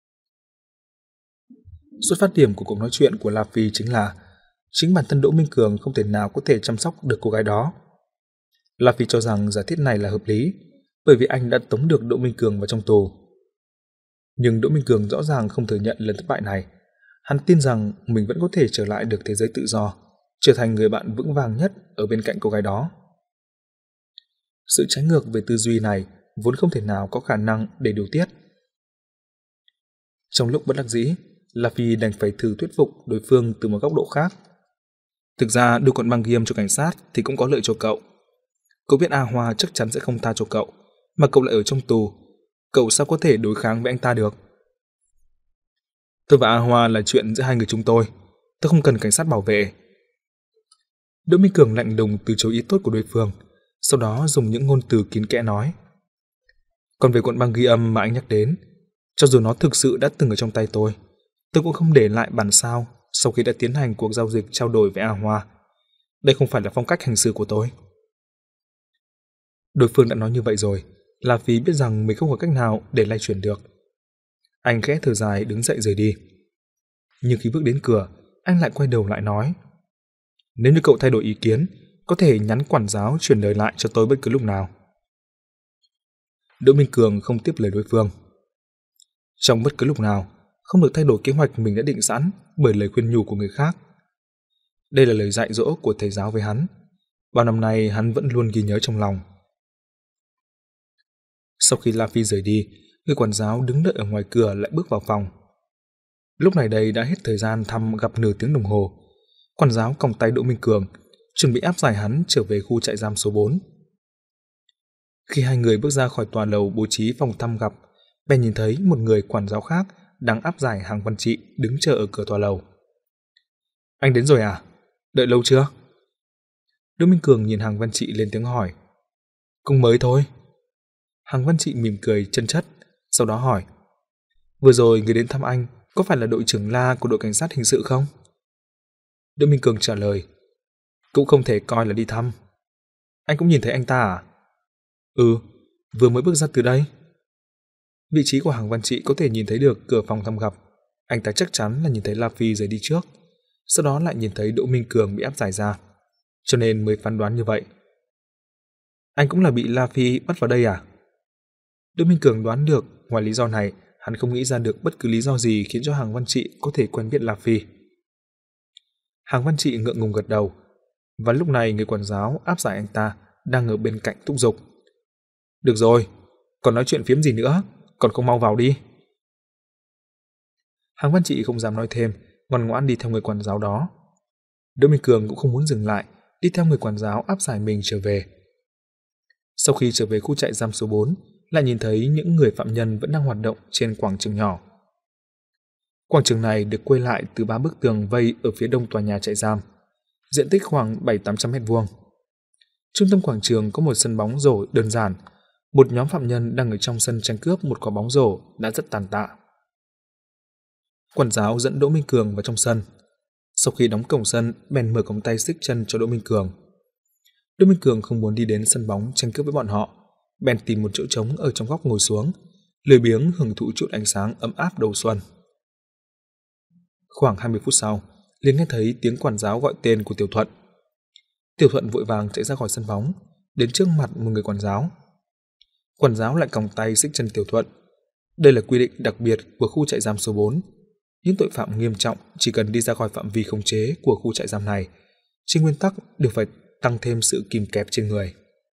Xuất phát điểm của cuộc nói chuyện của La Phi chính là chính bản thân Đỗ Minh Cường không thể nào có thể chăm sóc được cô gái đó. La Phi cho rằng giả thiết này là hợp lý, bởi vì anh đã tống được Đỗ Minh Cường vào trong tù. Nhưng Đỗ Minh Cường rõ ràng không thừa nhận lần thất bại này. Hắn tin rằng mình vẫn có thể trở lại được thế giới tự do, trở thành người bạn vững vàng nhất ở bên cạnh cô gái đó. Sự trái ngược về tư duy này vốn không thể nào có khả năng để điều tiết. Trong lúc bất đắc dĩ, La Phi đành phải thử thuyết phục đối phương từ một góc độ khác. Thực ra đưa con băng ghi âm cho cảnh sát thì cũng có lợi cho cậu. Cậu biết A Hoa chắc chắn sẽ không tha cho cậu, mà cậu lại ở trong tù. Cậu sao có thể đối kháng với anh ta được? Tôi và A Hoa là chuyện giữa hai người chúng tôi. Tôi không cần cảnh sát bảo vệ. Đỗ Minh Cường lạnh lùng từ chối ý tốt của đối phương, sau đó dùng những ngôn từ kín kẽ nói. Còn về cuộn băng ghi âm mà anh nhắc đến, cho dù nó thực sự đã từng ở trong tay tôi, tôi cũng không để lại bản sao sau khi đã tiến hành cuộc giao dịch trao đổi với A Hoa. Đây không phải là phong cách hành xử của tôi. Đối phương đã nói như vậy rồi, La Phi biết rằng mình không có cách nào để lay chuyển được. Anh khẽ thở dài đứng dậy rời đi. Nhưng khi bước đến cửa, anh lại quay đầu lại nói. Nếu như cậu thay đổi ý kiến, có thể nhắn quản giáo chuyển lời lại cho tôi bất cứ lúc nào. Đỗ Minh Cường không tiếp lời đối phương. Trong bất cứ lúc nào, không được thay đổi kế hoạch mình đã định sẵn bởi lời khuyên nhủ của người khác. Đây là lời dạy dỗ của thầy giáo với hắn. Bao năm nay hắn vẫn luôn ghi nhớ trong lòng. Sau khi La Phi rời đi, người quản giáo đứng đợi ở ngoài cửa lại bước vào phòng. Lúc này đây đã hết thời gian thăm gặp nửa tiếng đồng hồ. Quản giáo còng tay Đỗ Minh Cường, chuẩn bị áp giải hắn trở về khu trại giam số bốn. Khi hai người bước ra khỏi tòa lầu bố trí phòng thăm gặp, bèn nhìn thấy một người quản giáo khác đang áp giải Hàng Văn Trị đứng chờ ở cửa tòa lầu. Anh đến rồi à? Đợi lâu chưa? Đỗ Minh Cường nhìn Hàng Văn Trị lên tiếng hỏi. Cũng mới thôi. Hàng Văn Trị mỉm cười chân chất, sau đó hỏi. Vừa rồi người đến thăm anh có phải là đội trưởng La của đội cảnh sát hình sự không? Đỗ Minh Cường trả lời. Cũng không thể coi là đi thăm. Anh cũng nhìn thấy anh ta à? Ừ, vừa mới bước ra từ đây. Vị trí của Hàng Văn Trị có thể nhìn thấy được cửa phòng thăm gặp. Anh ta chắc chắn là nhìn thấy La Phi rời đi trước, sau đó lại nhìn thấy Đỗ Minh Cường bị áp giải ra, cho nên mới phán đoán như vậy. Anh cũng là bị La Phi bắt vào đây à? Đỗ Minh Cường đoán được ngoài lý do này, hắn không nghĩ ra được bất cứ lý do gì khiến cho Hàng Văn Trị có thể quen biết La Phi. Hàng Văn Trị ngượng ngùng gật đầu, và lúc này người quản giáo áp giải anh ta đang ở bên cạnh thúc giục. Được rồi, còn nói chuyện phiếm gì nữa, còn không mau vào đi. Hàng Văn Trị không dám nói thêm, ngoan ngoãn đi theo người quản giáo đó. Đỗ Minh Cường cũng không muốn dừng lại, đi theo người quản giáo áp giải mình trở về. Sau khi trở về khu trại giam số bốn, lại nhìn thấy những người phạm nhân vẫn đang hoạt động trên quảng trường nhỏ. Quảng trường này được quây lại từ ba bức tường vây ở phía đông tòa nhà trại giam, diện tích khoảng bảy tám trăm mét vuông. Trung tâm quảng trường có một sân bóng rổ đơn giản. Một nhóm phạm nhân đang ở trong sân tranh cướp một quả bóng rổ đã rất tàn tạ. Quản giáo dẫn Đỗ Minh Cường vào trong sân. Sau khi đóng cổng sân, bèn mở cổng tay xích chân cho Đỗ Minh Cường. Đỗ Minh Cường không muốn đi đến sân bóng tranh cướp với bọn họ, bèn tìm một chỗ trống ở trong góc ngồi xuống, lười biếng hưởng thụ chút ánh sáng ấm áp đầu xuân. Khoảng hai mươi phút sau, liền nghe thấy tiếng quản giáo gọi tên của Tiểu Thuận. Tiểu Thuận vội vàng chạy ra khỏi sân bóng, đến trước mặt một người quản giáo. Quản giáo lại còng tay xích chân Tiểu Thuận. Đây là quy định đặc biệt của khu trại giam số bốn. Những tội phạm nghiêm trọng chỉ cần đi ra khỏi phạm vi khống chế của khu trại giam này, trên nguyên tắc đều phải tăng thêm sự kìm kẹp trên người.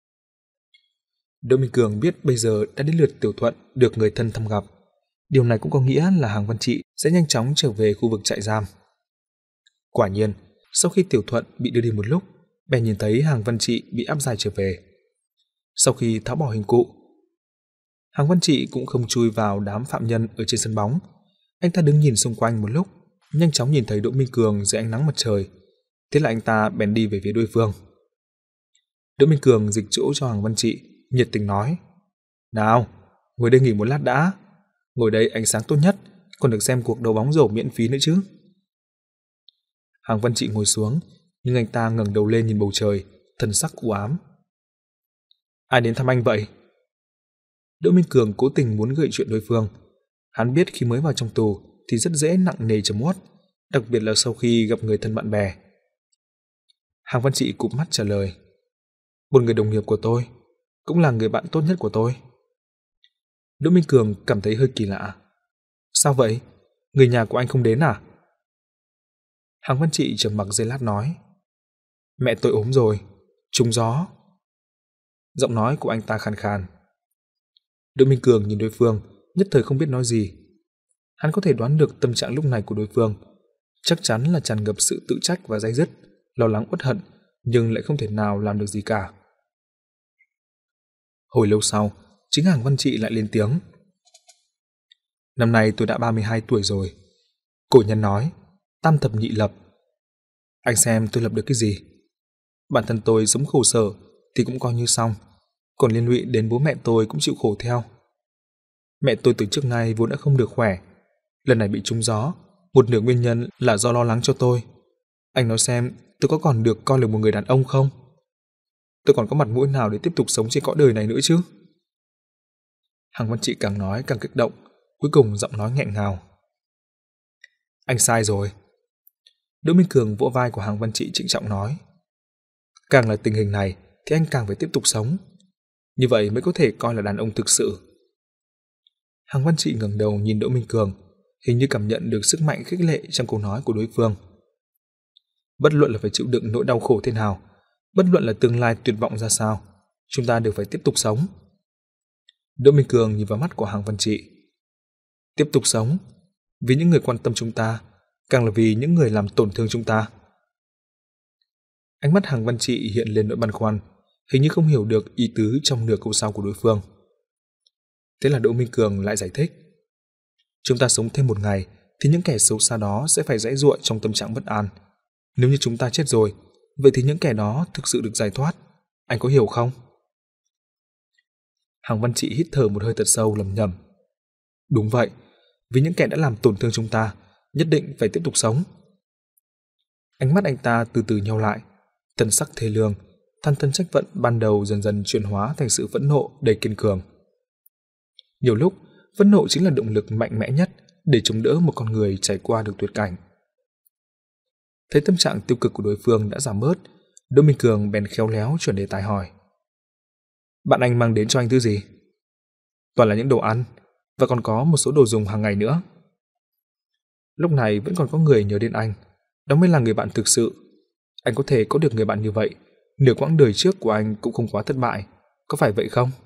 Đỗ Minh Cường biết bây giờ đã đến lượt Tiểu Thuận được người thân thăm gặp. Điều này cũng có nghĩa là Hàng Văn Trị sẽ nhanh chóng trở về khu vực trại giam. Quả nhiên, sau khi Tiểu Thuận bị đưa đi một lúc, bèn nhìn thấy Hàng Văn Trị bị áp giải trở về. Sau khi tháo bỏ hình cụ, Hàng Văn Trị cũng không chui vào đám phạm nhân ở trên sân bóng. Anh ta đứng nhìn xung quanh một lúc, nhanh chóng nhìn thấy Đỗ Minh Cường dưới ánh nắng mặt trời. Thế là anh ta bèn đi về phía đối phương. Đỗ Minh Cường dịch chỗ cho Hàng Văn Trị, nhiệt tình nói: "Nào, ngồi đây nghỉ một lát đã. Ngồi đây ánh sáng tốt nhất, còn được xem cuộc đấu bóng rổ miễn phí nữa chứ." Hàng Văn Trị ngồi xuống, nhưng anh ta ngẩng đầu lên nhìn bầu trời, thần sắc u ám. "Ai đến thăm anh vậy?" Đỗ Minh Cường cố tình muốn gợi chuyện đối phương. Hắn biết khi mới vào trong tù thì rất dễ nặng nề trầm uất, đặc biệt là sau khi gặp người thân bạn bè. Hàng Văn Trị cụp mắt trả lời: "Một người đồng nghiệp của tôi, cũng là người bạn tốt nhất của tôi." Đỗ Minh Cường cảm thấy hơi kỳ lạ. "Sao vậy? Người nhà của anh không đến à?" Hàng Văn Trị trầm mặc giây lát nói: "Mẹ tôi ốm rồi, trúng gió." Giọng nói của anh ta khàn khàn. Đỗ Minh Cường nhìn đối phương, nhất thời không biết nói gì. Hắn có thể đoán được tâm trạng lúc này của đối phương, chắc chắn là tràn ngập sự tự trách và day dứt, lo lắng uất hận, nhưng lại không thể nào làm được gì cả. Hồi lâu sau, chính Hàng Văn Trị lại lên tiếng: "Năm nay tôi đã ba mươi hai tuổi rồi. Cổ nhân nói, tam thập nhị lập. Anh xem tôi lập được cái gì? Bản thân tôi sống khổ sở thì cũng coi như xong, còn liên lụy đến bố mẹ tôi cũng chịu khổ theo. Mẹ tôi từ trước nay vốn đã không được khỏe, lần này bị trúng gió, một nửa nguyên nhân là do lo lắng cho tôi. Anh nói xem tôi có còn được coi là một người đàn ông không? Tôi còn có mặt mũi nào để tiếp tục sống trên cõi đời này nữa chứ?" Hàng Văn Trị càng nói càng kích động, cuối cùng giọng nói nghẹn ngào: "Anh sai rồi." Đỗ Minh Cường vỗ vai của Hàng Văn Trị trịnh trọng nói: "Càng là tình hình này thì anh càng phải tiếp tục sống, như vậy mới có thể coi là đàn ông thực sự." Hàng Văn Trị ngẩng đầu nhìn Đỗ Minh Cường, hình như cảm nhận được sức mạnh khích lệ trong câu nói của đối phương. Bất luận là phải chịu đựng nỗi đau khổ thế nào, bất luận là tương lai tuyệt vọng ra sao, chúng ta đều phải tiếp tục sống. Đỗ Minh Cường nhìn vào mắt của Hàng Văn Trị. Tiếp tục sống, vì những người quan tâm chúng ta, càng là vì những người làm tổn thương chúng ta. Ánh mắt Hàng Văn Trị hiện lên nỗi băn khoăn, hình như không hiểu được ý tứ trong nửa câu sau của đối phương. Thế là Đỗ Minh Cường lại giải thích: "Chúng ta sống thêm một ngày thì những kẻ xấu xa đó sẽ phải giãy giụa trong tâm trạng bất an. Nếu như chúng ta chết rồi, vậy thì những kẻ đó thực sự được giải thoát. Anh có hiểu không?" Hàng Văn Trị hít thở một hơi thật sâu, lẩm nhẩm: "Đúng vậy, vì những kẻ đã làm tổn thương chúng ta, nhất định phải tiếp tục sống." Ánh mắt anh ta từ từ nheo lại, thần sắc thê lương, than thân trách vận ban đầu dần dần chuyển hóa thành sự phẫn nộ đầy kiên cường. Nhiều lúc, phẫn nộ chính là động lực mạnh mẽ nhất để chống đỡ một con người trải qua được tuyệt cảnh. Thấy tâm trạng tiêu cực của đối phương đã giảm bớt, Đỗ Minh Cường bèn khéo léo chuyển đề tài hỏi: "Bạn anh mang đến cho anh thứ gì?" "Toàn là những đồ ăn, và còn có một số đồ dùng hàng ngày nữa." Lúc này vẫn còn có người nhớ đến anh, đó mới là người bạn thực sự. Anh có thể có được người bạn như vậy, nửa quãng đời trước của anh cũng không quá thất bại, có phải vậy không?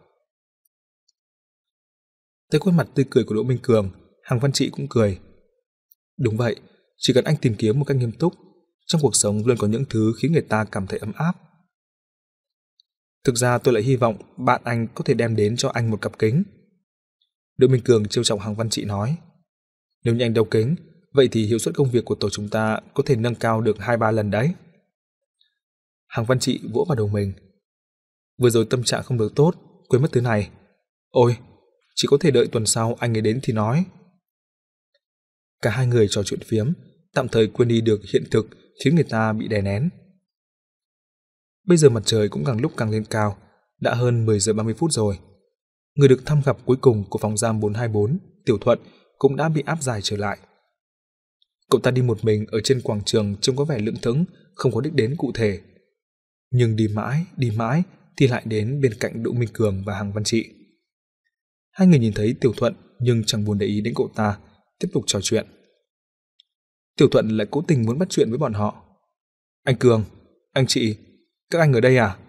Thấy khuôn mặt tươi cười của Đỗ Minh Cường, Hàng Văn Trị cũng cười. Đúng vậy, chỉ cần anh tìm kiếm một cách nghiêm túc, trong cuộc sống luôn có những thứ khiến người ta cảm thấy ấm áp. Thực ra tôi lại hy vọng bạn anh có thể đem đến cho anh một cặp kính. Đỗ Minh Cường trêu chọc Hàng Văn Trị nói. Nếu như anh đeo kính, vậy thì hiệu suất công việc của tổ chúng ta có thể nâng cao được hai ba lần đấy. Hàng Văn Trị vỗ vào đầu mình. Vừa rồi tâm trạng không được tốt, quên mất thứ này. Ôi, chỉ có thể đợi tuần sau anh ấy đến thì nói. Cả hai người trò chuyện phiếm, tạm thời quên đi được hiện thực khiến người ta bị đè nén. Bây giờ mặt trời cũng càng lúc càng lên cao, đã hơn mười giờ ba mươi phút rồi. Người được thăm gặp cuối cùng của phòng giam bốn hai bốn, Tiểu Thuận, cũng đã bị áp giải trở lại. Cậu ta đi một mình ở trên quảng trường trông có vẻ lững thững, không có đích đến cụ thể. Nhưng đi mãi, đi mãi thì lại đến bên cạnh Đỗ Minh Cường và Hằng Văn Trị. Hai người nhìn thấy Tiểu Thuận nhưng chẳng buồn để ý đến cậu ta, tiếp tục trò chuyện. Tiểu Thuận lại cố tình muốn bắt chuyện với bọn họ. Anh Cường, anh Trị, các anh ở đây à?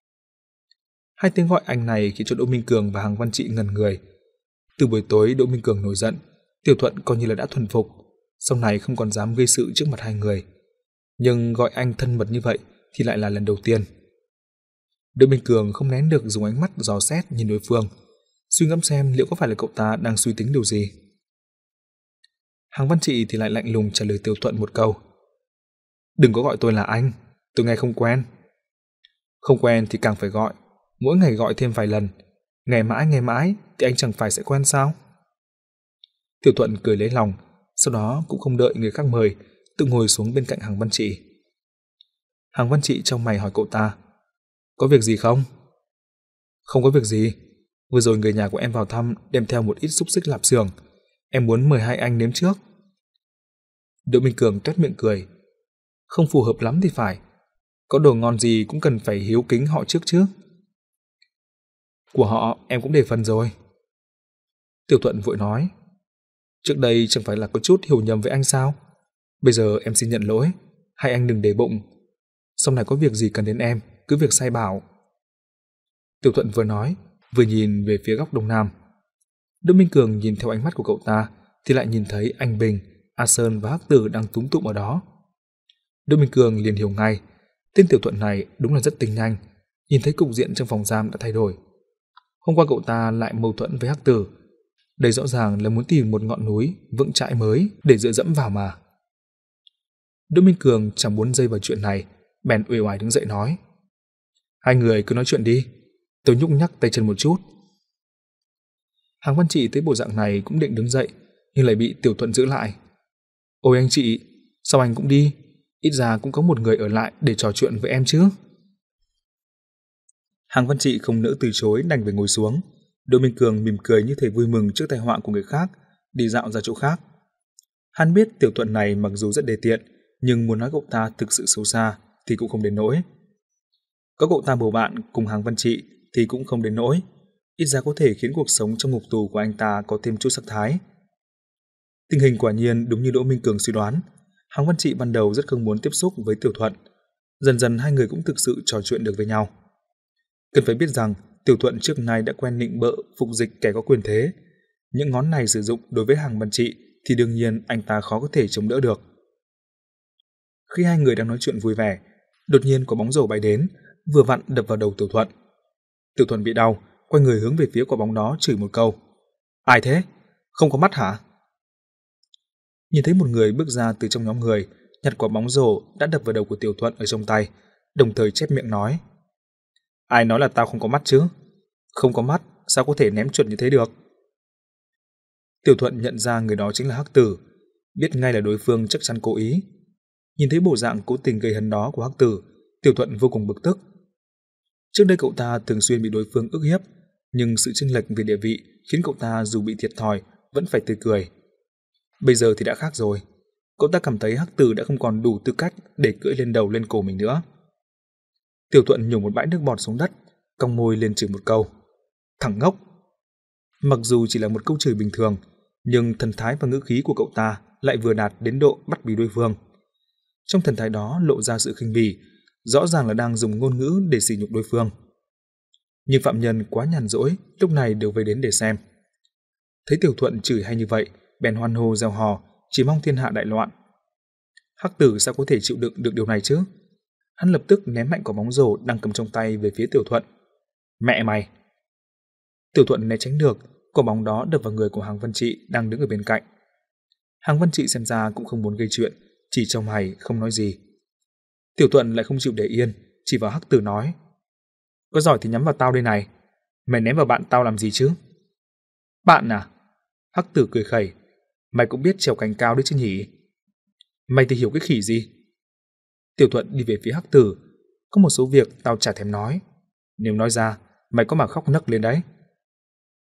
Hai tiếng gọi anh này khiến cho Đỗ Minh Cường và Hằng Văn Trị ngẩn người. Từ buổi tối Đỗ Minh Cường nổi giận, Tiểu Thuận coi như là đã thuần phục, sau này không còn dám gây sự trước mặt hai người. Nhưng gọi anh thân mật như vậy thì lại là lần đầu tiên. Đỗ Minh Cường không nén được dùng ánh mắt dò xét nhìn đối phương, suy ngẫm xem liệu có phải là cậu ta đang suy tính điều gì. Hằng Văn Trị thì lại lạnh lùng trả lời Tiểu Thuận một câu. Đừng có gọi tôi là anh, tôi nghe không quen. Không quen thì càng phải gọi, mỗi ngày gọi thêm vài lần, ngày mãi ngày mãi thì anh chẳng phải sẽ quen sao? Tiểu Thuận cười lấy lòng, sau đó cũng không đợi người khác mời, tự ngồi xuống bên cạnh Hằng Văn Trị. Hằng Văn Trị trong mày hỏi cậu ta, có việc gì không? Không có việc gì, vừa rồi người nhà của em vào thăm đem theo một ít xúc xích lạp xưởng, em muốn mời hai anh nếm trước. Đỗ Minh Cường toét miệng cười, không phù hợp lắm thì phải, có đồ ngon gì cũng cần phải hiếu kính họ trước chứ. Của họ em cũng để phần rồi. Tiểu Thuận vội nói, trước đây chẳng phải là có chút hiểu nhầm với anh sao? Bây giờ em xin nhận lỗi, hai anh đừng để bụng. Sau này có việc gì cần đến em, cứ việc sai bảo. Tiểu Thuận vừa nói, vừa nhìn về phía góc đông nam. Đỗ Minh Cường nhìn theo ánh mắt của cậu ta, thì lại nhìn thấy anh Bình, A Sơn và Hắc Tử đang túm tụm ở đó. Đỗ Minh Cường liền hiểu ngay, tên Tiểu Thuận này đúng là rất tinh nhanh, nhìn thấy cục diện trong phòng giam đã thay đổi. Hôm qua cậu ta lại mâu thuẫn với Hắc Tử, đây rõ ràng là muốn tìm một ngọn núi vững chãi mới để dựa dẫm vào mà. Đỗ Minh Cường chẳng muốn dây vào chuyện này, bèn uể oải đứng dậy nói, hai người cứ nói chuyện đi, tôi nhúc nhắc tay chân một chút. Hằng Văn Trị thấy bộ dạng này cũng định đứng dậy, nhưng lại bị Tiểu Thuận giữ lại. Ôi anh chị, sao anh cũng đi, ít ra cũng có một người ở lại để trò chuyện với em chứ. Hằng Văn Trị không nỡ từ chối, đành phải ngồi xuống. Đỗ Minh Cường mỉm cười như thể vui mừng trước tai họa của người khác, đi dạo ra chỗ khác. Hắn biết Tiểu Thuận này mặc dù rất đề tiện, nhưng muốn nói cậu ta thực sự xấu xa thì cũng không đến nỗi. Có cậu ta bầu bạn cùng Hằng Văn Trị thì cũng không đến nỗi, ít ra có thể khiến cuộc sống trong ngục tù của anh ta có thêm chút sắc thái. Tình hình quả nhiên đúng như Đỗ Minh Cường suy đoán, Hằng Văn Trị ban đầu rất không muốn tiếp xúc với Tiểu Thuận, dần dần hai người cũng thực sự trò chuyện được với nhau. Cần phải biết rằng Tiểu Thuận trước nay đã quen nịnh bợ phục dịch kẻ có quyền thế, những ngón này sử dụng đối với Hằng Văn Trị thì đương nhiên anh ta khó có thể chống đỡ được. Khi hai người đang nói chuyện vui vẻ, đột nhiên có bóng rổ bay đến, vừa vặn đập vào đầu Tiểu Thuận. Tiểu Thuận bị đau, quay người hướng về phía quả bóng đó chửi một câu. Ai thế? Không có mắt hả? Nhìn thấy một người bước ra từ trong nhóm người, nhặt quả bóng rổ đã đập vào đầu của Tiểu Thuận ở trong tay, đồng thời chép miệng nói. Ai nói là tao không có mắt chứ? Không có mắt, sao có thể ném chuẩn như thế được? Tiểu Thuận nhận ra người đó chính là Hắc Tử, biết ngay là đối phương chắc chắn cố ý. Nhìn thấy bộ dạng cố tình gây hấn đó của Hắc Tử, Tiểu Thuận vô cùng bực tức. Trước đây cậu ta thường xuyên bị đối phương ức hiếp, nhưng sự chênh lệch về địa vị khiến cậu ta dù bị thiệt thòi vẫn phải tươi cười. Bây giờ thì đã khác rồi, cậu ta cảm thấy Hắc Tử đã không còn đủ tư cách để cưỡi lên đầu lên cổ mình nữa. Tiểu Thuận nhổ một bãi nước bọt xuống đất, cong môi lên chửi một câu. Thằng ngốc! Mặc dù chỉ là một câu chửi bình thường, nhưng thần thái và ngữ khí của cậu ta lại vừa đạt đến độ bắt bì đối phương. Trong thần thái đó lộ ra sự khinh bỉ, rõ ràng là đang dùng ngôn ngữ để sỉ nhục đối phương. Nhưng phạm nhân quá nhàn rỗi, lúc này đều về đến để xem. Thấy Tiểu Thuận chửi hay như vậy, bèn hoan hô reo hò, chỉ mong thiên hạ đại loạn. Hắc Tử sao có thể chịu đựng được điều này chứ? Hắn lập tức ném mạnh quả bóng rổ đang cầm trong tay về phía Tiểu Thuận. Mẹ mày! Tiểu Thuận né tránh được, quả bóng đó đập vào người của Hằng Văn Trị đang đứng ở bên cạnh. Hằng Văn Trị xem ra cũng không muốn gây chuyện, chỉ trong mày không nói gì. Tiểu Thuận lại không chịu để yên, chỉ vào Hắc Tử nói. Có giỏi thì nhắm vào tao đây này, mày ném vào bạn tao làm gì chứ? Bạn à? Hắc Tử cười khẩy. Mày cũng biết trèo cành cao đấy chứ nhỉ? Mày thì hiểu cái khỉ gì? Tiểu Thuận đi về phía Hắc Tử. Có một số việc tao chả thèm nói, nếu nói ra mày có mà khóc nấc lên đấy.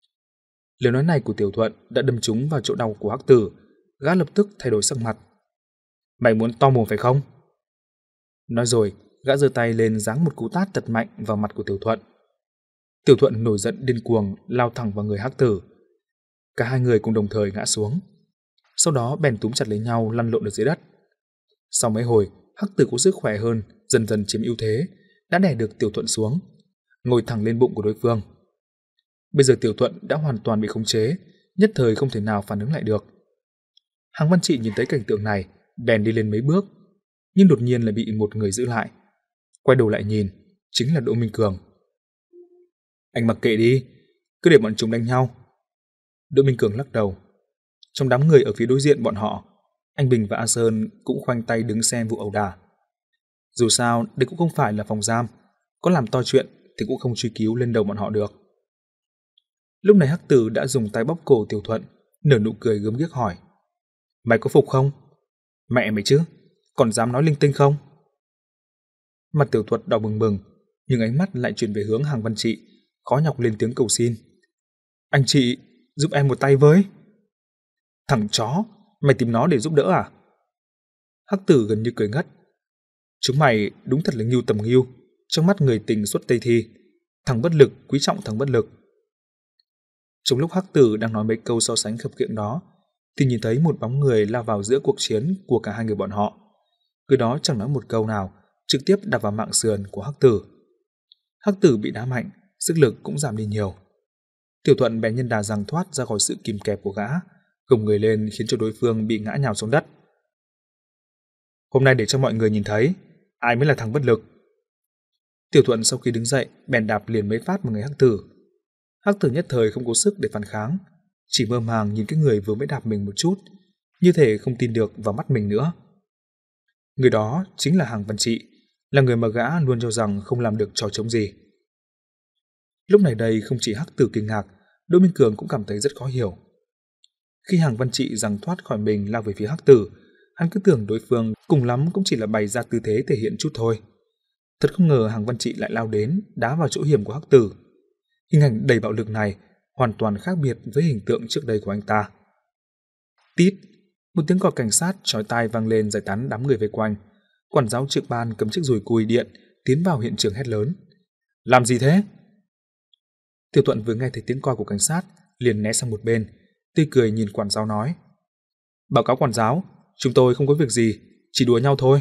Lời nói này của Tiểu Thuận đã đâm trúng vào chỗ đau của Hắc Tử, gã lập tức thay đổi sắc mặt. Mày muốn to mồm phải không? Nói rồi, gã giơ tay lên giáng một cú tát thật mạnh vào mặt của Tiểu Thuận. Tiểu Thuận nổi giận điên cuồng lao thẳng vào người Hắc Tử. Cả hai người cùng đồng thời ngã xuống. Sau đó bèn túm chặt lấy nhau lăn lộn ở dưới đất. Sau mấy hồi, Hắc Tử có sức khỏe hơn, dần dần chiếm ưu thế, đã đè được Tiểu Thuận xuống, ngồi thẳng lên bụng của đối phương. Bây giờ Tiểu Thuận đã hoàn toàn bị khống chế, nhất thời không thể nào phản ứng lại được. Hàng Văn Trị nhìn thấy cảnh tượng này, bèn đi lên mấy bước, nhưng đột nhiên lại bị một người giữ lại. Quay đầu lại nhìn, chính là Đỗ Minh Cường. Anh mặc kệ đi, cứ để bọn chúng đánh nhau. Đỗ Minh Cường lắc đầu. Trong đám người ở phía đối diện bọn họ, anh Bình và A Sơn cũng khoanh tay đứng xem vụ ẩu đả. Dù sao, đây cũng không phải là phòng giam, có làm to chuyện thì cũng không truy cứu lên đầu bọn họ được. Lúc này Hắc Tử đã dùng tay bóp cổ Tiểu Thuận, nở nụ cười gớm ghiếc hỏi: Mày có phục không? Mẹ mày chứ, còn dám nói linh tinh không? Mặt Tiểu Thuận đỏ bừng bừng, nhưng ánh mắt lại chuyển về hướng Hàng Văn Trị, khó nhọc lên tiếng cầu xin: Anh chị, giúp em một tay với. Thằng chó, mày tìm nó để giúp đỡ à? Hắc Tử gần như cười ngất. Chúng mày đúng thật là ngưu tầm ngưu, trong mắt người tình xuất tây thi, thằng bất lực quý trọng thằng bất lực. Trong lúc Hắc Tử đang nói mấy câu so sánh khập khiễng đó, thì nhìn thấy một bóng người lao vào giữa cuộc chiến của cả hai người bọn họ. Người đó chẳng nói một câu nào, trực tiếp đạp vào mạng sườn của Hắc Tử. Hắc Tử bị đá mạnh, sức lực cũng giảm đi nhiều. Tiểu Thuận bèn nhân đà giằng thoát ra khỏi sự kìm kẹp của gã, gồng người lên khiến cho đối phương bị ngã nhào xuống đất. Hôm nay để cho mọi người nhìn thấy ai mới là thằng bất lực. Tiểu Thuận sau khi đứng dậy bèn đạp liền mấy phát vào người Hắc Tử. Hắc Tử nhất thời không có sức để phản kháng, chỉ mơ màng nhìn cái người vừa mới đạp mình một chút, như thể không tin được vào mắt mình nữa. Người đó chính là Hàng Văn Trị, là người mà gã luôn cho rằng không làm được trò trống gì. Lúc này đây không chỉ Hắc Tử kinh ngạc, Đỗ Minh Cường cũng cảm thấy rất khó hiểu. Khi Hàng Văn Trị giằng thoát khỏi mình lao về phía Hắc Tử, hắn cứ tưởng đối phương cùng lắm cũng chỉ là bày ra tư thế thể hiện chút thôi. Thật không ngờ Hàng Văn Trị lại lao đến, đá vào chỗ hiểm của Hắc Tử. Hình ảnh đầy bạo lực này hoàn toàn khác biệt với hình tượng trước đây của anh ta. Tít, một tiếng còi cảnh sát chói tai vang lên giải tán đám người vây quanh. Quản giáo trực ban cầm chiếc dùi cùi điện tiến vào hiện trường hét lớn: Làm gì thế? Tiểu Thuận vừa nghe thấy tiếng còi của cảnh sát liền né sang một bên, tươi cười nhìn quản giáo nói: Báo cáo quản giáo, chúng tôi không có việc gì, chỉ đùa nhau thôi.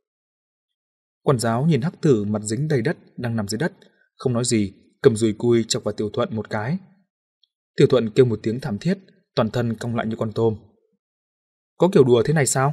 Quản giáo nhìn Hắc Tử mặt dính đầy đất đang nằm dưới đất, không nói gì, cầm dùi cui chọc vào Tiểu Thuận một cái. Tiểu Thuận kêu một tiếng thảm thiết, toàn thân cong lại như con tôm. Có kiểu đùa thế này sao?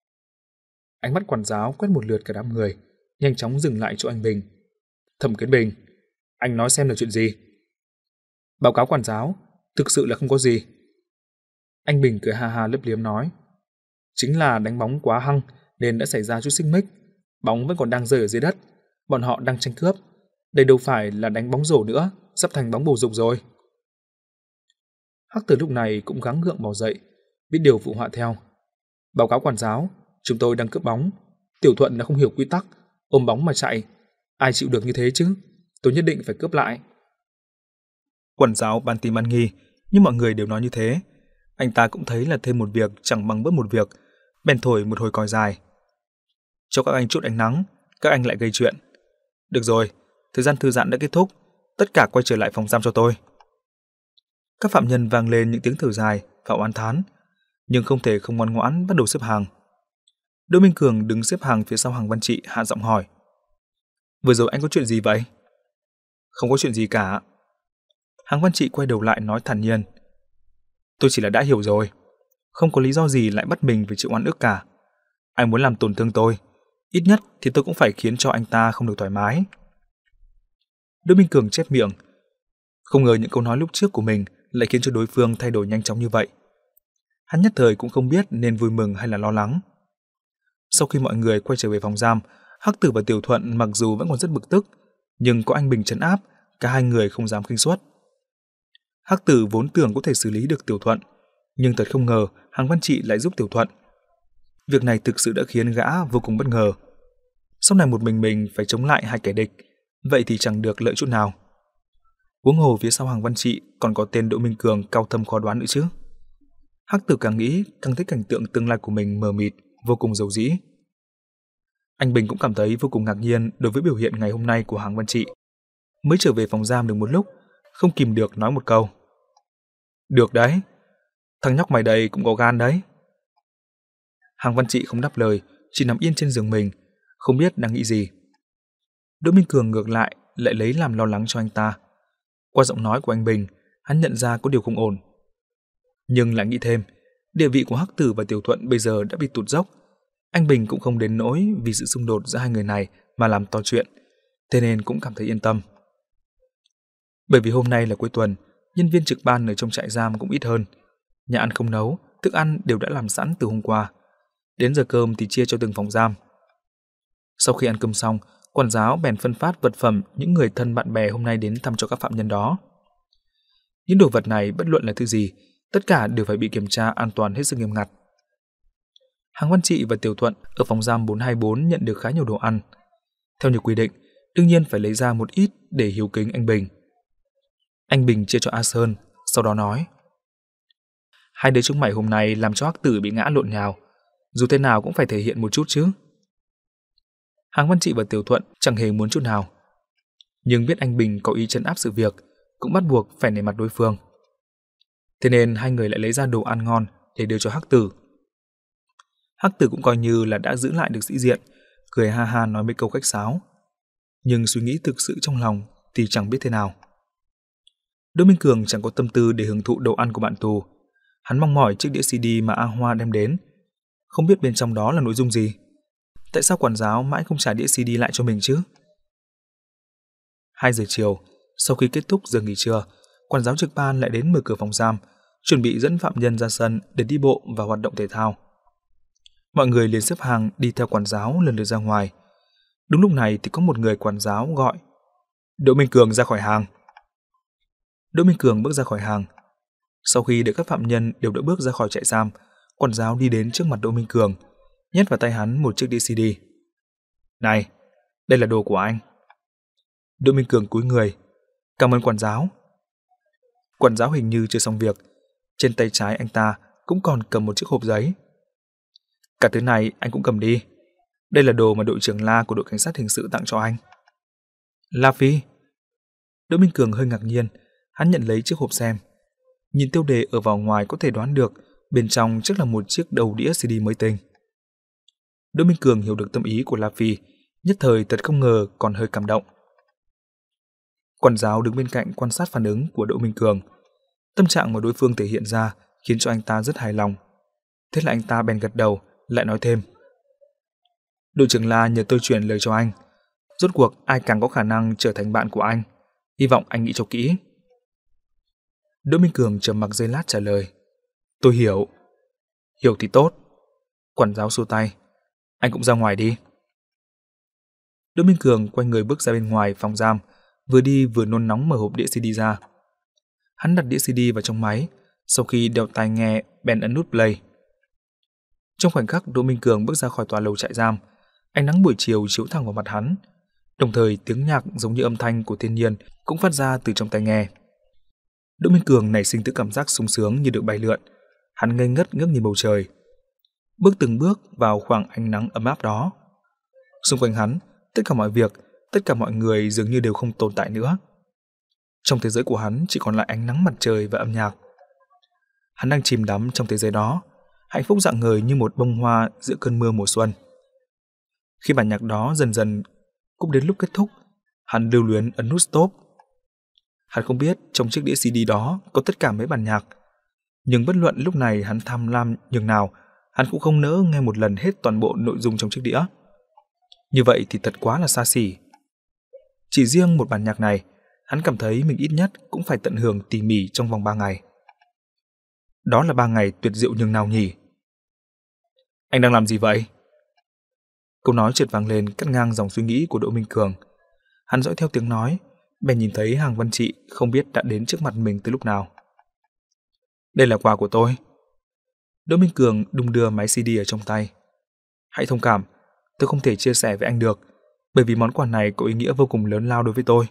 Ánh mắt quản giáo quét một lượt cả đám người, nhanh chóng dừng lại chỗ anh Bình. Thẩm Kiến Bình, anh nói xem là chuyện gì? Báo cáo quản giáo, thực sự là không có gì. Anh Bình cười ha ha lấp liếm nói: Chính là đánh bóng quá hăng nên đã xảy ra chút xích mích, bóng vẫn còn đang rơi ở dưới đất, bọn họ đang tranh cướp. Đây đâu phải là đánh bóng rổ nữa, sắp thành bóng bầu dục rồi. Hắc Tử lúc này cũng gắng gượng bò dậy, biết điều phụ họa theo: Báo cáo quản giáo, chúng tôi đang cướp bóng. Tiểu Thuận đã không hiểu quy tắc, ôm bóng mà chạy. Ai chịu được như thế chứ? Tôi nhất định phải cướp lại. Quản giáo ban tin ban nghi, nhưng mọi người đều nói như thế. Anh ta cũng thấy là thêm một việc chẳng bằng bớt một việc, bèn thổi một hồi còi dài. Cho các anh chút ánh nắng, các anh lại gây chuyện. Được rồi, thời gian thư giãn đã kết thúc, tất cả quay trở lại phòng giam cho tôi. Các phạm nhân vang lên những tiếng thở dài và oán thán, nhưng không thể không ngoan ngoãn bắt đầu xếp hàng. Đỗ Minh Cường đứng xếp hàng phía sau Hàng Văn Trị hạ giọng hỏi: Vừa rồi anh có chuyện gì vậy? Không có chuyện gì cả. Hàng Văn Trị quay đầu lại nói thản nhiên: Tôi chỉ là đã hiểu rồi, không có lý do gì lại bắt mình phải chịu oan ức cả. Anh muốn làm tổn thương tôi, ít nhất thì tôi cũng phải khiến cho anh ta không được thoải mái. Đỗ Minh Cường chép miệng, không ngờ những câu nói lúc trước của mình lại khiến cho đối phương thay đổi nhanh chóng như vậy. Hắn nhất thời cũng không biết nên vui mừng hay là lo lắng. Sau khi mọi người quay trở về phòng giam, Hắc Tử và Tiểu Thuận mặc dù vẫn còn rất bực tức, nhưng có anh Bình trấn áp, cả hai người không dám khinh suất. Hắc Tử vốn tưởng có thể xử lý được Tiểu Thuận, nhưng thật không ngờ Hàng Văn Trị lại giúp Tiểu Thuận. Việc này thực sự đã khiến gã vô cùng bất ngờ. Sau này một mình mình phải chống lại hai kẻ địch, vậy thì chẳng được lợi chút nào. Huống hồ phía sau Hàng Văn Trị còn có tên Đỗ Minh Cường cao thâm khó đoán nữa chứ. Hắc Tử càng nghĩ càng thấy cảnh tượng tương lai của mình mờ mịt vô cùng dầu dĩ. Anh Bình cũng cảm thấy vô cùng ngạc nhiên đối với biểu hiện ngày hôm nay của Hàng Văn Trị. Mới trở về phòng giam được một lúc, không kìm được nói một câu. Được đấy, thằng nhóc mày đây cũng có gan đấy. Hàng Văn Trị không đáp lời, chỉ nằm yên trên giường mình, không biết đang nghĩ gì. Đỗ Minh Cường ngược lại lại lấy làm lo lắng cho anh ta. Qua giọng nói của anh Bình, hắn nhận ra có điều không ổn. Nhưng lại nghĩ thêm, địa vị của Hắc Tử và Tiểu Thuận bây giờ đã bị tụt dốc. Anh Bình cũng không đến nỗi vì sự xung đột giữa hai người này mà làm to chuyện, thế nên cũng cảm thấy yên tâm. Bởi vì hôm nay là cuối tuần, nhân viên trực ban ở trong trại giam cũng ít hơn. Nhà ăn không nấu, thức ăn đều đã làm sẵn từ hôm qua. Đến giờ cơm thì chia cho từng phòng giam. Sau khi ăn cơm xong, quản giáo bèn phân phát vật phẩm những người thân bạn bè hôm nay đến thăm cho các phạm nhân đó. Những đồ vật này bất luận là thứ gì, tất cả đều phải bị kiểm tra an toàn hết sức nghiêm ngặt. Hàng Văn Trị và Tiểu Thuận ở phòng giam bốn hai bốn nhận được khá nhiều đồ ăn. Theo như quy định, đương nhiên phải lấy ra một ít để hiếu kính anh Bình. Anh Bình chia cho A Sơn, sau đó nói: Hai đứa chúng mày hôm nay làm cho Hắc Tử bị ngã lộn nhào, dù thế nào cũng phải thể hiện một chút chứ. Hàng Văn Trị và Tiểu Thuận chẳng hề muốn chút nào, nhưng biết anh Bình có ý trấn áp sự việc, cũng bắt buộc phải nể mặt đối phương. Thế nên hai người lại lấy ra đồ ăn ngon để đưa cho Hắc Tử. Hắc Tử cũng coi như là đã giữ lại được sĩ diện, cười ha ha nói mấy câu khách sáo. Nhưng suy nghĩ thực sự trong lòng thì chẳng biết thế nào. Đỗ Minh Cường chẳng có tâm tư để hưởng thụ đồ ăn của bạn tù. Hắn mong mỏi chiếc đĩa xê đê mà A Hoa đem đến. Không biết bên trong đó là nội dung gì. Tại sao quản giáo mãi không trả đĩa xê đê lại cho mình chứ? Hai giờ chiều, sau khi kết thúc giờ nghỉ trưa, quản giáo trực ban lại đến mở cửa phòng giam, chuẩn bị dẫn phạm nhân ra sân để đi bộ và hoạt động thể thao. Mọi người liền xếp hàng đi theo quản giáo lần lượt ra ngoài. Đúng lúc này thì có một người quản giáo gọi: Đỗ Minh Cường ra khỏi hàng. Đỗ Minh Cường bước ra khỏi hàng. Sau khi đợi các phạm nhân đều đã bước ra khỏi trại giam, quản giáo đi đến trước mặt Đỗ Minh Cường, nhét vào tay hắn một chiếc đĩa xê đê. Này, đây là đồ của anh. Đỗ Minh Cường cúi người. Cảm ơn quản giáo. Quản giáo hình như chưa xong việc. Trên tay trái anh ta cũng còn cầm một chiếc hộp giấy. Cả thứ này anh cũng cầm đi. Đây là đồ mà đội trưởng La của đội cảnh sát hình sự tặng cho anh. La Phi? Đỗ Minh Cường hơi ngạc nhiên. Hắn nhận lấy chiếc hộp xem. Nhìn tiêu đề ở vào ngoài có thể đoán được bên trong chắc là một chiếc đầu đĩa xê đê mới tinh. Đỗ Minh Cường hiểu được tâm ý của La Phi, nhất thời thật không ngờ còn hơi cảm động. Quản giáo đứng bên cạnh quan sát phản ứng của Đỗ Minh Cường. Tâm trạng mà đối phương thể hiện ra khiến cho anh ta rất hài lòng. Thế là anh ta bèn gật đầu, lại nói thêm: Đội trưởng La nhờ tôi truyền lời cho anh. Rốt cuộc ai càng có khả năng trở thành bạn của anh. Hy vọng anh nghĩ cho kỹ. Đỗ Minh Cường trầm mặc giây lát trả lời: Tôi hiểu. Hiểu thì tốt. Quản giáo xua tay: Anh cũng ra ngoài đi. Đỗ Minh Cường quay người bước ra bên ngoài phòng giam, vừa đi vừa nôn nóng mở hộp đĩa xê đê ra. Hắn đặt đĩa xê đê vào trong máy, sau khi đeo tai nghe bèn ấn nút play. Trong khoảnh khắc Đỗ Minh Cường bước ra khỏi tòa lầu trại giam, ánh nắng buổi chiều chiếu thẳng vào mặt hắn, đồng thời tiếng nhạc giống như âm thanh của thiên nhiên cũng phát ra từ trong tai nghe. Đỗ Minh Cường nảy sinh từ cảm giác sung sướng như được bay lượn, hắn ngây ngất ngước nhìn bầu trời, bước từng bước vào khoảng ánh nắng ấm áp đó. Xung quanh hắn, tất cả mọi việc, tất cả mọi người dường như đều không tồn tại nữa. Trong thế giới của hắn chỉ còn lại ánh nắng mặt trời và âm nhạc. Hắn đang chìm đắm trong thế giới đó, hạnh phúc rạng ngời như một bông hoa giữa cơn mưa mùa xuân. Khi bản nhạc đó dần dần cũng đến lúc kết thúc, hắn lưu luyến ấn nút stop. Hắn không biết trong chiếc đĩa xê đê đó có tất cả mấy bản nhạc, nhưng bất luận lúc này hắn tham lam nhường nào, hắn cũng không nỡ nghe một lần hết toàn bộ nội dung trong chiếc đĩa. Như vậy thì thật quá là xa xỉ. Chỉ riêng một bản nhạc này, hắn cảm thấy mình ít nhất cũng phải tận hưởng tỉ mỉ trong vòng ba ngày. Đó là ba ngày tuyệt diệu nhường nào nhỉ? Anh đang làm gì vậy? Câu nói chợt vang lên cắt ngang dòng suy nghĩ của Đỗ Minh Cường. Hắn dõi theo tiếng nói, bèn nhìn thấy Hàng Văn Trị không biết đã đến trước mặt mình từ lúc nào. Đây là quà của tôi. Đỗ Minh Cường đung đưa máy xê đê ở trong tay. Hãy thông cảm, tôi không thể chia sẻ với anh được, bởi vì món quà này có ý nghĩa vô cùng lớn lao đối với tôi.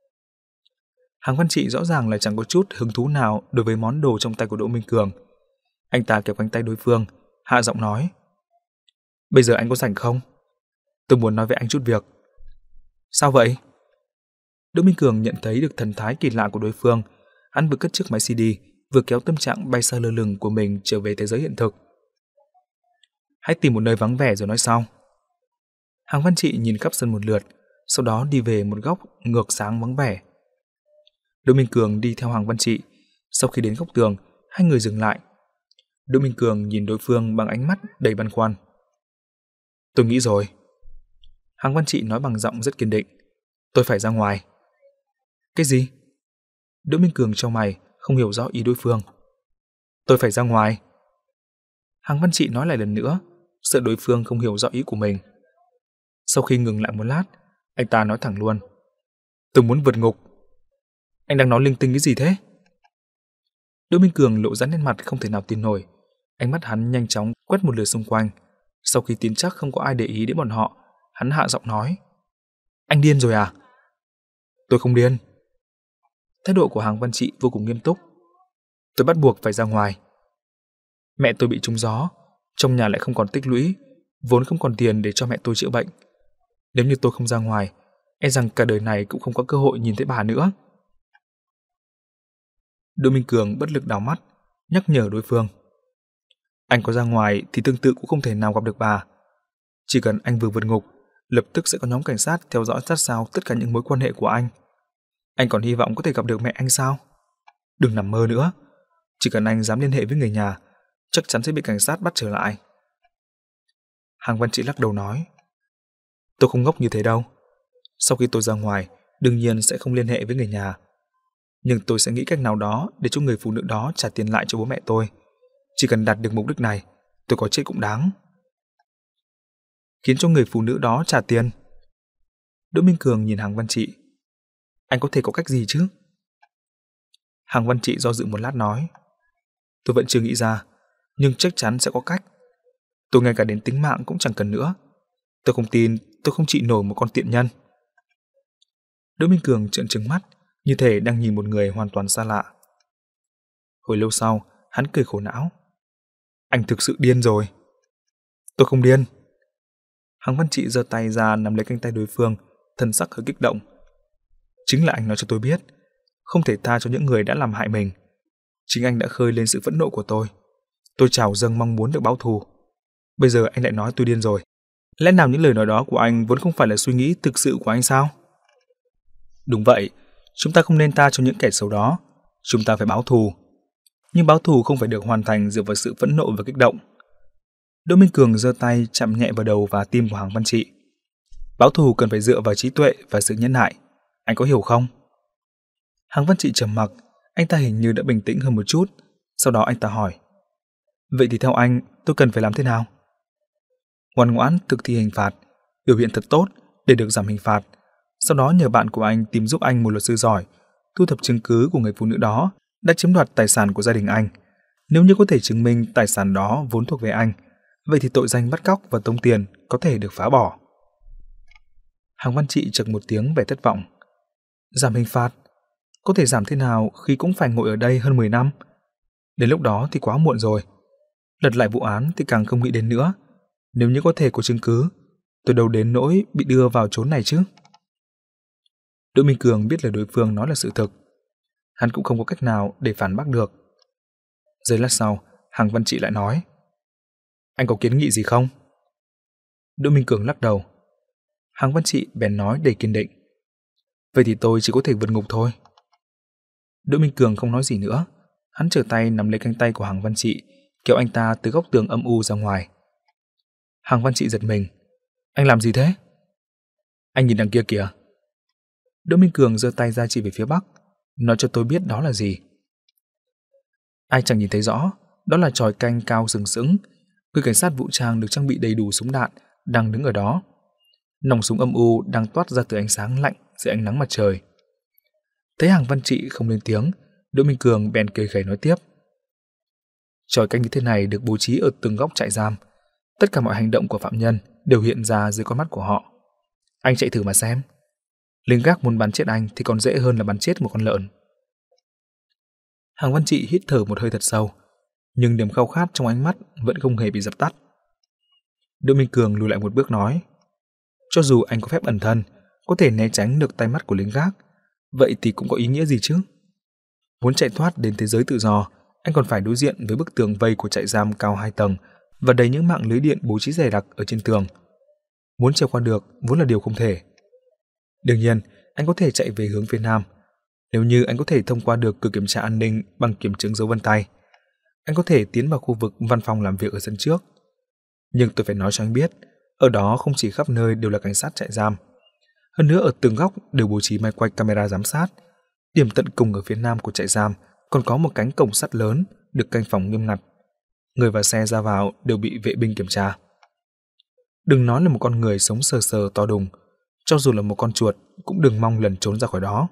Hàng Văn Trị rõ ràng là chẳng có chút hứng thú nào đối với món đồ trong tay của Đỗ Minh Cường. Anh ta kéo cánh tay đối phương, hạ giọng nói: Bây giờ anh có rảnh không? Tôi muốn nói với anh chút việc. Sao vậy? Đỗ Minh Cường nhận thấy được thần thái kỳ lạ của đối phương. Hắn vừa cất chiếc máy xê đê, vừa kéo tâm trạng bay xa lơ lửng của mình trở về thế giới hiện thực. Hãy tìm một nơi vắng vẻ rồi nói sau. Hàng Văn Trị nhìn khắp sân một lượt, sau đó đi về một góc ngược sáng vắng vẻ. Đỗ Minh Cường đi theo Hàng Văn Trị. Sau khi đến góc tường, hai người dừng lại. Đỗ Minh Cường nhìn đối phương bằng ánh mắt đầy băn khoăn. Tôi nghĩ rồi. Hàng Văn Trị nói bằng giọng rất kiên định. Tôi phải ra ngoài. Cái gì? Đỗ Minh Cường chau mày, không hiểu rõ ý đối phương. Tôi phải ra ngoài. Hàng Văn Trị nói lại lần nữa, sợ đối phương không hiểu rõ ý của mình. Sau khi ngừng lại một lát, anh ta nói thẳng luôn. Tôi muốn vượt ngục. Anh đang nói linh tinh cái gì thế? Đỗ Minh Cường lộ ra nét mặt không thể nào tin nổi. Ánh mắt hắn nhanh chóng quét một lượt xung quanh. Sau khi tin chắc không có ai để ý đến bọn họ, hắn hạ giọng nói. Anh điên rồi à? Tôi không điên. Thái độ của Hàng Văn Trị vô cùng nghiêm túc. Tôi bắt buộc phải ra ngoài. Mẹ tôi bị trúng gió, trong nhà lại không còn tích lũy, vốn không còn tiền để cho mẹ tôi chữa bệnh. Nếu như tôi không ra ngoài, e rằng cả đời này cũng không có cơ hội nhìn thấy bà nữa. Đỗ Minh Cường bất lực đảo mắt, nhắc nhở đối phương. Anh có ra ngoài thì tương tự cũng không thể nào gặp được bà. Chỉ cần anh vừa vượt ngục, lập tức sẽ có nhóm cảnh sát theo dõi sát sao tất cả những mối quan hệ của anh. Anh còn hy vọng có thể gặp được mẹ anh sao? Đừng nằm mơ nữa. Chỉ cần anh dám liên hệ với người nhà, chắc chắn sẽ bị cảnh sát bắt trở lại. Hàng Văn Trị lắc đầu nói. Tôi không ngốc như thế đâu. Sau khi tôi ra ngoài, đương nhiên sẽ không liên hệ với người nhà. Nhưng tôi sẽ nghĩ cách nào đó để cho người phụ nữ đó trả tiền lại cho bố mẹ tôi. Chỉ cần đạt được mục đích này, tôi có chết cũng đáng. Khiến cho người phụ nữ đó trả tiền. Đỗ Minh Cường nhìn Hàng Văn Trị. Anh có thể có cách gì chứ? Hàng Văn Trị do dự một lát nói. Tôi vẫn chưa nghĩ ra, nhưng chắc chắn sẽ có cách. Tôi ngay cả đến tính mạng cũng chẳng cần nữa. Tôi không tin tôi không trị nổi một con tiện nhân. Đỗ Minh Cường trợn trừng mắt, như thể đang nhìn một người hoàn toàn xa lạ. Hồi lâu sau, hắn cười khổ não. Anh thực sự điên rồi. Tôi không điên. Hàng Văn Trị giơ tay ra nắm lấy cánh tay đối phương, thần sắc hơi kích động. Chính là anh nói cho tôi biết, không thể tha cho những người đã làm hại mình. Chính anh đã khơi lên sự phẫn nộ của tôi. Tôi trào dâng mong muốn được báo thù. Bây giờ anh lại nói tôi điên rồi. Lẽ nào những lời nói đó của anh vốn không phải là suy nghĩ thực sự của anh sao? Đúng vậy, chúng ta không nên tha cho những kẻ xấu đó. Chúng ta phải báo thù. Nhưng báo thù không phải được hoàn thành dựa vào sự phẫn nộ và kích động. Đỗ Minh Cường giơ tay chạm nhẹ vào đầu và tim của Hàng Văn Trị. Báo thù cần phải dựa vào trí tuệ và sự nhẫn nại. Anh có hiểu không? Hàng Văn Trị trầm mặc. Anh ta hình như đã bình tĩnh hơn một chút. Sau đó anh ta hỏi. Vậy thì theo anh, tôi cần phải làm thế nào? Ngoan ngoãn thực thi hình phạt, biểu hiện thật tốt để được giảm hình phạt. Sau đó nhờ bạn của anh tìm giúp anh một luật sư giỏi, thu thập chứng cứ của người phụ nữ đó đã chiếm đoạt tài sản của gia đình anh. Nếu như có thể chứng minh tài sản đó vốn thuộc về anh, vậy thì tội danh bắt cóc và tống tiền có thể được phá bỏ. Hàng Văn Trị chậc một tiếng vẻ thất vọng. Giảm hình phạt? Có thể giảm thế nào khi cũng phải ngồi ở đây hơn mười năm? Đến lúc đó thì quá muộn rồi. Lật lại vụ án thì càng không nghĩ đến nữa. Nếu như có thể có chứng cứ, tôi đâu đến nỗi bị đưa vào chốn này chứ. Đỗ Minh Cường biết là đối phương nói là sự thực. Hắn cũng không có cách nào để phản bác được. Giây lát sau, Hàng Văn Trị lại nói. Anh có kiến nghị gì không? Đỗ Minh Cường lắc đầu. Hàng Văn Trị bèn nói đầy kiên định. Vậy thì tôi chỉ có thể vượt ngục thôi. Đỗ Minh Cường không nói gì nữa. Hắn trở tay nắm lấy cánh tay của Hàng Văn Trị, kéo anh ta từ góc tường âm u ra ngoài. Hàng Văn Trị giật mình. Anh làm gì thế? Anh nhìn đằng kia kìa. Đỗ Minh Cường giơ tay ra chỉ về phía bắc, nói cho tôi biết đó là gì. Ai chẳng nhìn thấy rõ, đó là chòi canh cao sừng sững, người cảnh sát vũ trang được trang bị đầy đủ súng đạn đang đứng ở đó. Nòng súng âm u đang toát ra từ ánh sáng lạnh dưới ánh nắng mặt trời. Thấy Hàng Văn Trị không lên tiếng, Đỗ Minh Cường bèn cười khẩy nói tiếp. Chòi canh như thế này được bố trí ở từng góc trại giam. Tất cả mọi hành động của phạm nhân đều hiện ra dưới con mắt của họ. Anh chạy thử mà xem. Lính gác muốn bắn chết anh thì còn dễ hơn là bắn chết một con lợn. Hàng Văn Trị hít thở một hơi thật sâu, nhưng niềm khao khát trong ánh mắt vẫn không hề bị dập tắt. Đỗ Minh Cường lùi lại một bước nói, cho dù anh có phép ẩn thân, có thể né tránh được tay mắt của lính gác, vậy thì cũng có ý nghĩa gì chứ? Muốn chạy thoát đến thế giới tự do, anh còn phải đối diện với bức tường vây của trại giam cao hai tầng và đầy những mạng lưới điện bố trí dày đặc ở trên tường. Muốn trèo qua được vốn là điều không thể. Đương nhiên, anh có thể chạy về hướng phía nam. Nếu như anh có thể thông qua được cửa kiểm tra an ninh bằng kiểm chứng dấu vân tay, anh có thể tiến vào khu vực văn phòng làm việc ở sân trước. Nhưng tôi phải nói cho anh biết, ở đó không chỉ khắp nơi đều là cảnh sát trại giam. Hơn nữa ở từng góc đều bố trí máy quay camera giám sát. Điểm tận cùng ở phía nam của trại giam còn có một cánh cổng sắt lớn được canh phòng nghiêm ngặt. Người và xe ra vào đều bị vệ binh kiểm tra. Đừng nói là một con người sống sờ sờ to đùng, cho dù là một con chuột cũng đừng mong lần trốn ra khỏi đó.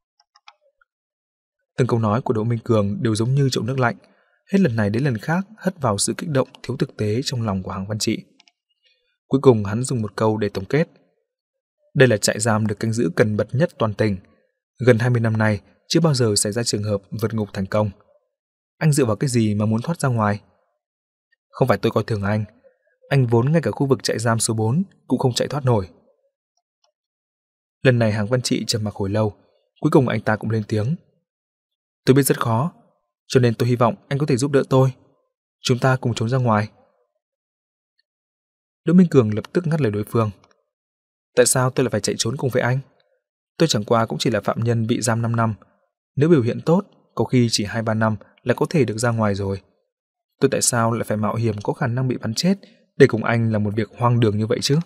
Từng câu nói của Đỗ Minh Cường đều giống như chậu nước lạnh, hết lần này đến lần khác hất vào sự kích động thiếu thực tế trong lòng của Hàng Văn Trị. Cuối cùng hắn dùng một câu để tổng kết. Đây là trại giam được canh giữ cần bật nhất toàn tỉnh. Gần hai mươi năm nay chưa bao giờ xảy ra trường hợp vượt ngục thành công. Anh dựa vào cái gì mà muốn thoát ra ngoài? Không phải tôi coi thường anh. Anh vốn ngay cả khu vực trại giam số bốn cũng không chạy thoát nổi. Lần này Hàng Văn Trị trầm mặc hồi lâu, cuối cùng anh ta cũng lên tiếng. Tôi biết rất khó, cho nên tôi hy vọng anh có thể giúp đỡ tôi. Chúng ta cùng trốn ra ngoài. Đỗ Minh Cường lập tức ngắt lời đối phương. Tại sao tôi lại phải chạy trốn cùng với anh? Tôi chẳng qua cũng chỉ là phạm nhân bị giam năm năm. Nếu biểu hiện tốt, có khi chỉ hai ba năm là có thể được ra ngoài rồi. Tôi tại sao lại phải mạo hiểm có khả năng bị bắn chết để cùng anh làm một việc hoang đường như vậy chứ?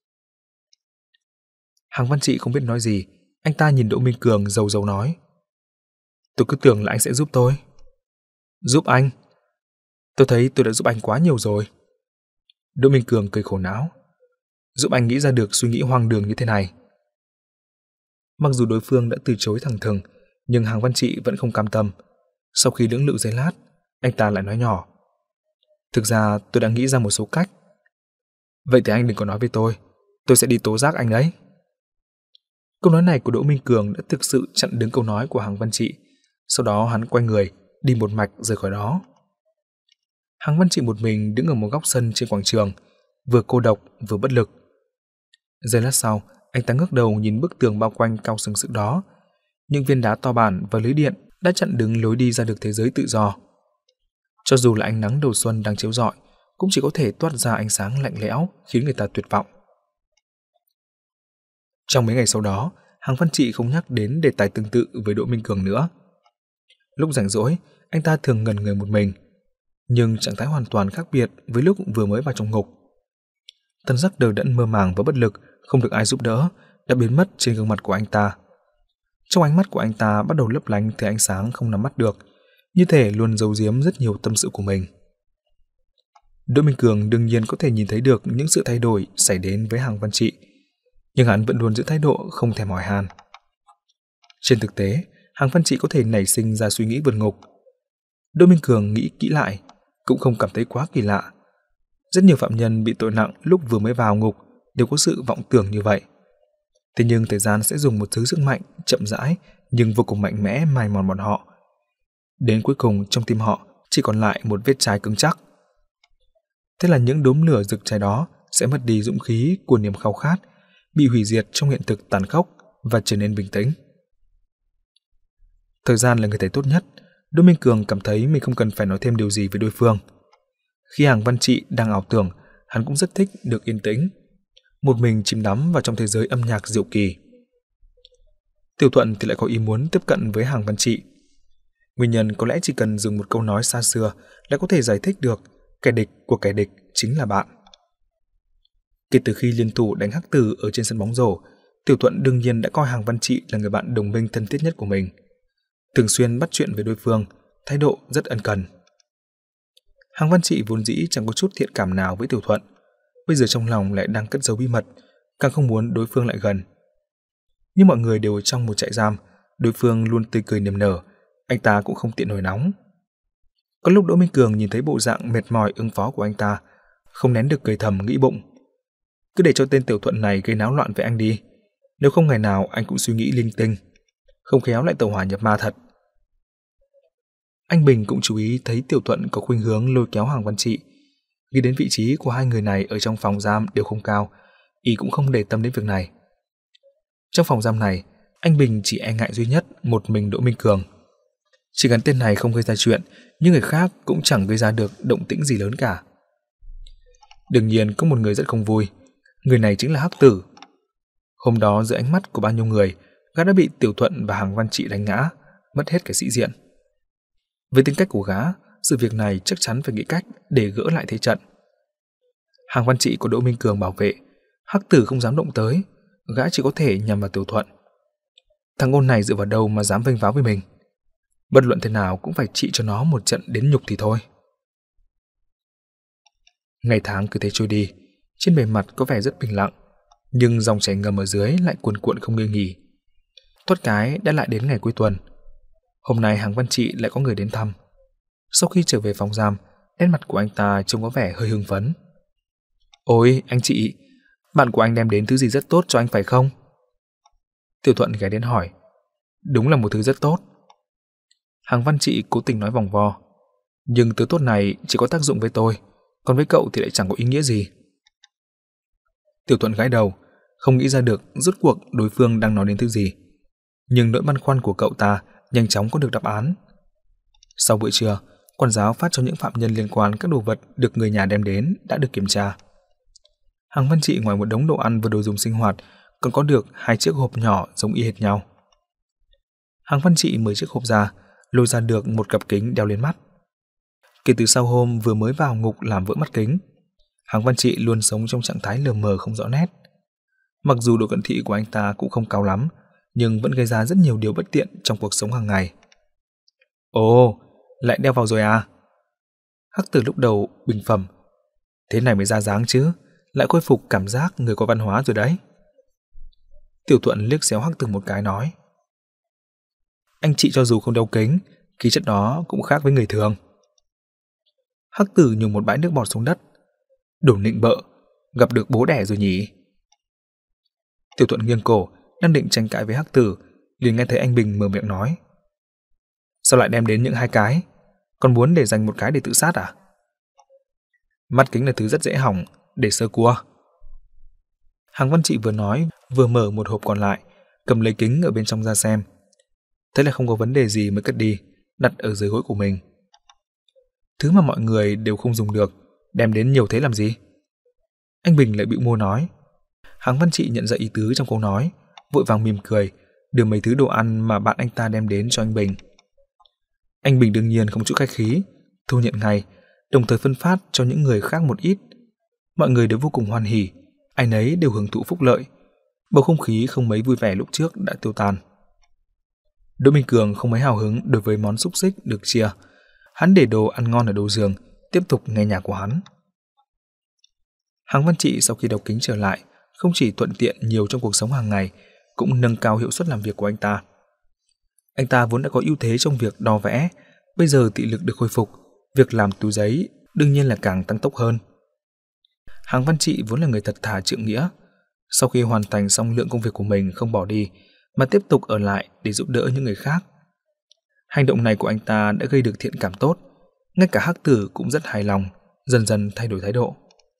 Hàng Văn Trị không biết nói gì, anh ta nhìn Đỗ Minh Cường rầu rầu nói. Tôi cứ tưởng là anh sẽ giúp tôi. Giúp anh? Tôi thấy tôi đã giúp anh quá nhiều rồi. Đỗ Minh Cường cười khổ não. Giúp anh nghĩ ra được suy nghĩ hoang đường như thế này. Mặc dù đối phương đã từ chối thẳng thừng, nhưng Hàng Văn Trị vẫn không cam tâm. Sau khi lưỡng lự giây lát, anh ta lại nói nhỏ. Thực ra tôi đã nghĩ ra một số cách. Vậy thì anh đừng có nói với tôi, tôi sẽ đi tố giác anh đấy. Câu nói này của Đỗ Minh Cường đã thực sự chặn đứng câu nói của Hàng Văn Trị. Sau đó hắn quay người, đi một mạch rời khỏi đó. Hàng Văn Trị một mình đứng ở một góc sân trên quảng trường, vừa cô độc vừa bất lực. Giây lát sau, anh ta ngước đầu nhìn bức tường bao quanh cao sừng sững đó. Những viên đá to bản và lưới điện đã chặn đứng lối đi ra được thế giới tự do. Cho dù là ánh nắng đầu xuân đang chiếu rọi, cũng chỉ có thể toát ra ánh sáng lạnh lẽo khiến người ta tuyệt vọng. Trong mấy ngày sau đó, Hàng Văn Trị không nhắc đến đề tài tương tự với Đỗ Minh Cường nữa. Lúc rảnh rỗi, anh ta thường ngẩn người một mình, nhưng trạng thái hoàn toàn khác biệt với lúc vừa mới vào trong ngục. Thân sắc đờ đẫn mơ màng và bất lực, không được ai giúp đỡ, đã biến mất trên gương mặt của anh ta. Trong ánh mắt của anh ta bắt đầu lấp lánh thứ ánh sáng không nắm bắt được, như thể luôn giấu giếm rất nhiều tâm sự của mình. Đỗ Minh Cường đương nhiên có thể nhìn thấy được những sự thay đổi xảy đến với Hàng Văn Trị, nhưng hắn vẫn luôn giữ thái độ không thèm hỏi han. Trên thực tế, Hàng Văn Trị có thể nảy sinh ra suy nghĩ vượt ngục. Đỗ Minh Cường nghĩ kỹ lại, cũng không cảm thấy quá kỳ lạ. Rất nhiều phạm nhân bị tội nặng lúc vừa mới vào ngục đều có sự vọng tưởng như vậy. Thế nhưng thời gian sẽ dùng một thứ sức mạnh chậm rãi nhưng vô cùng mạnh mẽ mài mòn bọn họ. Đến cuối cùng trong tim họ chỉ còn lại một vết chai cứng chắc. Thế là những đốm lửa rực cháy đó sẽ mất đi dũng khí của niềm khao khát, bị hủy diệt trong hiện thực tàn khốc và trở nên bình tĩnh. Thời gian là người thầy tốt nhất. Đỗ Minh Cường cảm thấy mình không cần phải nói thêm điều gì với đối phương. Khi Hàng Văn Trị đang ảo tưởng, hắn cũng rất thích được yên tĩnh, một mình chìm đắm vào trong thế giới âm nhạc diệu kỳ. Tiểu Thuận thì lại có ý muốn tiếp cận với Hàng Văn Trị. Nguyên nhân có lẽ chỉ cần dùng một câu nói xa xưa là có thể giải thích được, kẻ địch của kẻ địch chính là bạn. Kể từ khi liên thủ đánh Hắc Tử ở trên sân bóng rổ, Tiểu Thuận đương nhiên đã coi Hàng Văn Trị là người bạn đồng minh thân thiết nhất của mình. Thường xuyên bắt chuyện với đối phương, thái độ rất ân cần. Hàng Văn Trị vốn dĩ chẳng có chút thiện cảm nào với Tiểu Thuận, bây giờ trong lòng lại đang cất giấu bí mật, càng không muốn đối phương lại gần. Nhưng mọi người đều ở trong một trại giam, đối phương luôn tươi cười niềm nở, anh ta cũng không tiện nổi nóng. Có lúc Đỗ Minh Cường nhìn thấy bộ dạng mệt mỏi ứng phó của anh ta, không nén được cười thầm nghĩ bụng. Cứ để cho tên Tiểu Thuận này gây náo loạn với anh đi, nếu không ngày nào anh cũng suy nghĩ linh tinh, không khéo lại tẩu hỏa nhập ma thật. Anh Bình cũng chú ý thấy Tiểu Thuận có khuynh hướng lôi kéo Hàng Văn Trị. Nghĩ đến vị trí của hai người này ở trong phòng giam đều không cao, y cũng không để tâm đến việc này. Trong phòng giam này, anh Bình chỉ e ngại duy nhất một mình Đỗ Minh Cường. Chỉ cần tên này không gây ra chuyện, những người khác cũng chẳng gây ra được động tĩnh gì lớn cả. Đương nhiên có một người rất không vui, người này chính là Hắc Tử. Hôm đó dưới ánh mắt của bao nhiêu người, gã đã bị Tiểu Thuận và Hàng Văn Trị đánh ngã, mất hết cái sĩ diện. Với tính cách của gã, sự việc này chắc chắn phải nghĩ cách để gỡ lại thế trận. Hàng Văn Trị của Đỗ Minh Cường bảo vệ, Hắc Tử không dám động tới, gã chỉ có thể nhằm vào Tiểu Thuận. Thằng ôn này dựa vào đâu mà dám vênh váo với mình? Bất luận thế nào cũng phải trị cho nó một trận đến nhục thì thôi. Ngày tháng cứ thế trôi đi, trên bề mặt có vẻ rất bình lặng, nhưng dòng chảy ngầm ở dưới lại cuồn cuộn không ngơi nghỉ. Thoát cái đã lại đến ngày cuối tuần. Hôm nay Hàng Văn Trị lại có người đến thăm. Sau khi trở về phòng giam, nét mặt của anh ta trông có vẻ hơi hưng phấn. Ôi, anh chị, bạn của anh đem đến thứ gì rất tốt cho anh phải không? Tiểu Thuận ghé đến hỏi. Đúng là một thứ rất tốt. Hàng Văn Trị cố tình nói vòng vo. Nhưng thứ tốt này chỉ có tác dụng với tôi, còn với cậu thì lại chẳng có ý nghĩa gì. Tiểu Thuận gãi đầu, không nghĩ ra được rốt cuộc đối phương đang nói đến thứ gì. Nhưng nỗi băn khoăn của cậu ta nhanh chóng có được đáp án. Sau bữa trưa, quản giáo phát cho những phạm nhân liên quan các đồ vật được người nhà đem đến đã được kiểm tra. Hàng Văn Trị ngoài một đống đồ ăn và đồ dùng sinh hoạt còn có được hai chiếc hộp nhỏ giống y hệt nhau. Hàng Văn Trị mở chiếc hộp ra, lôi ra được một cặp kính đeo lên mắt. Kể từ sau hôm vừa mới vào ngục làm vỡ mắt kính, Hàng Văn Trị luôn sống trong trạng thái lờ mờ không rõ nét. Mặc dù độ cận thị của anh ta cũng không cao lắm, nhưng vẫn gây ra rất nhiều điều bất tiện trong cuộc sống hàng ngày. Ồ, lại đeo vào rồi à? Hắc Tử lúc đầu bình phẩm. Thế này mới ra dáng chứ, lại khôi phục cảm giác người có văn hóa rồi đấy. Tiểu Thuận liếc xéo Hắc Tử một cái nói. Anh chị cho dù không đeo kính, khí chất đó cũng khác với người thường. Hắc Tử nhùng một bãi nước bọt xuống đất. Đồ nịnh bợ, gặp được bố đẻ rồi nhỉ? Tiểu Thuận nghiêng cổ, đang định tranh cãi với Hắc Tử, liền nghe thấy anh Bình mở miệng nói. Sao lại đem đến những hai cái? Còn muốn để dành một cái để tự sát à? Mắt kính là thứ rất dễ hỏng, để sơ cua. Hàng Văn Trị vừa nói, vừa mở một hộp còn lại, cầm lấy kính ở bên trong ra xem. Thế là không có vấn đề gì mới cất đi, đặt ở dưới gối của mình. Thứ mà mọi người đều không dùng được, đem đến nhiều thế làm gì? Anh Bình lại bĩu môi nói. Hàng Văn Trị nhận ra ý tứ trong câu nói, vội vàng mỉm cười, đưa mấy thứ đồ ăn mà bạn anh ta đem đến cho anh Bình. Anh Bình đương nhiên không chút khách khí, thu nhận ngay, đồng thời phân phát cho những người khác một ít. Mọi người đều vô cùng hoan hỉ, ai nấy đều hưởng thụ phúc lợi. Bầu không khí không mấy vui vẻ lúc trước đã tiêu tan. Đỗ Minh Cường không mấy hào hứng đối với món xúc xích được chia. Hắn để đồ ăn ngon ở đầu giường, tiếp tục nghe nhạc của hắn. Hàng Văn Trị sau khi đeo kính trở lại, không chỉ thuận tiện nhiều trong cuộc sống hàng ngày, cũng nâng cao hiệu suất làm việc của anh ta. Anh ta vốn đã có ưu thế trong việc đo vẽ, bây giờ thị lực được khôi phục, việc làm túi giấy đương nhiên là càng tăng tốc hơn. Hàng Văn Trị vốn là người thật thà trượng nghĩa, sau khi hoàn thành xong lượng công việc của mình không bỏ đi, mà tiếp tục ở lại để giúp đỡ những người khác. Hành động này của anh ta đã gây được thiện cảm tốt, ngay cả Hắc Tử cũng rất hài lòng, dần dần thay đổi thái độ.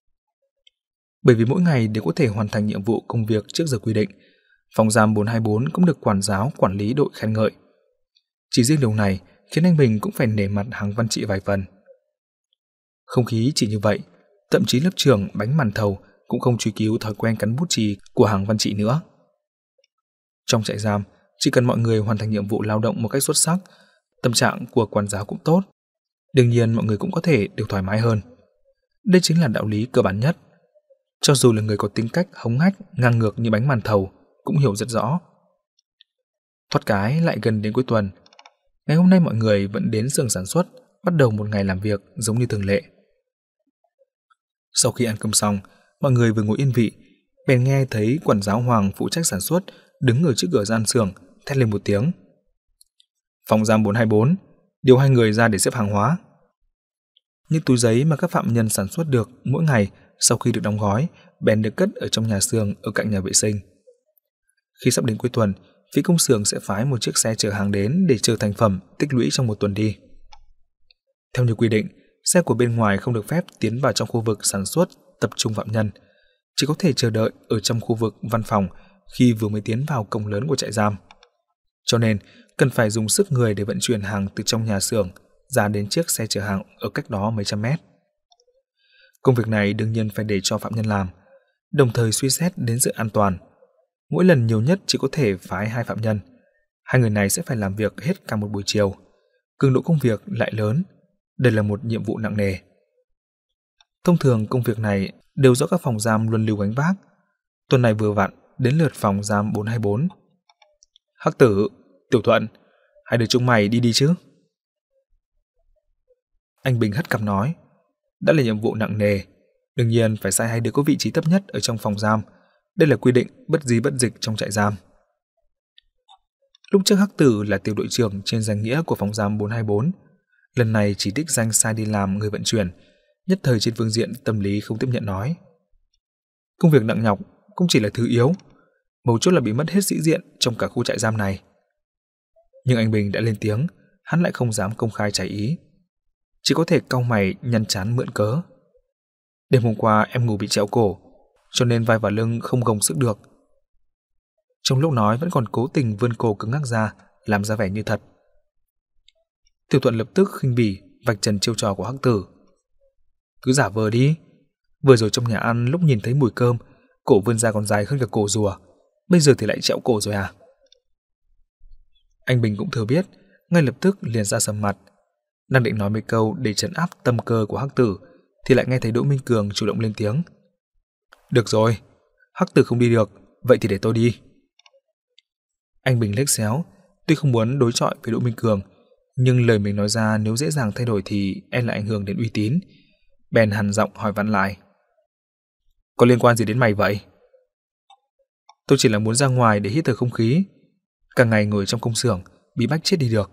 Bởi vì mỗi ngày đều có thể hoàn thành nhiệm vụ công việc trước giờ quy định, phòng giam bốn hai bốn cũng được quản giáo quản lý đội khen ngợi. Chỉ riêng điều này khiến anh Bình cũng phải nể mặt Hàng Văn Trị vài phần. Không khí chỉ như vậy, thậm chí lớp trưởng bánh màn thầu cũng không truy cứu thói quen cắn bút chì của Hàng Văn Trị nữa. Trong trại giam, chỉ cần mọi người hoàn thành nhiệm vụ lao động một cách xuất sắc, tâm trạng của quản giáo cũng tốt. Đương nhiên mọi người cũng có thể được thoải mái hơn. Đây chính là đạo lý cơ bản nhất. Cho dù là người có tính cách hống hách, ngang ngược như bánh màn thầu, cũng hiểu rất rõ. Thoát cái lại gần đến cuối tuần. Ngày hôm nay mọi người vẫn đến xưởng sản xuất, bắt đầu một ngày làm việc giống như thường lệ. Sau khi ăn cơm xong, mọi người vừa ngồi yên vị, bèn nghe thấy quản giáo Hoàng phụ trách sản xuất đứng ở trước cửa gian xưởng, thét lên một tiếng. Phòng giam bốn hai bốn, điều hai người ra để xếp hàng hóa. Những túi giấy mà các phạm nhân sản xuất được mỗi ngày sau khi được đóng gói, bèn được cất ở trong nhà xưởng ở cạnh nhà vệ sinh. Khi sắp đến cuối tuần, phía công xưởng sẽ phái một chiếc xe chở hàng đến để chở thành phẩm tích lũy trong một tuần đi. Theo như quy định, xe của bên ngoài không được phép tiến vào trong khu vực sản xuất tập trung phạm nhân, chỉ có thể chờ đợi ở trong khu vực văn phòng khi vừa mới tiến vào cổng lớn của trại giam. Cho nên, cần phải dùng sức người để vận chuyển hàng từ trong nhà xưởng ra đến chiếc xe chở hàng ở cách đó mấy trăm mét. Công việc này đương nhiên phải để cho phạm nhân làm, đồng thời suy xét đến sự an toàn. Mỗi lần nhiều nhất chỉ có thể phái hai phạm nhân. Hai người này sẽ phải làm việc hết cả một buổi chiều. Cường độ công việc lại lớn. Đây là một nhiệm vụ nặng nề. Thông thường công việc này đều do các phòng giam luân lưu gánh vác. Tuần này vừa vặn đến lượt phòng giam bốn hai bốn. Hắc Tử, Tiểu Thuận, hai đứa chúng mày đi đi chứ. Anh Bình hất cằm nói, đã là nhiệm vụ nặng nề, đương nhiên phải sai hai đứa có vị trí thấp nhất ở trong phòng giam. Đây là quy định bất di bất dịch trong trại giam. Lúc trước Hắc Tử là tiểu đội trưởng trên danh nghĩa của phòng giam bốn hai bốn, lần này chỉ đích danh sai đi làm người vận chuyển, nhất thời trên phương diện tâm lý không tiếp nhận nói. Công việc nặng nhọc cũng chỉ là thứ yếu, mấu chốt là bị mất hết sĩ diện trong cả khu trại giam này. Nhưng anh Bình đã lên tiếng, hắn lại không dám công khai trái ý, chỉ có thể cau mày nhăn trán mượn cớ. Đêm hôm qua em ngủ bị trẹo cổ, cho nên vai và lưng không gồng sức được. Trong lúc nói vẫn còn cố tình vươn cổ cứng ngắc ra, làm ra vẻ như thật. Tiểu Thuận lập tức khinh bỉ vạch trần chiêu trò của Hắc Tử. Cứ giả vờ đi, vừa rồi trong nhà ăn lúc nhìn thấy mùi cơm, cổ vươn ra còn dài hơn cả cổ rùa, bây giờ thì lại trẹo cổ rồi à? Anh Bình cũng thừa biết, ngay lập tức liền ra sầm mặt. Đang định nói mấy câu để trấn áp tâm cơ của Hắc Tử, thì lại nghe thấy Đỗ Minh Cường chủ động lên tiếng. Được rồi, Hắc Tử không đi được, vậy thì để tôi đi. Anh Bình liếc xéo, tuy không muốn đối chọi với Đỗ Minh Cường, nhưng lời mình nói ra nếu dễ dàng thay đổi thì e là ảnh hưởng đến uy tín. Bèn hằn giọng hỏi vặn lại. Có liên quan gì đến mày vậy? Tôi chỉ là muốn ra ngoài để hít thở không khí. Cả ngày ngồi trong công xưởng, bị bách chết đi được.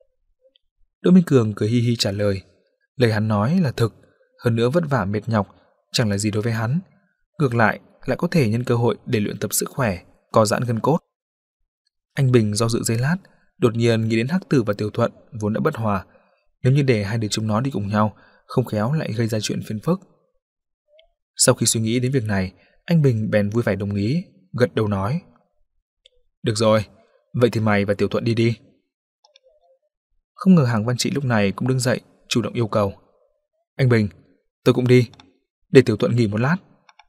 Đỗ Minh Cường cười hi hi trả lời. Lời hắn nói là thực, hơn nữa vất vả mệt nhọc chẳng là gì đối với hắn. Ngược lại, lại có thể nhân cơ hội để luyện tập sức khỏe, co giãn gân cốt. Anh Bình do dự giây lát, đột nhiên nghĩ đến Hắc Tử và Tiểu Thuận vốn đã bất hòa. Nếu như để hai đứa chúng nó đi cùng nhau, không khéo lại gây ra chuyện phiền phức. Sau khi suy nghĩ đến việc này, anh Bình bèn vui vẻ đồng ý, gật đầu nói. Được rồi, vậy thì mày và Tiểu Thuận đi đi. Không ngờ Hàng Văn Trị lúc này cũng đứng dậy, chủ động yêu cầu. Anh Bình, tôi cũng đi, để Tiểu Thuận nghỉ một lát.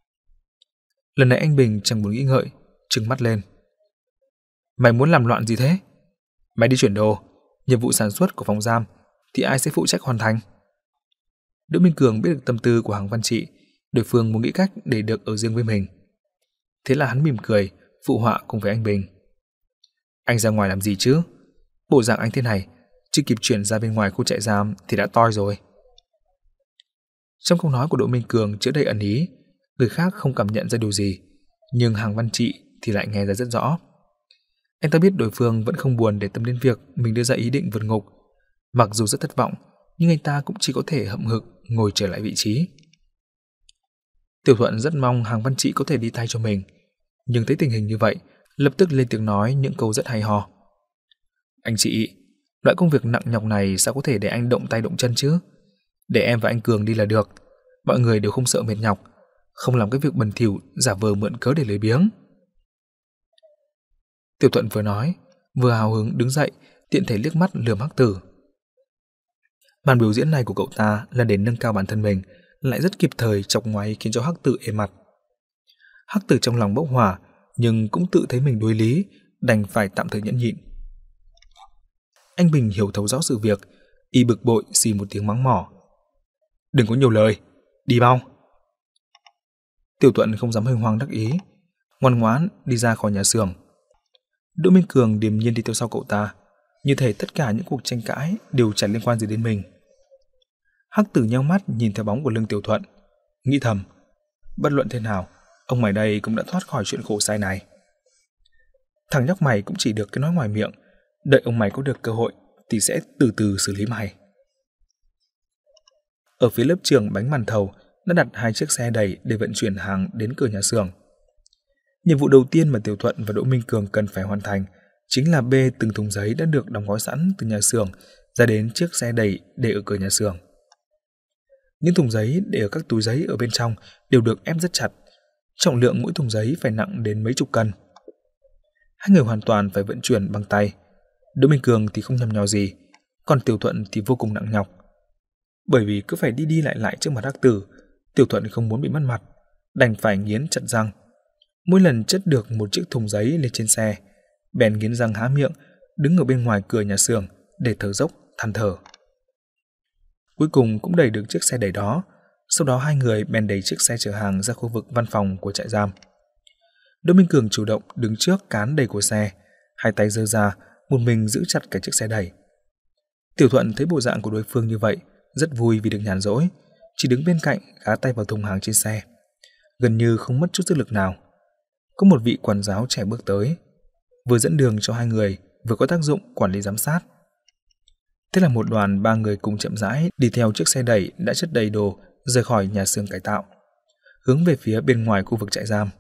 Lần này anh Bình chẳng muốn nghĩ ngợi, trừng mắt lên. Mày muốn làm loạn gì thế? Mày đi chuyển đồ, nhiệm vụ sản xuất của phòng giam thì ai sẽ phụ trách hoàn thành? Đỗ Minh Cường biết được tâm tư của Hàng Văn Trị, đối phương muốn nghĩ cách để được ở riêng với mình. Thế là hắn mỉm cười, phụ họa cùng với anh Bình. Anh ra ngoài làm gì chứ? Bộ dạng anh thế này, chưa kịp chuyển ra bên ngoài khu trại giam thì đã toi rồi. Trong câu nói của Đỗ Minh Cường chứa đầy ẩn ý, người khác không cảm nhận ra điều gì, nhưng Hàng Văn Trị thì lại nghe ra rất rõ. Anh ta biết đối phương vẫn không buồn để tâm đến việc mình đưa ra ý định vượt ngục. Mặc dù rất thất vọng, nhưng anh ta cũng chỉ có thể hậm hực ngồi trở lại vị trí. Tiểu Thuận rất mong Hàng Văn Trị có thể đi thay cho mình, nhưng thấy tình hình như vậy, lập tức lên tiếng nói những câu rất hay ho. Anh chị, loại công việc nặng nhọc này sao có thể để anh động tay động chân chứ? Để em và anh Cường đi là được, mọi người đều không sợ mệt nhọc, không làm cái việc bẩn thỉu giả vờ mượn cớ để lười biếng. Tiểu Thuận vừa nói, vừa hào hứng đứng dậy, tiện thể liếc mắt lườm Hắc Tử. Màn biểu diễn này của cậu ta là để nâng cao bản thân mình, lại rất kịp thời chọc ngoáy khiến cho Hắc Tử ê mặt. Hắc Tử trong lòng bốc hỏa, nhưng cũng tự thấy mình đối lý, đành phải tạm thời nhẫn nhịn. Anh Bình hiểu thấu rõ sự việc, y bực bội xì một tiếng mắng mỏ. Đừng có nhiều lời, đi mau. Tiểu Thuận không dám huênh hoang đắc ý, ngoan ngoãn đi ra khỏi nhà xưởng. Đỗ Minh Cường điềm nhiên đi theo sau cậu ta, như thể tất cả những cuộc tranh cãi đều chẳng liên quan gì đến mình. Hắc Tử nheo mắt nhìn theo bóng của lưng Tiểu Thuận, nghĩ thầm, bất luận thế nào, ông mày đây cũng đã thoát khỏi chuyện khổ sai này. Thằng nhóc mày cũng chỉ được cái nói ngoài miệng, đợi ông mày có được cơ hội thì sẽ từ từ xử lý mày. Ở phía lớp trường bánh màn thầu đã đặt hai chiếc xe đẩy để vận chuyển hàng đến cửa nhà xưởng. Nhiệm vụ đầu tiên mà Tiểu Thuận và Đỗ Minh Cường cần phải hoàn thành chính là bê từng thùng giấy đã được đóng gói sẵn từ nhà xưởng ra đến chiếc xe đẩy để ở cửa nhà xưởng. Những thùng giấy để ở các túi giấy ở bên trong đều được ép rất chặt, trọng lượng mỗi thùng giấy phải nặng đến mấy chục cân. Hai người hoàn toàn phải vận chuyển bằng tay. Đỗ Minh Cường thì không nhằm nhò gì, còn Tiểu Thuận thì vô cùng nặng nhọc. Bởi vì cứ phải đi đi lại lại trước mặt Hắc Tử, Tiểu Thuận không muốn bị mất mặt, đành phải nghiến chặt răng. Mỗi lần chất được một chiếc thùng giấy lên trên xe, bèn nghiến răng há miệng, đứng ở bên ngoài cửa nhà xưởng để thở dốc than thở. Cuối cùng cũng đẩy được chiếc xe đẩy đó. Sau đó hai người bèn đẩy chiếc xe chở hàng ra khu vực văn phòng của trại giam. Đỗ Minh Cường chủ động đứng trước cán đẩy của xe, hai tay giơ ra, một mình giữ chặt cả chiếc xe đẩy. Tiểu Thuận thấy bộ dạng của đối phương như vậy, rất vui vì được nhàn rỗi, chỉ đứng bên cạnh gá tay vào thùng hàng trên xe, gần như không mất chút sức lực nào. Có một vị quản giáo trẻ bước tới, vừa dẫn đường cho hai người, vừa có tác dụng quản lý giám sát. Thế là một đoàn ba người cùng chậm rãi đi theo chiếc xe đẩy đã chất đầy đồ rời khỏi nhà xưởng cải tạo, hướng về phía bên ngoài khu vực trại giam.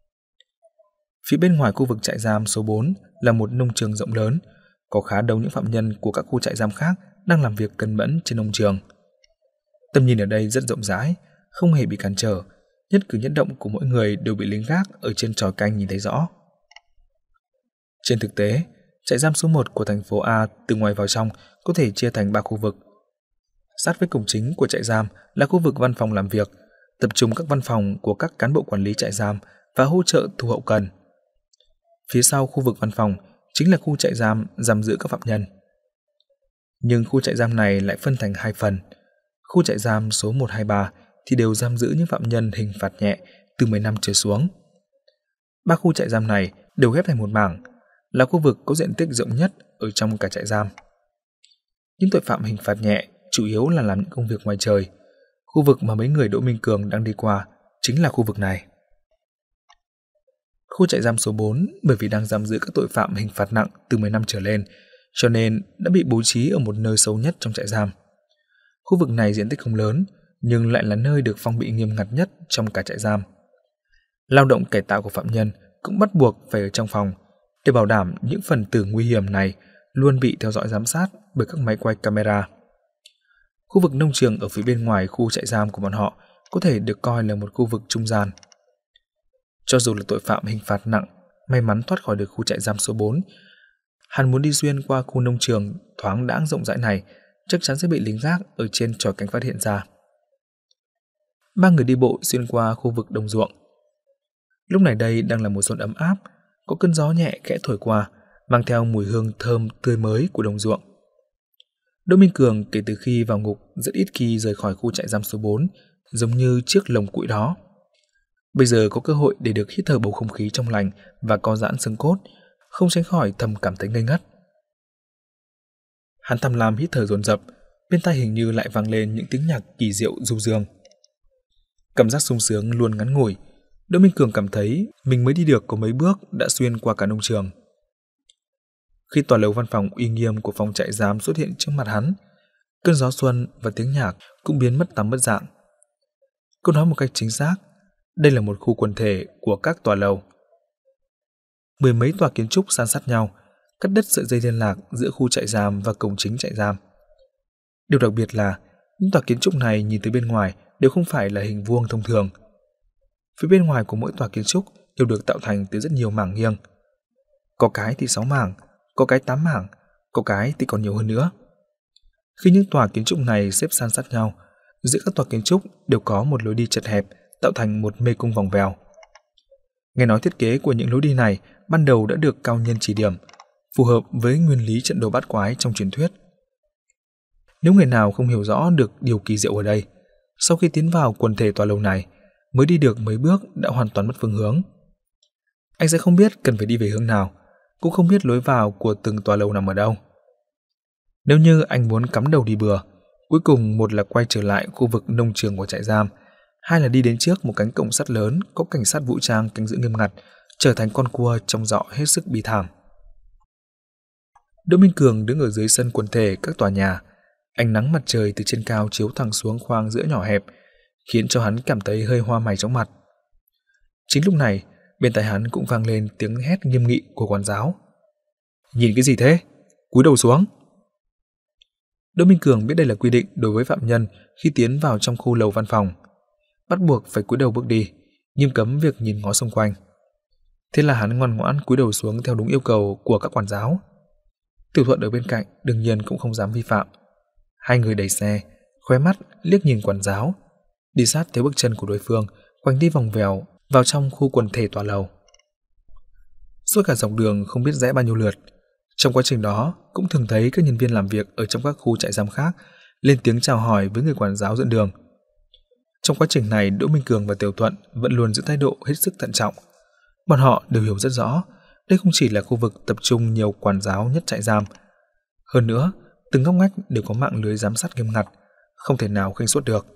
Phía bên ngoài khu vực trại giam số bốn là một nông trường rộng lớn, có khá đông những phạm nhân của các khu trại giam khác đang làm việc cẩn mẫn trên nông trường. Tầm nhìn ở đây rất rộng rãi, không hề bị cản trở, nhất cử nhất động của mỗi người đều bị lính gác ở trên chòi canh nhìn thấy rõ. Trên thực tế, trại giam số một của thành phố A từ ngoài vào trong có thể chia thành ba khu vực. Sát với cổng chính của trại giam là khu vực văn phòng làm việc, tập trung các văn phòng của các cán bộ quản lý trại giam và hỗ trợ thu hậu cần. Phía sau khu vực văn phòng chính là khu trại giam giam giữ các phạm nhân. Nhưng khu trại giam này lại phân thành hai phần. Khu trại giam số một, hai, ba thì đều giam giữ những phạm nhân hình phạt nhẹ từ mười năm trở xuống. Ba khu trại giam này đều ghép thành một mảng, là khu vực có diện tích rộng nhất ở trong cả trại giam. Những tội phạm hình phạt nhẹ chủ yếu là làm những công việc ngoài trời. Khu vực mà mấy người Đỗ Minh Cường đang đi qua chính là khu vực này. Khu trại giam số bốn bởi vì đang giam giữ các tội phạm hình phạt nặng từ mười năm trở lên, cho nên đã bị bố trí ở một nơi sâu nhất trong trại giam. Khu vực này diện tích không lớn, nhưng lại là nơi được phong bị nghiêm ngặt nhất trong cả trại giam. Lao động cải tạo của phạm nhân cũng bắt buộc phải ở trong phòng, để bảo đảm những phần tử nguy hiểm này luôn bị theo dõi giám sát bởi các máy quay camera. Khu vực nông trường ở phía bên ngoài khu trại giam của bọn họ có thể được coi là một khu vực trung gian. Cho dù là tội phạm hình phạt nặng may mắn thoát khỏi được khu trại giam số bốn, hắn muốn đi xuyên qua khu nông trường thoáng đãng rộng rãi này chắc chắn sẽ bị lính gác ở trên chòi canh phát hiện ra. Ba người đi bộ xuyên qua khu vực đồng ruộng. Lúc này đây đang là mùa xuân ấm áp, có cơn gió nhẹ khẽ thổi qua, mang theo mùi hương thơm tươi mới của đồng ruộng. Đỗ Minh Cường kể từ khi vào ngục rất ít khi rời khỏi khu trại giam số bốn, giống như chiếc lồng củi đó. Bây giờ có cơ hội để được hít thở bầu không khí trong lành và co giãn xương cốt, không tránh khỏi thầm cảm thấy ngây ngất. Hắn tham lam hít thở dồn dập, bên tai hình như lại vang lên những tiếng nhạc kỳ diệu du dương. Cảm giác sung sướng luôn ngắn ngủi, Đỗ Minh Cường cảm thấy mình mới đi được có mấy bước đã xuyên qua cả nông trường. Khi tòa lầu văn phòng uy nghiêm của phòng trại giam xuất hiện trước mặt hắn, cơn gió xuân và tiếng nhạc cũng biến mất tăm mất dạng. Câu nói một cách chính xác, đây là một khu quần thể của các tòa lầu. Mười mấy tòa kiến trúc san sát nhau, cắt đứt sợi dây liên lạc giữa khu trại giam và cổng chính trại giam. Điều đặc biệt là những tòa kiến trúc này nhìn từ bên ngoài đều không phải là hình vuông thông thường. Phía bên ngoài của mỗi tòa kiến trúc đều được tạo thành từ rất nhiều mảng nghiêng. Có cái thì sáu mảng, có cái tám mảng, có cái thì còn nhiều hơn nữa. Khi những tòa kiến trúc này xếp san sát nhau, giữa các tòa kiến trúc đều có một lối đi chật hẹp tạo thành một mê cung vòng vèo. Nghe nói thiết kế của những lối đi này ban đầu đã được cao nhân chỉ điểm, phù hợp với nguyên lý trận đồ bát quái trong truyền thuyết. Nếu người nào không hiểu rõ được điều kỳ diệu ở đây, sau khi tiến vào quần thể tòa lầu này, mới đi được mấy bước đã hoàn toàn mất phương hướng. Anh sẽ không biết cần phải đi về hướng nào, cũng không biết lối vào của từng tòa lầu nằm ở đâu. Nếu như anh muốn cắm đầu đi bừa, cuối cùng một là quay trở lại khu vực nông trường của trại giam, hai là đi đến trước một cánh cổng sắt lớn có cảnh sát vũ trang canh giữ nghiêm ngặt, trở thành con cua trong dọ hết sức bi thảm. Đỗ Minh Cường đứng ở dưới sân quần thể các tòa nhà, ánh nắng mặt trời từ trên cao chiếu thẳng xuống khoang giữa nhỏ hẹp, khiến cho hắn cảm thấy hơi hoa mày chóng mặt. Chính lúc này, bên tai hắn cũng vang lên tiếng hét nghiêm nghị của quản giáo. Nhìn cái gì thế? Cúi đầu xuống. Đỗ Minh Cường biết đây là quy định đối với phạm nhân khi tiến vào trong khu lầu văn phòng, bắt buộc phải cúi đầu bước đi, nghiêm cấm việc nhìn ngó xung quanh. Thế là hắn ngoan ngoãn cúi đầu xuống theo đúng yêu cầu của các quản giáo. Tiểu Thuận ở bên cạnh đương nhiên cũng không dám vi phạm. Hai người đẩy xe, khóe mắt liếc nhìn quản giáo, đi sát theo bước chân của đối phương, quanh đi vòng vèo vào trong khu quần thể tòa lầu. Suốt cả dọc đường không biết rẽ bao nhiêu lượt, trong quá trình đó cũng thường thấy các nhân viên làm việc ở trong các khu trại giam khác lên tiếng chào hỏi với người quản giáo dẫn đường. Trong quá trình này, Đỗ Minh Cường và Tiểu Thuận vẫn luôn giữ thái độ hết sức thận trọng. Bọn họ đều hiểu rất rõ, đây không chỉ là khu vực tập trung nhiều quản giáo nhất trại giam. Hơn nữa, từng ngóc ngách đều có mạng lưới giám sát nghiêm ngặt, không thể nào khinh suất được.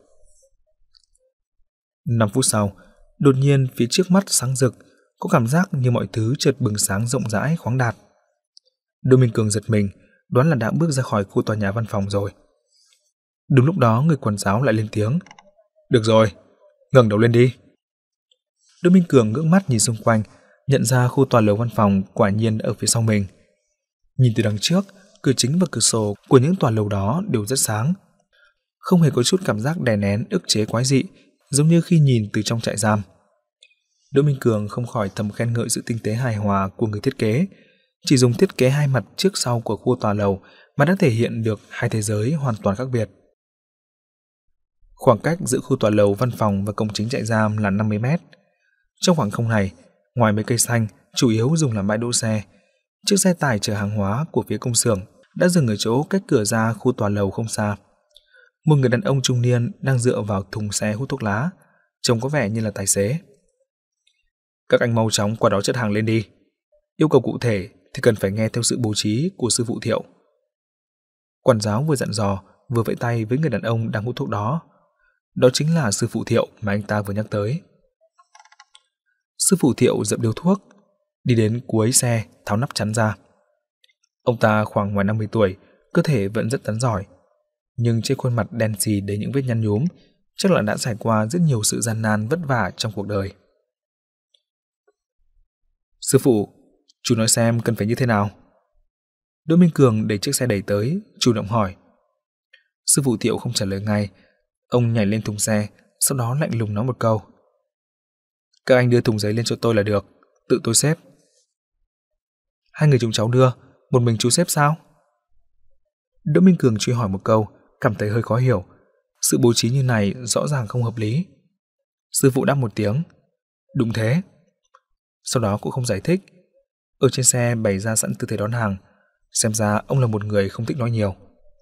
Năm phút sau, đột nhiên phía trước mắt sáng rực, có cảm giác như mọi thứ chợt bừng sáng rộng rãi khoáng đạt. Đỗ Minh Cường giật mình, đoán là đã bước ra khỏi khu tòa nhà văn phòng rồi. Đúng lúc đó người quản giáo lại lên tiếng. Được rồi, ngẩng đầu lên đi. Đỗ Minh Cường ngước mắt nhìn xung quanh, nhận ra khu tòa lầu văn phòng quả nhiên ở phía sau mình. Nhìn từ đằng trước, cửa chính và cửa sổ của những tòa lầu đó đều rất sáng, không hề có chút cảm giác đè nén ức chế quái dị, giống như khi nhìn từ trong trại giam. Đỗ Minh Cường không khỏi thầm khen ngợi sự tinh tế hài hòa của người thiết kế. Chỉ dùng thiết kế hai mặt trước sau của khu tòa lầu mà đã thể hiện được hai thế giới hoàn toàn khác biệt. Khoảng cách giữa khu tòa lầu văn phòng và cổng chính trại giam là năm mươi mét. Trong khoảng không này, ngoài mấy cây xanh chủ yếu dùng làm bãi đỗ xe, chiếc xe tải chở hàng hóa của phía công xưởng đã dừng ở chỗ cách cửa ra khu tòa lầu không xa. Một người đàn ông trung niên đang dựa vào thùng xe hút thuốc lá, trông có vẻ như là tài xế. Các anh mau chóng qua đó chất hàng lên đi. Yêu cầu cụ thể thì cần phải nghe theo sự bố trí của sư phụ Thiệu. Quản giáo vừa dặn dò, vừa vẫy tay với người đàn ông đang hút thuốc đó. Đó chính là sư phụ Thiệu mà anh ta vừa nhắc tới. Sư phụ Thiệu dậm điếu thuốc, đi đến cuối xe tháo nắp chắn ra. Ông ta khoảng ngoài năm mươi tuổi, cơ thể vẫn rất rắn giỏi, nhưng trên khuôn mặt đen xì đầy những vết nhăn nhúm, chắc là đã trải qua rất nhiều sự gian nan vất vả trong cuộc đời. Sư phụ, chú nói xem cần phải như thế nào? Đỗ Minh Cường đẩy chiếc xe đẩy tới, chủ động hỏi. Sư phụ Thiệu không trả lời ngay, ông nhảy lên thùng xe, sau đó lạnh lùng nói một câu. Các anh đưa thùng giấy lên cho tôi là được, tự tôi xếp. Hai người chúng cháu đưa, một mình chú xếp sao? Đỗ Minh Cường truy hỏi một câu, cảm thấy hơi khó hiểu. Sự bố trí như này rõ ràng không hợp lý. Sư phụ đáp một tiếng. Đúng thế. Sau đó cũng không giải thích. Ở trên xe bày ra sẵn tư thế đón hàng, xem ra ông là một người không thích nói nhiều.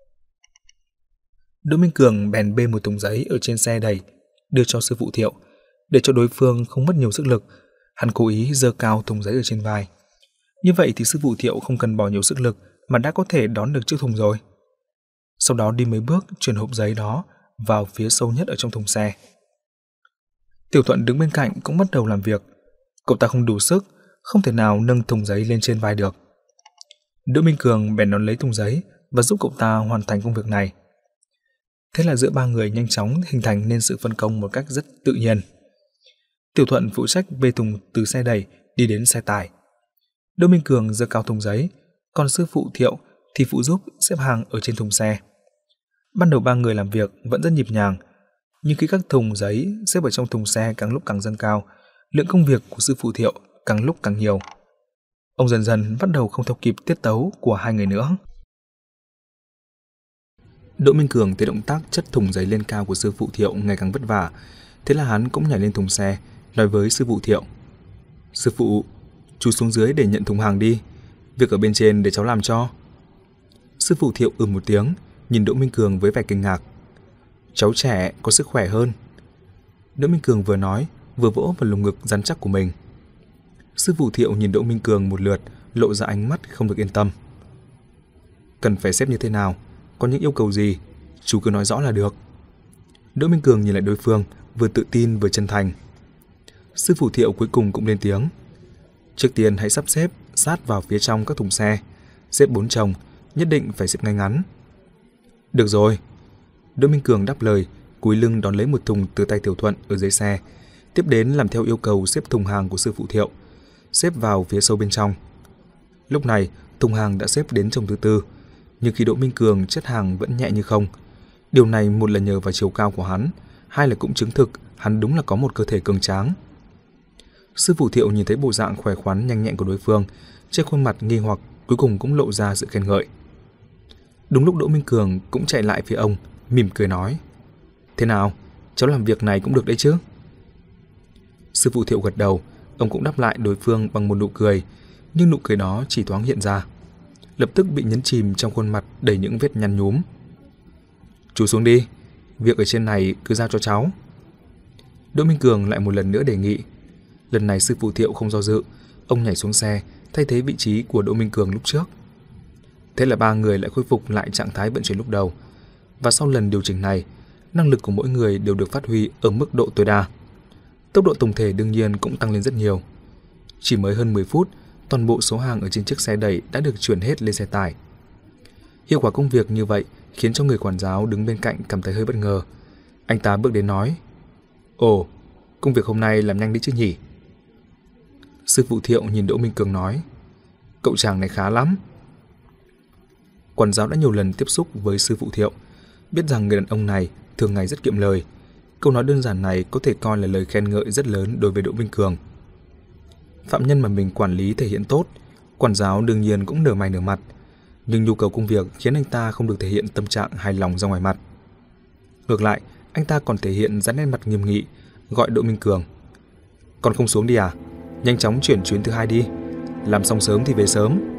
Đỗ Minh Cường bèn bê một thùng giấy ở trên xe đầy, đưa cho sư phụ Thiệu. Để cho đối phương không mất nhiều sức lực, hắn cố ý giơ cao thùng giấy ở trên vai. Như vậy thì sư phụ Thiệu không cần bỏ nhiều sức lực mà đã có thể đón được chiếc thùng rồi. Sau đó đi mấy bước chuyển hộp giấy đó vào phía sâu nhất ở trong thùng xe. Tiểu Thuận đứng bên cạnh cũng bắt đầu làm việc. Cậu ta không đủ sức, không thể nào nâng thùng giấy lên trên vai được. Đỗ Minh Cường bèn đón lấy thùng giấy và giúp cậu ta hoàn thành công việc này. Thế là giữa ba người nhanh chóng hình thành nên sự phân công một cách rất tự nhiên. Tiểu Thuận phụ trách bê thùng từ xe đẩy đi đến xe tải. Đỗ Minh Cường giơ cao thùng giấy, còn sư phụ Thiệu thì phụ giúp xếp hàng ở trên thùng xe. Ban đầu ba người làm việc vẫn rất nhịp nhàng, nhưng khi các thùng giấy xếp ở trong thùng xe càng lúc càng dâng cao, lượng công việc của sư phụ Thiệu càng lúc càng nhiều. Ông dần dần bắt đầu không theo kịp tiết tấu của hai người nữa. Đỗ Minh Cường thấy động tác chất thùng giấy lên cao của sư phụ Thiệu ngày càng vất vả, thế là hắn cũng nhảy lên thùng xe, nói với sư phụ Thiệu. Sư phụ, chú xuống dưới để nhận thùng hàng đi, việc ở bên trên để cháu làm cho. Sư phụ Thiệu ừ một tiếng, nhìn Đỗ Minh Cường với vẻ kinh ngạc. Cháu trẻ có sức khỏe hơn. Đỗ Minh Cường vừa nói, vừa vỗ vào lồng ngực rắn chắc của mình. Sư phụ Thiệu nhìn Đỗ Minh Cường một lượt, lộ ra ánh mắt không được yên tâm. Cần phải xếp như thế nào, có những yêu cầu gì, chú cứ nói rõ là được. Đỗ Minh Cường nhìn lại đối phương, vừa tự tin vừa chân thành. Sư phụ Thiệu cuối cùng cũng lên tiếng. Trước tiên hãy sắp xếp sát vào phía trong các thùng xe, xếp bốn chồng, nhất định phải xếp ngay ngắn. Được rồi. Đỗ Minh Cường đáp lời, cúi lưng đón lấy một thùng từ tay Tiểu Thuận ở dưới xe, tiếp đến làm theo yêu cầu xếp thùng hàng của sư phụ Thiệu, xếp vào phía sâu bên trong. Lúc này, thùng hàng đã xếp đến chồng thứ tư, Nhưng khi Đỗ Minh Cường chất hàng vẫn nhẹ như không. Điều này một là nhờ vào chiều cao của hắn, hai là cũng chứng thực hắn đúng là có một cơ thể cường tráng. Sư phụ Thiệu nhìn thấy bộ dạng khỏe khoắn nhanh nhẹn của đối phương, trên khuôn mặt nghi hoặc cuối cùng cũng lộ ra sự khen ngợi. Đúng lúc Đỗ Minh Cường cũng chạy lại phía ông, mỉm cười nói: "Thế nào, cháu làm việc này cũng được đấy chứ?" Sư phụ Thiệu gật đầu, ông cũng đáp lại đối phương bằng một nụ cười, nhưng nụ cười đó chỉ thoáng hiện ra, lập tức bị nhấn chìm trong khuôn mặt đầy những vết nhăn nhúm. "Chú xuống đi, việc ở trên này cứ giao cho cháu." Đỗ Minh Cường lại một lần nữa đề nghị. Lần này sư phụ Thiệu không do dự, ông nhảy xuống xe, thay thế vị trí của Đỗ Minh Cường lúc trước. Thế là ba người lại khôi phục lại trạng thái vận chuyển lúc đầu. Và sau lần điều chỉnh này, năng lực của mỗi người đều được phát huy ở mức độ tối đa. Tốc độ tổng thể đương nhiên cũng tăng lên rất nhiều. Chỉ mới hơn mười phút, toàn bộ số hàng ở trên chiếc xe đẩy đã được chuyển hết lên xe tải. Hiệu quả công việc như vậy khiến cho người quản giáo đứng bên cạnh cảm thấy hơi bất ngờ. Anh ta bước đến nói: "Ồ, công việc hôm nay làm nhanh đấy chứ nhỉ?" Sư phụ Thiệu nhìn Đỗ Minh Cường nói: "Cậu chàng này khá lắm." Quản giáo đã nhiều lần tiếp xúc với sư phụ Thiệu, biết rằng người đàn ông này thường ngày rất kiệm lời. Câu nói đơn giản này có thể coi là lời khen ngợi rất lớn đối với Đỗ Minh Cường. Phạm nhân mà mình quản lý thể hiện tốt, quản giáo đương nhiên cũng nở mày nở mặt, nhưng nhu cầu công việc khiến anh ta không được thể hiện tâm trạng hài lòng ra ngoài mặt. Ngược lại, anh ta còn thể hiện dáng nét mặt nghiêm nghị, gọi Đỗ Minh Cường: "Còn không xuống đi à? Nhanh chóng chuyển chuyến thứ hai đi, làm xong sớm thì về sớm."